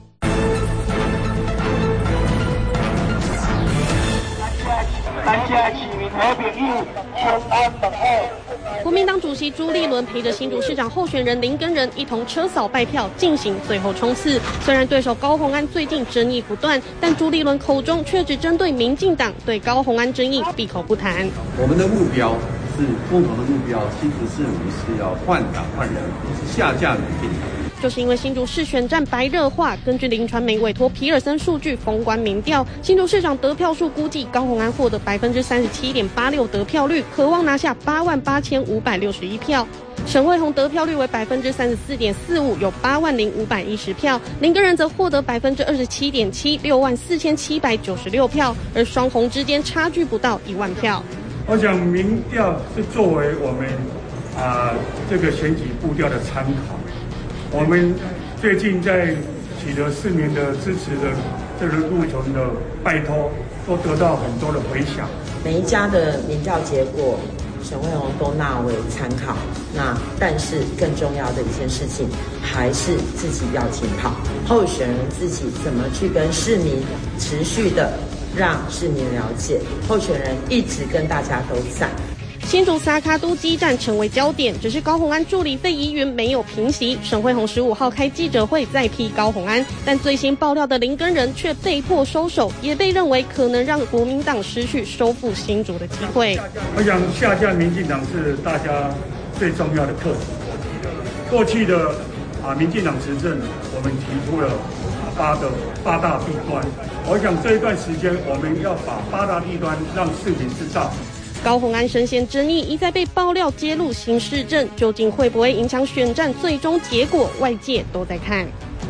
感谢市民好朋友平安问候。 国民党主席朱立伦陪着新竹市长候选人林耕仁一同车扫拜票，进行最后冲刺。虽然对手高虹安最近争议不断，但朱立伦口中却只针对民进党对高虹安争议闭口不谈。 我们的目标是共同的目标，新竹市民是要换党换人，下架民进党。 就是因为新竹市选战白热化，根据林传媒委托皮尔森数据封关民调，新竹市长得票数估计高虹安获得百分之三十七点八六得票率，渴望拿下八万八千五百六十一票。沈慧虹得票率为百分之三十四点四五，有八万零五百一十票。林耕仁则获得百分之二十七点七，六万四千七百九十六票，而双虹之间差距不到一万票。 我想民调是作为我们啊、呃、这个选举步调的参考。我们最近在取得市民的支持的这个路程的拜托，都得到很多的回响。 每一家的民调结果，沈慧虹都纳为参考。那但是更重要的一件事情，还是自己要紧跑。候选人自己怎么去跟市民持续的让市民了解，候选人一直跟大家都在。 新竹萨卡都激战成为焦点，只是高虹安助理费宜云没有平息。沈慧虹十五号开记者会再批高虹安，但最新爆料的林耕仁却被迫收手，也被认为可能让国民党失去收复新竹的机会。 我想下架民进党是大家最重要的课题。过去的啊民进党执政，我们提出了啊八个八大弊端，我想这一段时间我们要把八大弊端让市民知道。 高虹安深陷争议，一再被爆料揭露新市政，究竟会不会影响选战最终结果？外界都在看。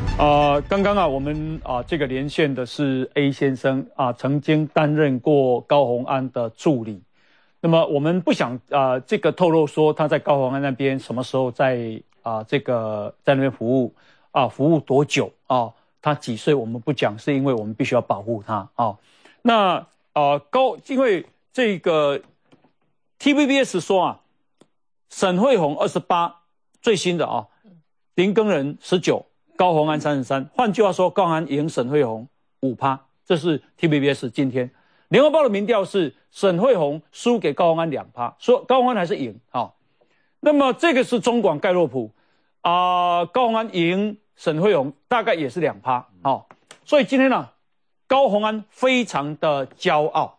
呃，刚刚啊，我们啊这个连线的是 A 先生啊，曾经担任过高虹安的助理。那么我们不想啊这个透露说他在高虹安那边什么时候在啊这个在那边服务啊，服务多久啊，他几岁我们不讲，是因为我们必须要保护他啊。那啊高，因为这个 T V B S 说啊，沈慧虹二十八，最新的啊，林耕仁十九。高虹安三十三，换句话说，高虹安赢沈慧虹五趴，这是 T V B S 今天。联合报的民调是沈慧虹输给高虹安两趴，说高虹安还是赢啊、哦。那么这个是中广盖洛普啊、呃，高虹安赢沈慧虹大概也是两趴啊。所以今天呢、啊，高虹安非常的骄傲。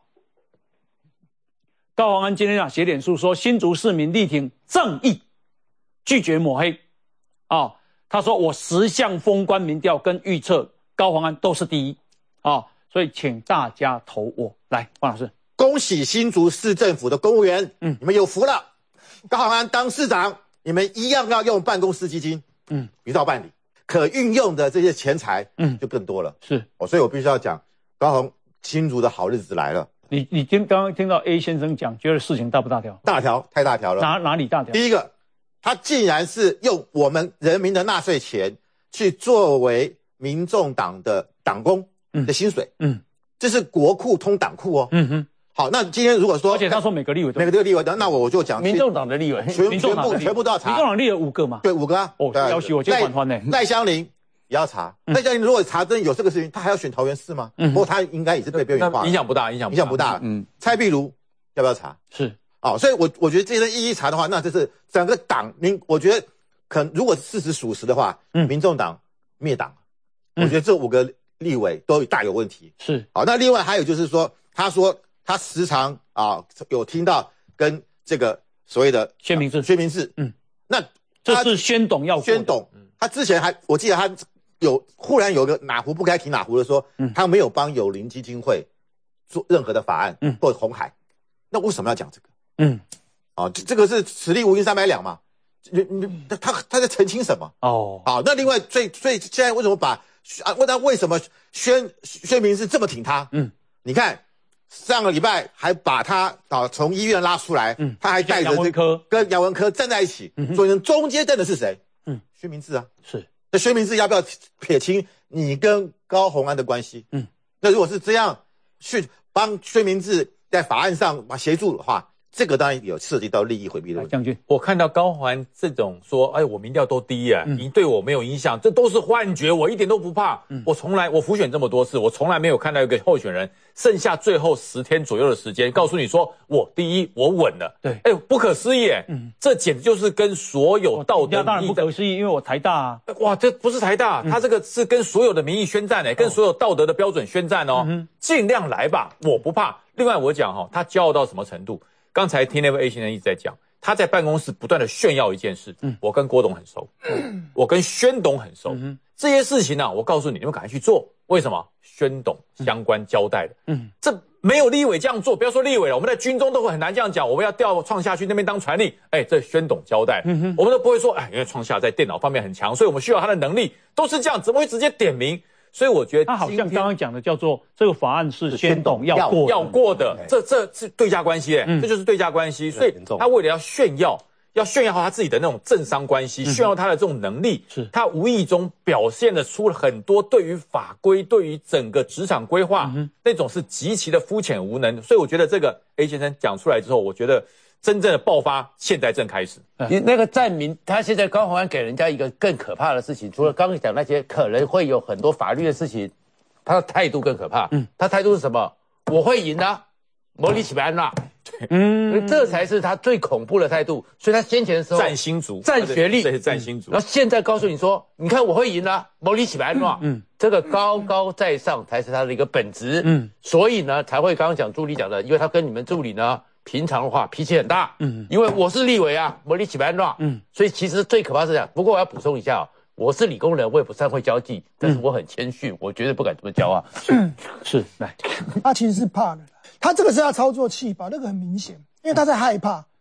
高虹安今天啊写脸书说，新竹市民力挺正义，拒绝抹黑啊。哦他说：“我十项封关民调跟预测，高虹安都是第一啊、哦，所以请大家投我。”来，王老师， 恭喜新竹市政府的公务员，嗯，你们有福了。高虹安当市长，你们一样要用办公室基金，嗯，一照办理，可运用的这些钱财，嗯，就更多了。 是哦，所以我必须要讲，高虹新竹的好日子来了。 你你听刚刚听到 A 先生讲，觉得事情大不大条？ 大条，太大条了。 哪哪里大条？ 第一个。他竟然是用我们人民的纳税钱去作为民众党的党工的薪水，嗯，这是国库通党库哦，嗯哼。好，那今天如果说， 而且他说每个立委都每个立委的，那我就讲民众党的立委， 全全部全部都要查。 民众党立委五个嘛？ 对，五个啊。 哦，要求我就管欢呢。 赖香伶也要查，赖香伶如果查真有这个事情，他还要选桃园市吗？嗯，不过他应该也是被边缘化， 影响不大，影响影响不大。嗯，蔡壁如要不要查？ 是。 哦，所以我，我我觉得这些一一查的话，那这是整个党民，我觉得可如果事实属实的话，嗯，民众党灭党，嗯，我觉得这五个立委都大有问题。 是， 好，那另外还有就是说，他说他时常啊有听到跟这个所谓的薛明志， 薛明志，嗯，那这是宣董要宣董，他之前还我记得他有忽然有个哪壶不该提哪壶的说，嗯，他没有帮友邻基金会做任何的法案，嗯，或者鸿海，那为什么要讲这个？嗯，啊，这这个是此地无银三百两嘛？你你他他在澄清什么？哦，好，那另外最最现在为什么把啊？问他为什么宣宣明是这么挺他？嗯，你看上个礼拜还把他啊从医院拉出来，嗯，他还带着这个跟杨文科站在一起，嗯，所以中间站的是谁？嗯，薛明志啊， 是。 那薛明志要不要撇清你跟高虹安的关系？嗯，那如果是这样去帮薛明志在法案上把协助的话。这个当然有涉及到利益回避的问题。 将军， 我看到高虹安这种说，哎，我民调都低啊，你、嗯、对我没有影响，这都是幻觉，我一点都不怕。嗯、我从来我辅选这么多次，我从来没有看到一个候选人剩下最后十天左右的时间，告诉你说我第一，我稳了。 对， 哎，不可思议耶！嗯，这简直就是跟所有道德。 当然不可思议，因为我台大啊。 哇，这不是台大，他这个是跟所有的民意宣战哎，跟所有道德的标准宣战哦。嗯、尽量来吧，我不怕。另外我讲哈、哦，他骄傲到什么程度？刚才听那位 A 先生一直在讲，他在办公室不断的炫耀一件事，嗯，我跟郭董很熟，嗯，我跟宣董很熟，嗯，这些事情呢、啊，我告诉你，你们赶快去做。为什么？宣董相关交代的，嗯，这没有立委这样做，不要说立委了，我们在军中都会很难这样讲，我们要调创下去那边当传令，哎，这宣董交代，嗯哼，我们都不会说，哎，因为创下在电脑方面很强，所以我们需要他的能力，都是这样，怎么会直接点名？所以我觉得他好像刚刚讲的叫做这个法案是宣董要过要过的，这这是对价关系、欸嗯、这就是对价关系。所以他为了要炫耀，要炫耀他自己的那种政商关系，嗯、炫耀他的这种能力，是他无意中表现了出了很多对于法规、对于整个职场规划、嗯、那种是极其的肤浅无能。所以我觉得这个 A 先生讲出来之后，我觉得真正的爆发现在正开始。 你那个站民，他现在高虹安给人家一个更可怕的事情，除了刚刚讲那些可能会有很多法律的事情，他的态度更可怕。嗯，他态度是什么？我会赢的，模拟起来啦。嗯，这才是他最恐怖的态度。所以他先前的时候占新竹、 占学历， 这是占新竹。 然后现在告诉你说，你看我会赢的，模拟起来啦。嗯，这个高高在上才是他的一个本质。嗯，所以呢，才会刚刚讲助理讲的，因为他跟你们助理呢。平常的话脾气很大，嗯，因为我是立委啊，我立起来乱，嗯，所以其实最可怕是这样。不过我要补充一下、哦，我是理工人，我也不太会交际，但是我很谦逊，我绝对不敢这么教啊。 嗯，是来， 他其实是怕的，他这个是要操作气吧，那个很明显，因为他在害怕，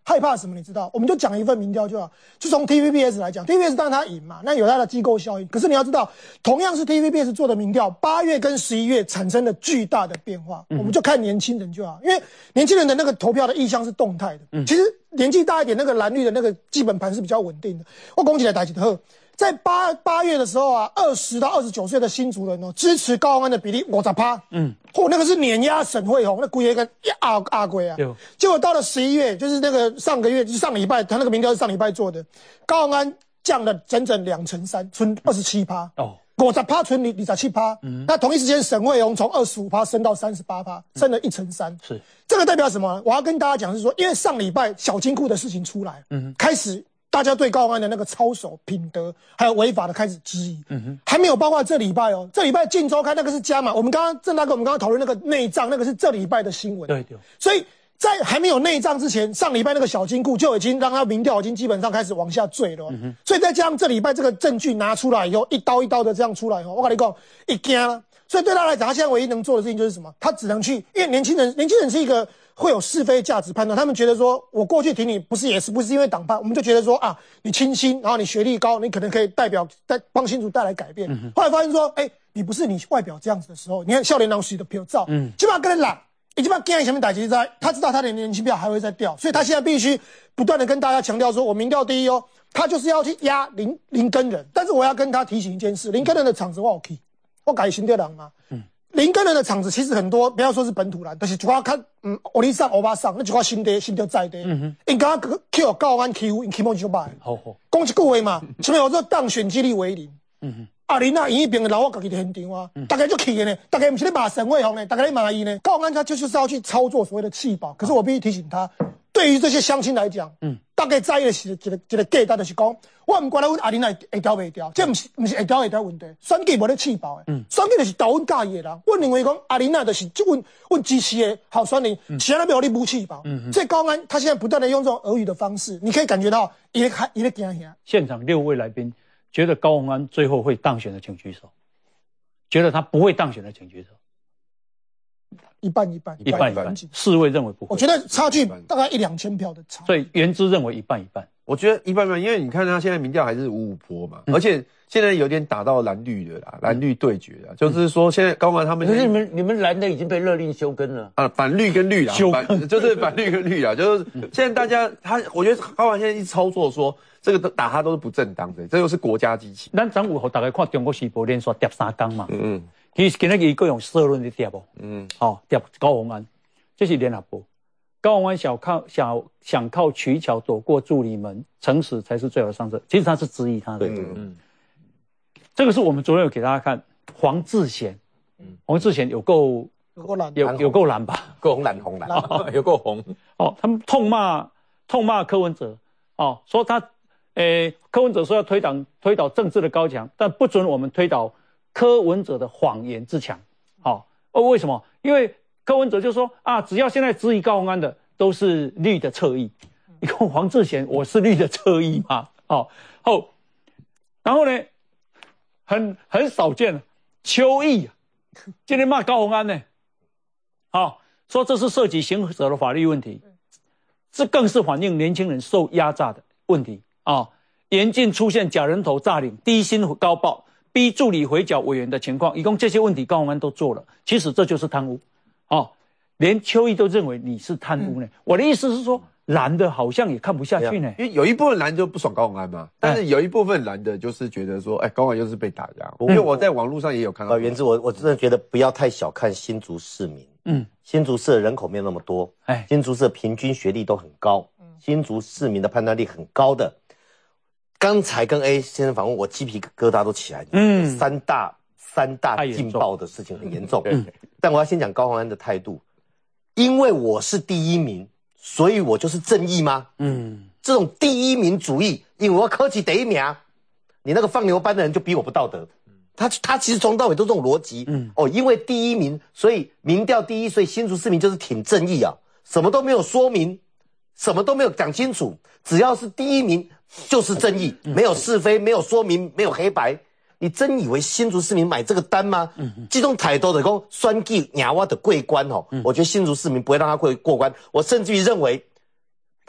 害怕什么？你知道？我们就讲一份民调就好。就从 T V B S 来讲 ，T V B S 当然它赢嘛，那有它的机构效应。可是你要知道，同样是 T V B S 做的民调，八月跟十一月产生了巨大的变化。嗯、我们就看年轻人就好，因为年轻人的那个投票的意向是动态的。嗯、其实年纪大一点，那个蓝绿的那个基本盘是比较稳定的。我讲起来大几特。在八八月的时候啊，二十到二十九岁的新族人哦，支持高虹安的比例五十趴，嗯，嚯、哦，那个是碾压沈慧虹，那鬼一个阿阿鬼啊。结果到了十一月，就是那个上个月，就是上礼拜，他那个民调是上礼拜做的，高虹安降了整整两成三，存二十七趴，哦，五十趴存二十七趴，嗯，那同一时间沈慧虹从二十五趴升到三十八趴，升了一成三，是这个代表什么？我要跟大家讲是说，因为上礼拜小金库的事情出来，嗯，开始。大家对高虹安的那个操守、品德还有违法的开始质疑，嗯哼，还没有包括这礼拜哦，这礼拜《镜周刊》那个是加码，我们刚刚郑大哥，我们刚刚讨论那个内账，那个是这礼拜的新闻，对对，所以在还没有内账之前，上礼拜那个小金库就已经让他民调已经基本上开始往下坠了，嗯哼，所以再加上这礼拜这个证据拿出来以后，一刀一刀的这样出来哦，我跟你讲，一惊了，所以对他来讲，他现在唯一能做的事情就是什么？他只能去，因为年轻人，年轻人是一个。会有是非价值判断，他们觉得说，我过去挺你不是也是不是因为党派，我们就觉得说啊，你清新，然后你学历高，你可能可以代表带帮新竹带来改变。嗯、后来发现说，哎、欸，你不是你外表这样子的时候，你看少年郎许的票照，嗯，基本上跟人懒，你基本上跟前面打击在，他知道他的年轻票还会再掉，所以他现在必须不断的跟大家强调说，我民调第一哦，他就是要去压林林根人，但是我要跟他提醒一件事，林根人的场子我有去，我改新店人嘛，嗯。林根人的场子其实很多，不要说是本土人，但是就我看，嗯，欧里上、欧巴上，那就我新地、新地在地。嗯哼，因刚刚 Q 高安 Q， 因 Q 梦就败。好好，讲一句话嘛，前面我说当选几率为零。嗯哼，啊林啊，赢一边的老我自己的现场啊，大概就气的呢，大概不是在骂沈慧虹呢，大概在骂伊呢。高安他就是要去操作所谓的弃保，可是我必须提醒他，对于这些乡亲来讲，嗯，大概在意的是一个一个价值，就是讲。我唔管了，阮阿玲会会调袂调，这唔是唔是会调会调问题。选举无咧弃保的，选举就是投阮介意的人。我认为讲阿玲娜就是就阮阮支持的好选民，其他没有你不弃保。所以高安他现在不断的用这种俄语的方式，你可以感觉到伊咧伊咧惊吓。 现场六位来宾觉得高虹安最后会当选的，请举手；觉得他不会当选的，请举手。 一半一半， 一半一半。四位认为不会。 我觉得差距大概一两千票的差。 所以原之认为一半一半。 我觉得一半一半，因为你看他现在民调还是五五波嘛，嗯、而且现在有点打到蓝绿的啦，蓝绿对决啦，就是说现在高虹安他们， 可是你们你们蓝的已经被勒令休耕了啊，反绿跟绿啦，反就是反绿跟绿啦，就是现在大家他，我觉得高虹安现在一操作说这个打他都是不正当的，这又是国家机器。 咱昨有大家看中国时报连续跌三天嘛，嗯嗯，其实今日伊各用社论的跌不，嗯，好、哦、跌高虹安，这是联合报。高虹安想靠想想靠取巧躲过助理门，诚实才是最好的上策。其实他是质疑他的，嗯嗯，这个是我们昨天有给大家看黄志贤，嗯，黄志贤有够有够蓝， 有有够蓝吧， 够红蓝红蓝，有够红哦。他们痛骂痛骂柯文哲，哦，说他，诶，柯文哲说要推倒推倒政治的高墙，但不准我们推倒柯文哲的谎言之墙。好、哦，哦，为什么？因为柯文哲就说啊，只要现在质疑高虹安的都是绿的侧翼。你看黄志贤，我是绿的侧翼嘛？哦，后，然后呢，很很少见，邱毅今天骂高虹安呢，好、哦、说这是涉及行者的法律问题，这更是反映年轻人受压榨的问题啊、哦！严禁出现假人头诈领、低薪高报、逼助理回缴委员的情况，一共这些问题高虹安都做了，其实这就是贪污。哦，连邱毅都认为你是贪污呢、嗯。我的意思是说，蓝的好像也看不下去呢， 因为有一部分蓝就不爽高虹安嘛，但是有一部分蓝的就是觉得说，哎，高虹安又是被打压。因为我在网络上也有看到。 原之，我我真的觉得不要太小看新竹市民。嗯，新竹市的人口没有那么多，哎，新竹市的平均学历都很高，新竹市民的判断力很高的。刚才跟 A 先生访问，我鸡皮疙瘩都起来。嗯，三大。三大劲爆的事情很严重，嗯，但我要先讲高虹安的态度，因为我是第一名，所以我就是正义吗？嗯，这种第一名主义，因为我要科技第一名，你那个放牛班的人就比我不道德。他他其实从到尾都这种逻辑，嗯，哦，因为第一名，所以民调第一，所以新竹市民就是挺正义啊，什么都没有说明，什么都没有讲清楚，只要是第一名就是正义，没有是非，没有说明，没有黑白。你真以为新竹市民买这个单吗？嗯，这种态度的讲选举赢我的过关哦、嗯，我觉得新竹市民不会让他过过关。我甚至于认为，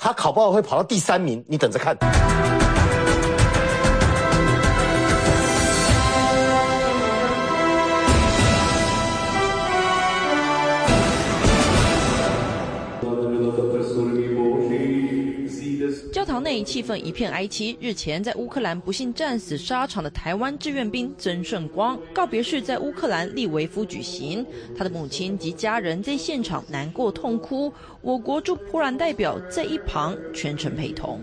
他考不好会跑到第三名，你等着看。 教堂内气氛一片哀戚。日前，在乌克兰不幸战死沙场的台湾志愿兵曾顺光告别式在乌克兰利维夫举行，他的母亲及家人在现场难过痛哭，我国驻波兰代表在一旁全程陪同。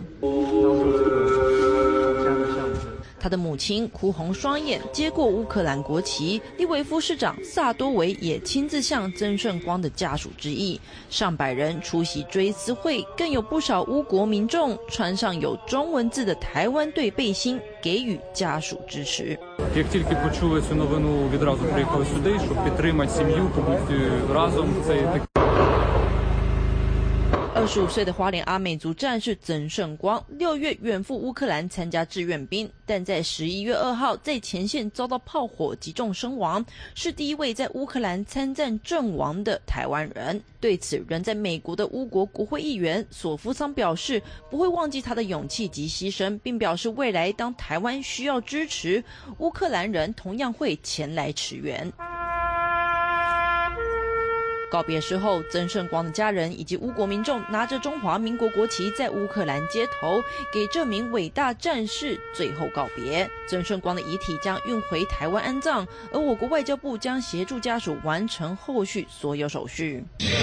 他的母亲哭红双眼，接过乌克兰国旗。利维夫市长萨多维也亲自向曾顺光的家属致意，上百人出席追思会，更有不少乌国民众穿上有中文字的台湾队背心，给予家属支持。 Як тільки почули цю новину, відразу приїхали сюди, щоб підтримати сім'ю, побути разом. Це 二十五岁的花莲阿美族战士曾顺光，六月远赴乌克兰参加志愿兵，但在十一月二号在前线遭到炮火击中身亡，是第一位在乌克兰参战阵亡的台湾人。对此，人在美国的乌国国会议员索夫桑表示，不会忘记他的勇气及牺牲，并表示未来当台湾需要支持，乌克兰人同样会前来驰援。告别式后，曾顺光的家人以及乌国民众拿着中华民国国旗在乌克兰街头给这名伟大战士最后告别。曾顺光的遗体将运回台湾安葬，而我国外交部将协助家属完成后续所有手续。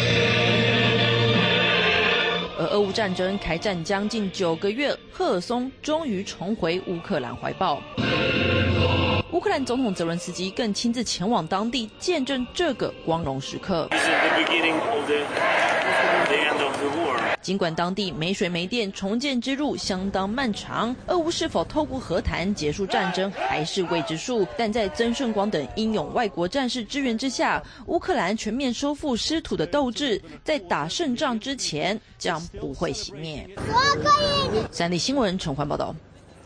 而俄乌战争开战将近九个月，赫尔松终于重回乌克兰怀抱。乌克兰总统泽伦斯基更亲自前往当地，见证这个光荣时刻。尽管当地没水没电，重建之路相当漫长，俄乌是否透过和谈结束战争还是未知数。但在曾顺光等英勇外国战士支援之下，乌克兰全面收复失土的斗志，在打胜仗之前将不会熄灭。三立新闻陈焕报道。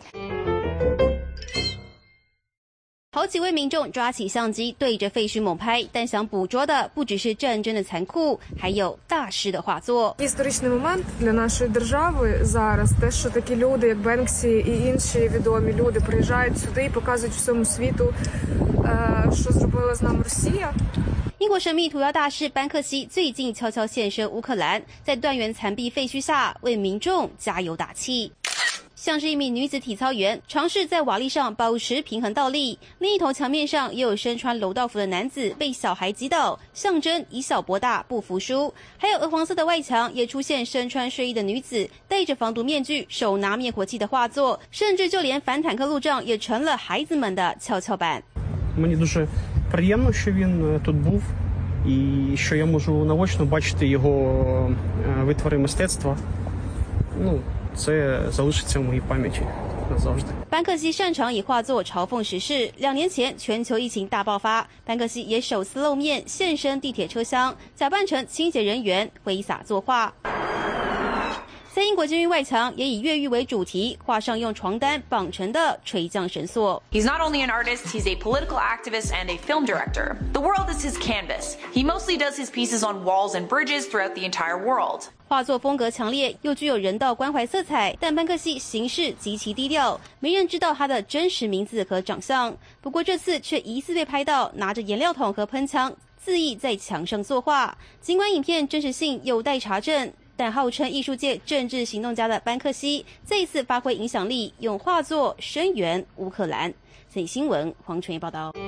好几位民众抓起相机对着废墟猛拍，但想捕捉的不只是战争的残酷，还有大师的画作。 Історичний момент для нашої держави зараз те, що такі люди, як Бенксі і інші відомі люди приїжджають сюди і показують всьому світу, що зробила з нами Росія. 英国神秘涂鸦大师班克西最近悄悄现身乌克兰，在断垣残壁废墟下为民众加油打气。像是一名女子体操员，尝试在瓦砾上保持平衡倒立；另一头墙面上也有身穿柔道服的男子被小孩击倒，象征以小博大，不服输。还有鹅黄色的外墙也出现身穿睡衣的女子戴着防毒面具，手拿灭火器的画作，甚至就连反坦克路障也成了孩子们的跷跷板。 Мені дуже приємно, що він тут був, і що я можу наочно бачити його витвори мистецтва. Ну, це залишиться в моїй пам'яті назавжди. 班克西擅长以画作嘲讽时事。两年前，全球疫情大爆发，班克西也首次露面现身地铁车厢，假扮成清洁人员，挥洒作画。在英国监狱外墙也以越狱为主题，画上用床单绑成的垂降绳索。 He's not only an artist, he's a political activist and a film director. The world is his canvas. He mostly does his pieces on walls and bridges throughout the entire world. 画作风格强烈，又具有人道关怀色彩，但班克西行事极其低调，没人知道他的真实名字和长相。不过这次却疑似被拍到拿着颜料桶和喷枪，恣意在墙上作画。尽管影片真实性有待查证，但号称艺术界政治行动家的班克西再一次发挥影响力，用画作声援乌克兰。此新闻黄纯义报道。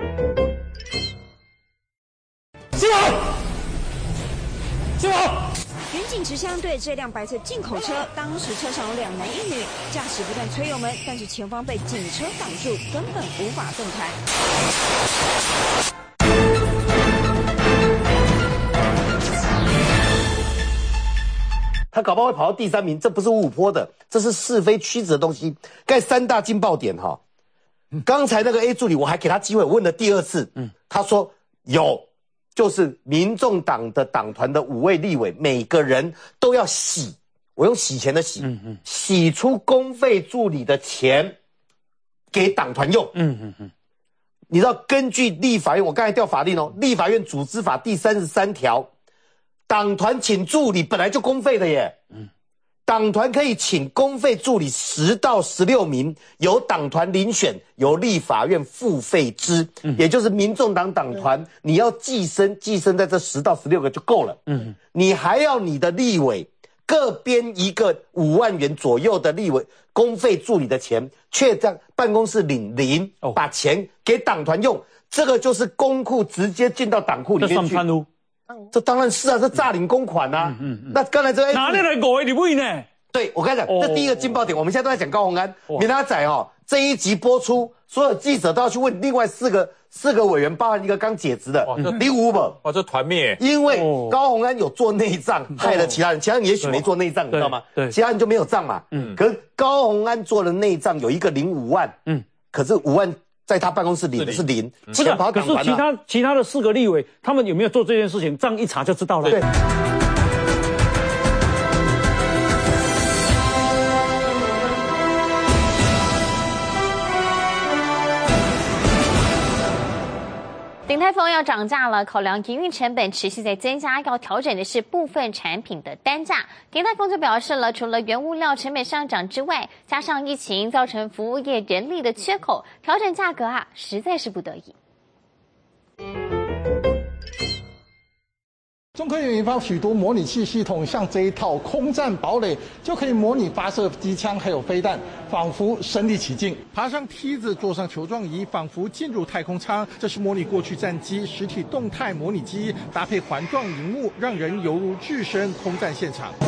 集合！集合！远警直相对这辆白色进口车，当时车上有两男一女，驾驶不断催油门，但是前方被警车挡住，根本无法动弹。 他搞不好会跑到第三名，这不是五五波的，这是是非曲直的东西。盖三大劲爆点哈，刚才那个 A 助理我还给他机会，我问了第二次，嗯，他说有。就是民众党的党团的五位立委，每个人都要洗，我用洗钱的洗，嗯嗯，洗出公费助理的钱给党团用，嗯嗯嗯。你知道，根据立法院，我刚才调法令哦，立法院组织法第三十三条，党团请助理本来就公费的耶，嗯， 党团可以请公费助理十到十六名，由党团遴选，由立法院付费之，嗯、也就是民众党党团，嗯、你要寄生，寄生在这十到十六个就够了。嗯，你还要你的立委各编一个五万元左右的立委公费助理的钱，却在办公室领零，哦、把钱给党团用，这个就是公库直接进到党库里面去。 这算贪污？ 这当然是啊，这诈领公款啊。嗯 嗯, 嗯那刚才这个哪里来五个立委呢？ 对，我跟你讲，哦、这第一个劲爆点，我们现在都在讲高虹安、明仔载哦，这一集播出，所有记者都要去问另外四个四个委员，包含一个刚解职的李武本， 哇，这团灭， 因为高虹安有做内账，哦、害了其他人，其他人也许没做内账，你知道吗？对，其他人就没有账嘛。嗯，可是高虹安做了内账，有一个领五万，嗯，可是五万。在他办公室领的是零， 不是、啊，可是其他其他的四个立委，他们有没有做这件事情？这样一查就知道了。对。 鼎泰丰要涨价了，考量营运成本持续在增加，要调整的是部分产品的单价。鼎泰丰就表示了，除了原物料成本上涨之外，加上疫情造成服务业人力的缺口，调整价格啊，实在是不得已。 中科院研发许多模拟器系统，像这一套空战堡垒，就可以模拟发射机枪还有飞弹，仿佛身临其境。爬上梯子，坐上球状仪，仿佛进入太空舱。这是模拟过去战机实体动态模拟机，搭配环状荧幕，让人犹如置身空战现场。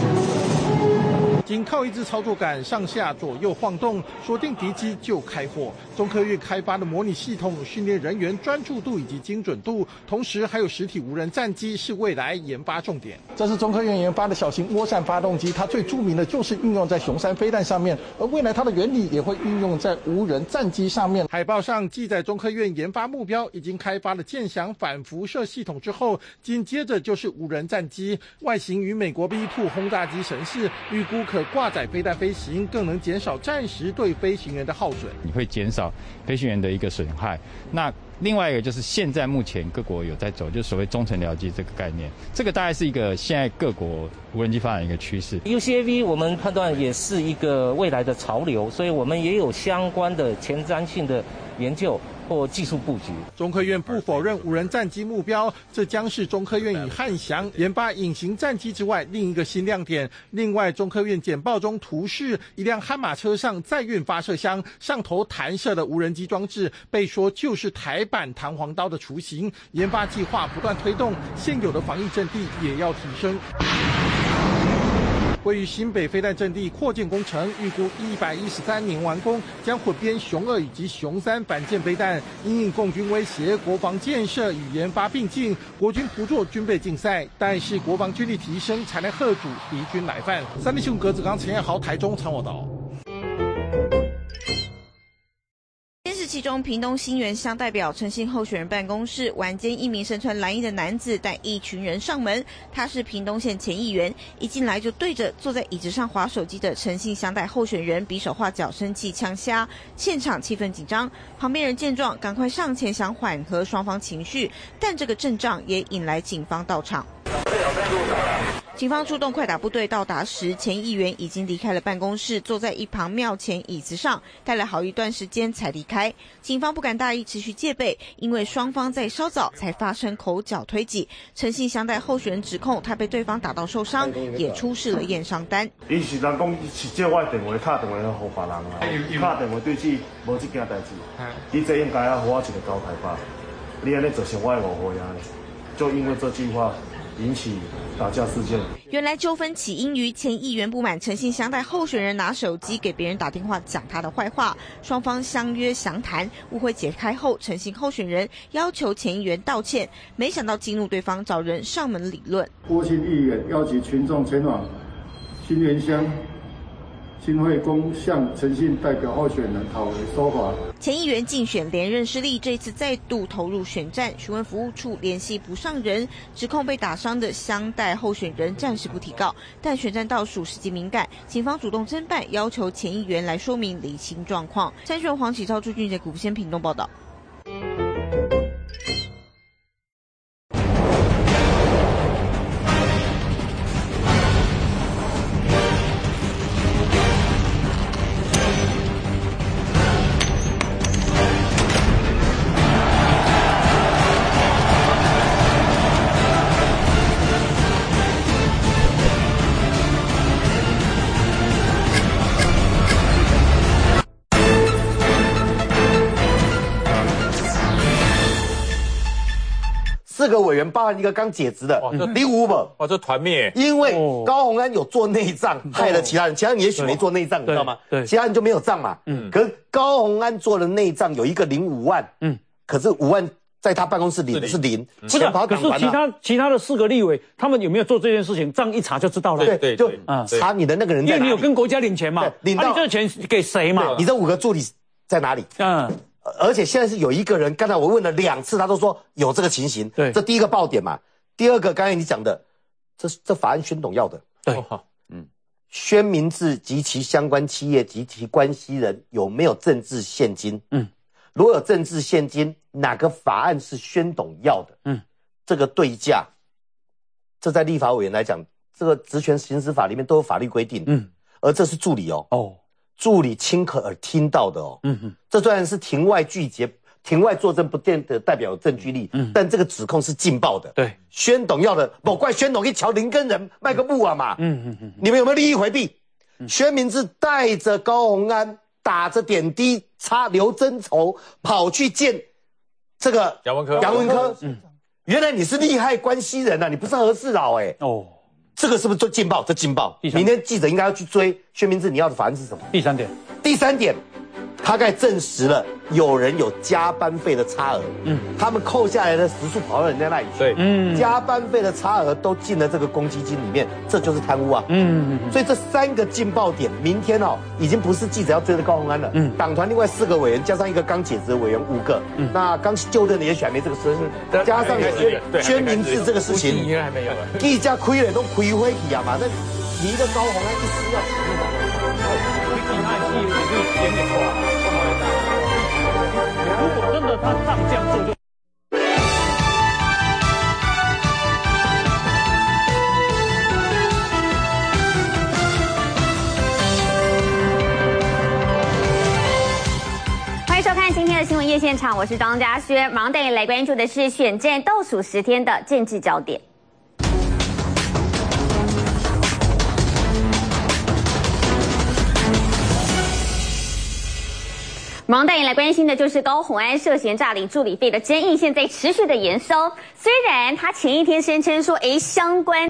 仅靠一支操作杆上下左右晃动，锁定敌机就开火。中科院开发的模拟系统训练人员专注度以及精准度，同时还有实体无人战机是未来研发重点。这是中科院研发的小型涡扇发动机，它最著名的就是运用在雄三飞弹上面，而未来它的原理也会运用在无人战机上面。海报上记载中科院研发目标已经开发了剑翔反辐射系统之后，紧接着就是无人战机，外形与美国 B 二 轰炸机神似，预估可挂载飞弹飞行，更能减少战时对飞行员的耗损。 你会减少飞行员的一个损害。那另外一个就是现在目前各国有在走，就是所谓中程僚机这个概念，这个大概是一个现在各国无人机发展一个趋势。 U C A V 我们判断也是一个未来的潮流，所以我们也有相关的前瞻性的研究或技术布局。 中科院不否认无人战机目标，这将是中科院以汉翔研发隐形战机之外另一个新亮点。另外，中科院简报中图示一辆悍马车上载运发射箱，上头弹射的无人机装置，被说就是台版弹簧刀的雏形。研发计划不断推动，现有的防疫阵地也要提升。位于新北飞弹阵地扩建工程，预估一百一十三年完工，将混编雄二以及雄三反舰飞弹，因应共军威胁，国防建设与研发并进，国军不做军备竞赛，但是国防军力提升，才能吓阻敌军来犯。三立新闻葛子刚、陈彦豪台中参报道。 监视器中，屏东新园乡代表陈姓候选人办公室，晚间一名身穿蓝衣的男子带一群人上门。他是屏东县前议员，一进来就对着坐在椅子上滑手机的陈姓乡代候选人比手画脚，生气呛瞎，现场气氛紧张。旁边人见状，赶快上前想缓和双方情绪，但这个阵仗也引来警方到场。警方出动快打部队到达时，前议员已经离开了办公室，坐在一旁庙前椅子上，待了好一段时间才离开。警方不敢大意，持续戒备，因为双方在稍早才发生口角推挤。陈姓乡代候选人指控他被对方打到受伤，也出示了验伤单。 伊是人讲是借我的电话打电话给别人啊，打电话对峙无这件代志，你这应该要给我一个交代吧？你安尼造成我的误会啊，就因为这句话。引起打架事件。 原来纠纷起因于前议员不满陈姓乡代候选人拿手机给别人打电话讲他的坏话，双方相约详谈，误会解开后，陈姓候选人要求前议员道歉，没想到激怒对方，找人上门理论。 郭姓议员邀请群众前往新园乡新会宫向陈姓代表候选人讨回说法。 前议员竞选连任失利，这次再度投入选战，询问服务处联系不上人，指控被打伤的乡代候选人暂时不提告，但选战倒数时机敏感，警方主动侦办，要求前议员来说明厘清状况。参选黄启超、朱俊杰、古福先屏东报道。 四个委员包含一个刚解职的李武本， 哇，这团灭， 因为高虹安有做内账，害了其他人，其他人也许没做内账，你知道吗？对，其他人就没有账嘛。嗯，可是高虹安做的内账有一个领五万，嗯，可是五万在他办公室领的是零，钱跑可是其他其他的四个立委，他们有没有做这件事情？账一查就知道了。 对对，就查你的那个人在哪里， 因为你有跟国家领钱嘛，领到这钱给谁嘛？ 你这五个助理在哪里？嗯。而且现在是有一个人，刚才我问了两次，他都说有这个情形。对，这第一个爆点嘛。第二个，刚才你讲的，这这法案宣董要的。对，嗯，宣明志及其相关企业及其关系人有没有政治现金？嗯，如果有政治现金，哪个法案是宣董要的？嗯，这个对价，这在立法委员来讲，这个职权行使法里面都有法律规定。嗯，而这是助理哦。哦。助理亲耳听到的哦，嗯哼，这虽然是庭外拒绝，庭外作证不见得代表有证据力，嗯，但这个指控是劲爆的。对，宣董要的，不怪宣董一瞧林根人卖个木啊嘛，嗯嗯嗯，你们有没有利益回避？嗯、宣明志带着高虹安，打着点滴，擦刘真筹，跑去见这个杨文科， 杨文科，嗯，原来你是利害关系人啊，你不是何事佬哎，哦。这个是不是做劲爆？这劲爆！明天记者应该要去追薛明志，你要的法案是什么？ 第三点， 第三点，他该证实了有人有加班费的差额，嗯，他们扣下来的时数跑到人家那里去，对，嗯，加班费的差额都进了这个公积金里面，这就是贪污啊，嗯，所以这三个劲爆点，明天哦，已经不是记者要追的高虹安了，嗯，党团另外四个委员加上一个刚解职的委员五个，嗯，那刚就任的也许还没这个事，加上薛薛明志这个事情， 应该还没有， 记者亏了都亏回去啊嘛，那你一个高虹安一时要死嘛， 你看戏也是点点错。如果真的他上这样做就。 欢迎收看今天的新闻夜现场，我是张嘉轩，马上带你来关注的是选战倒数十天的政治焦点。马上带你来关心的就是高虹安涉嫌诈领助理费的争议，现在持续的延烧。虽然他前一天声称说，哎，相关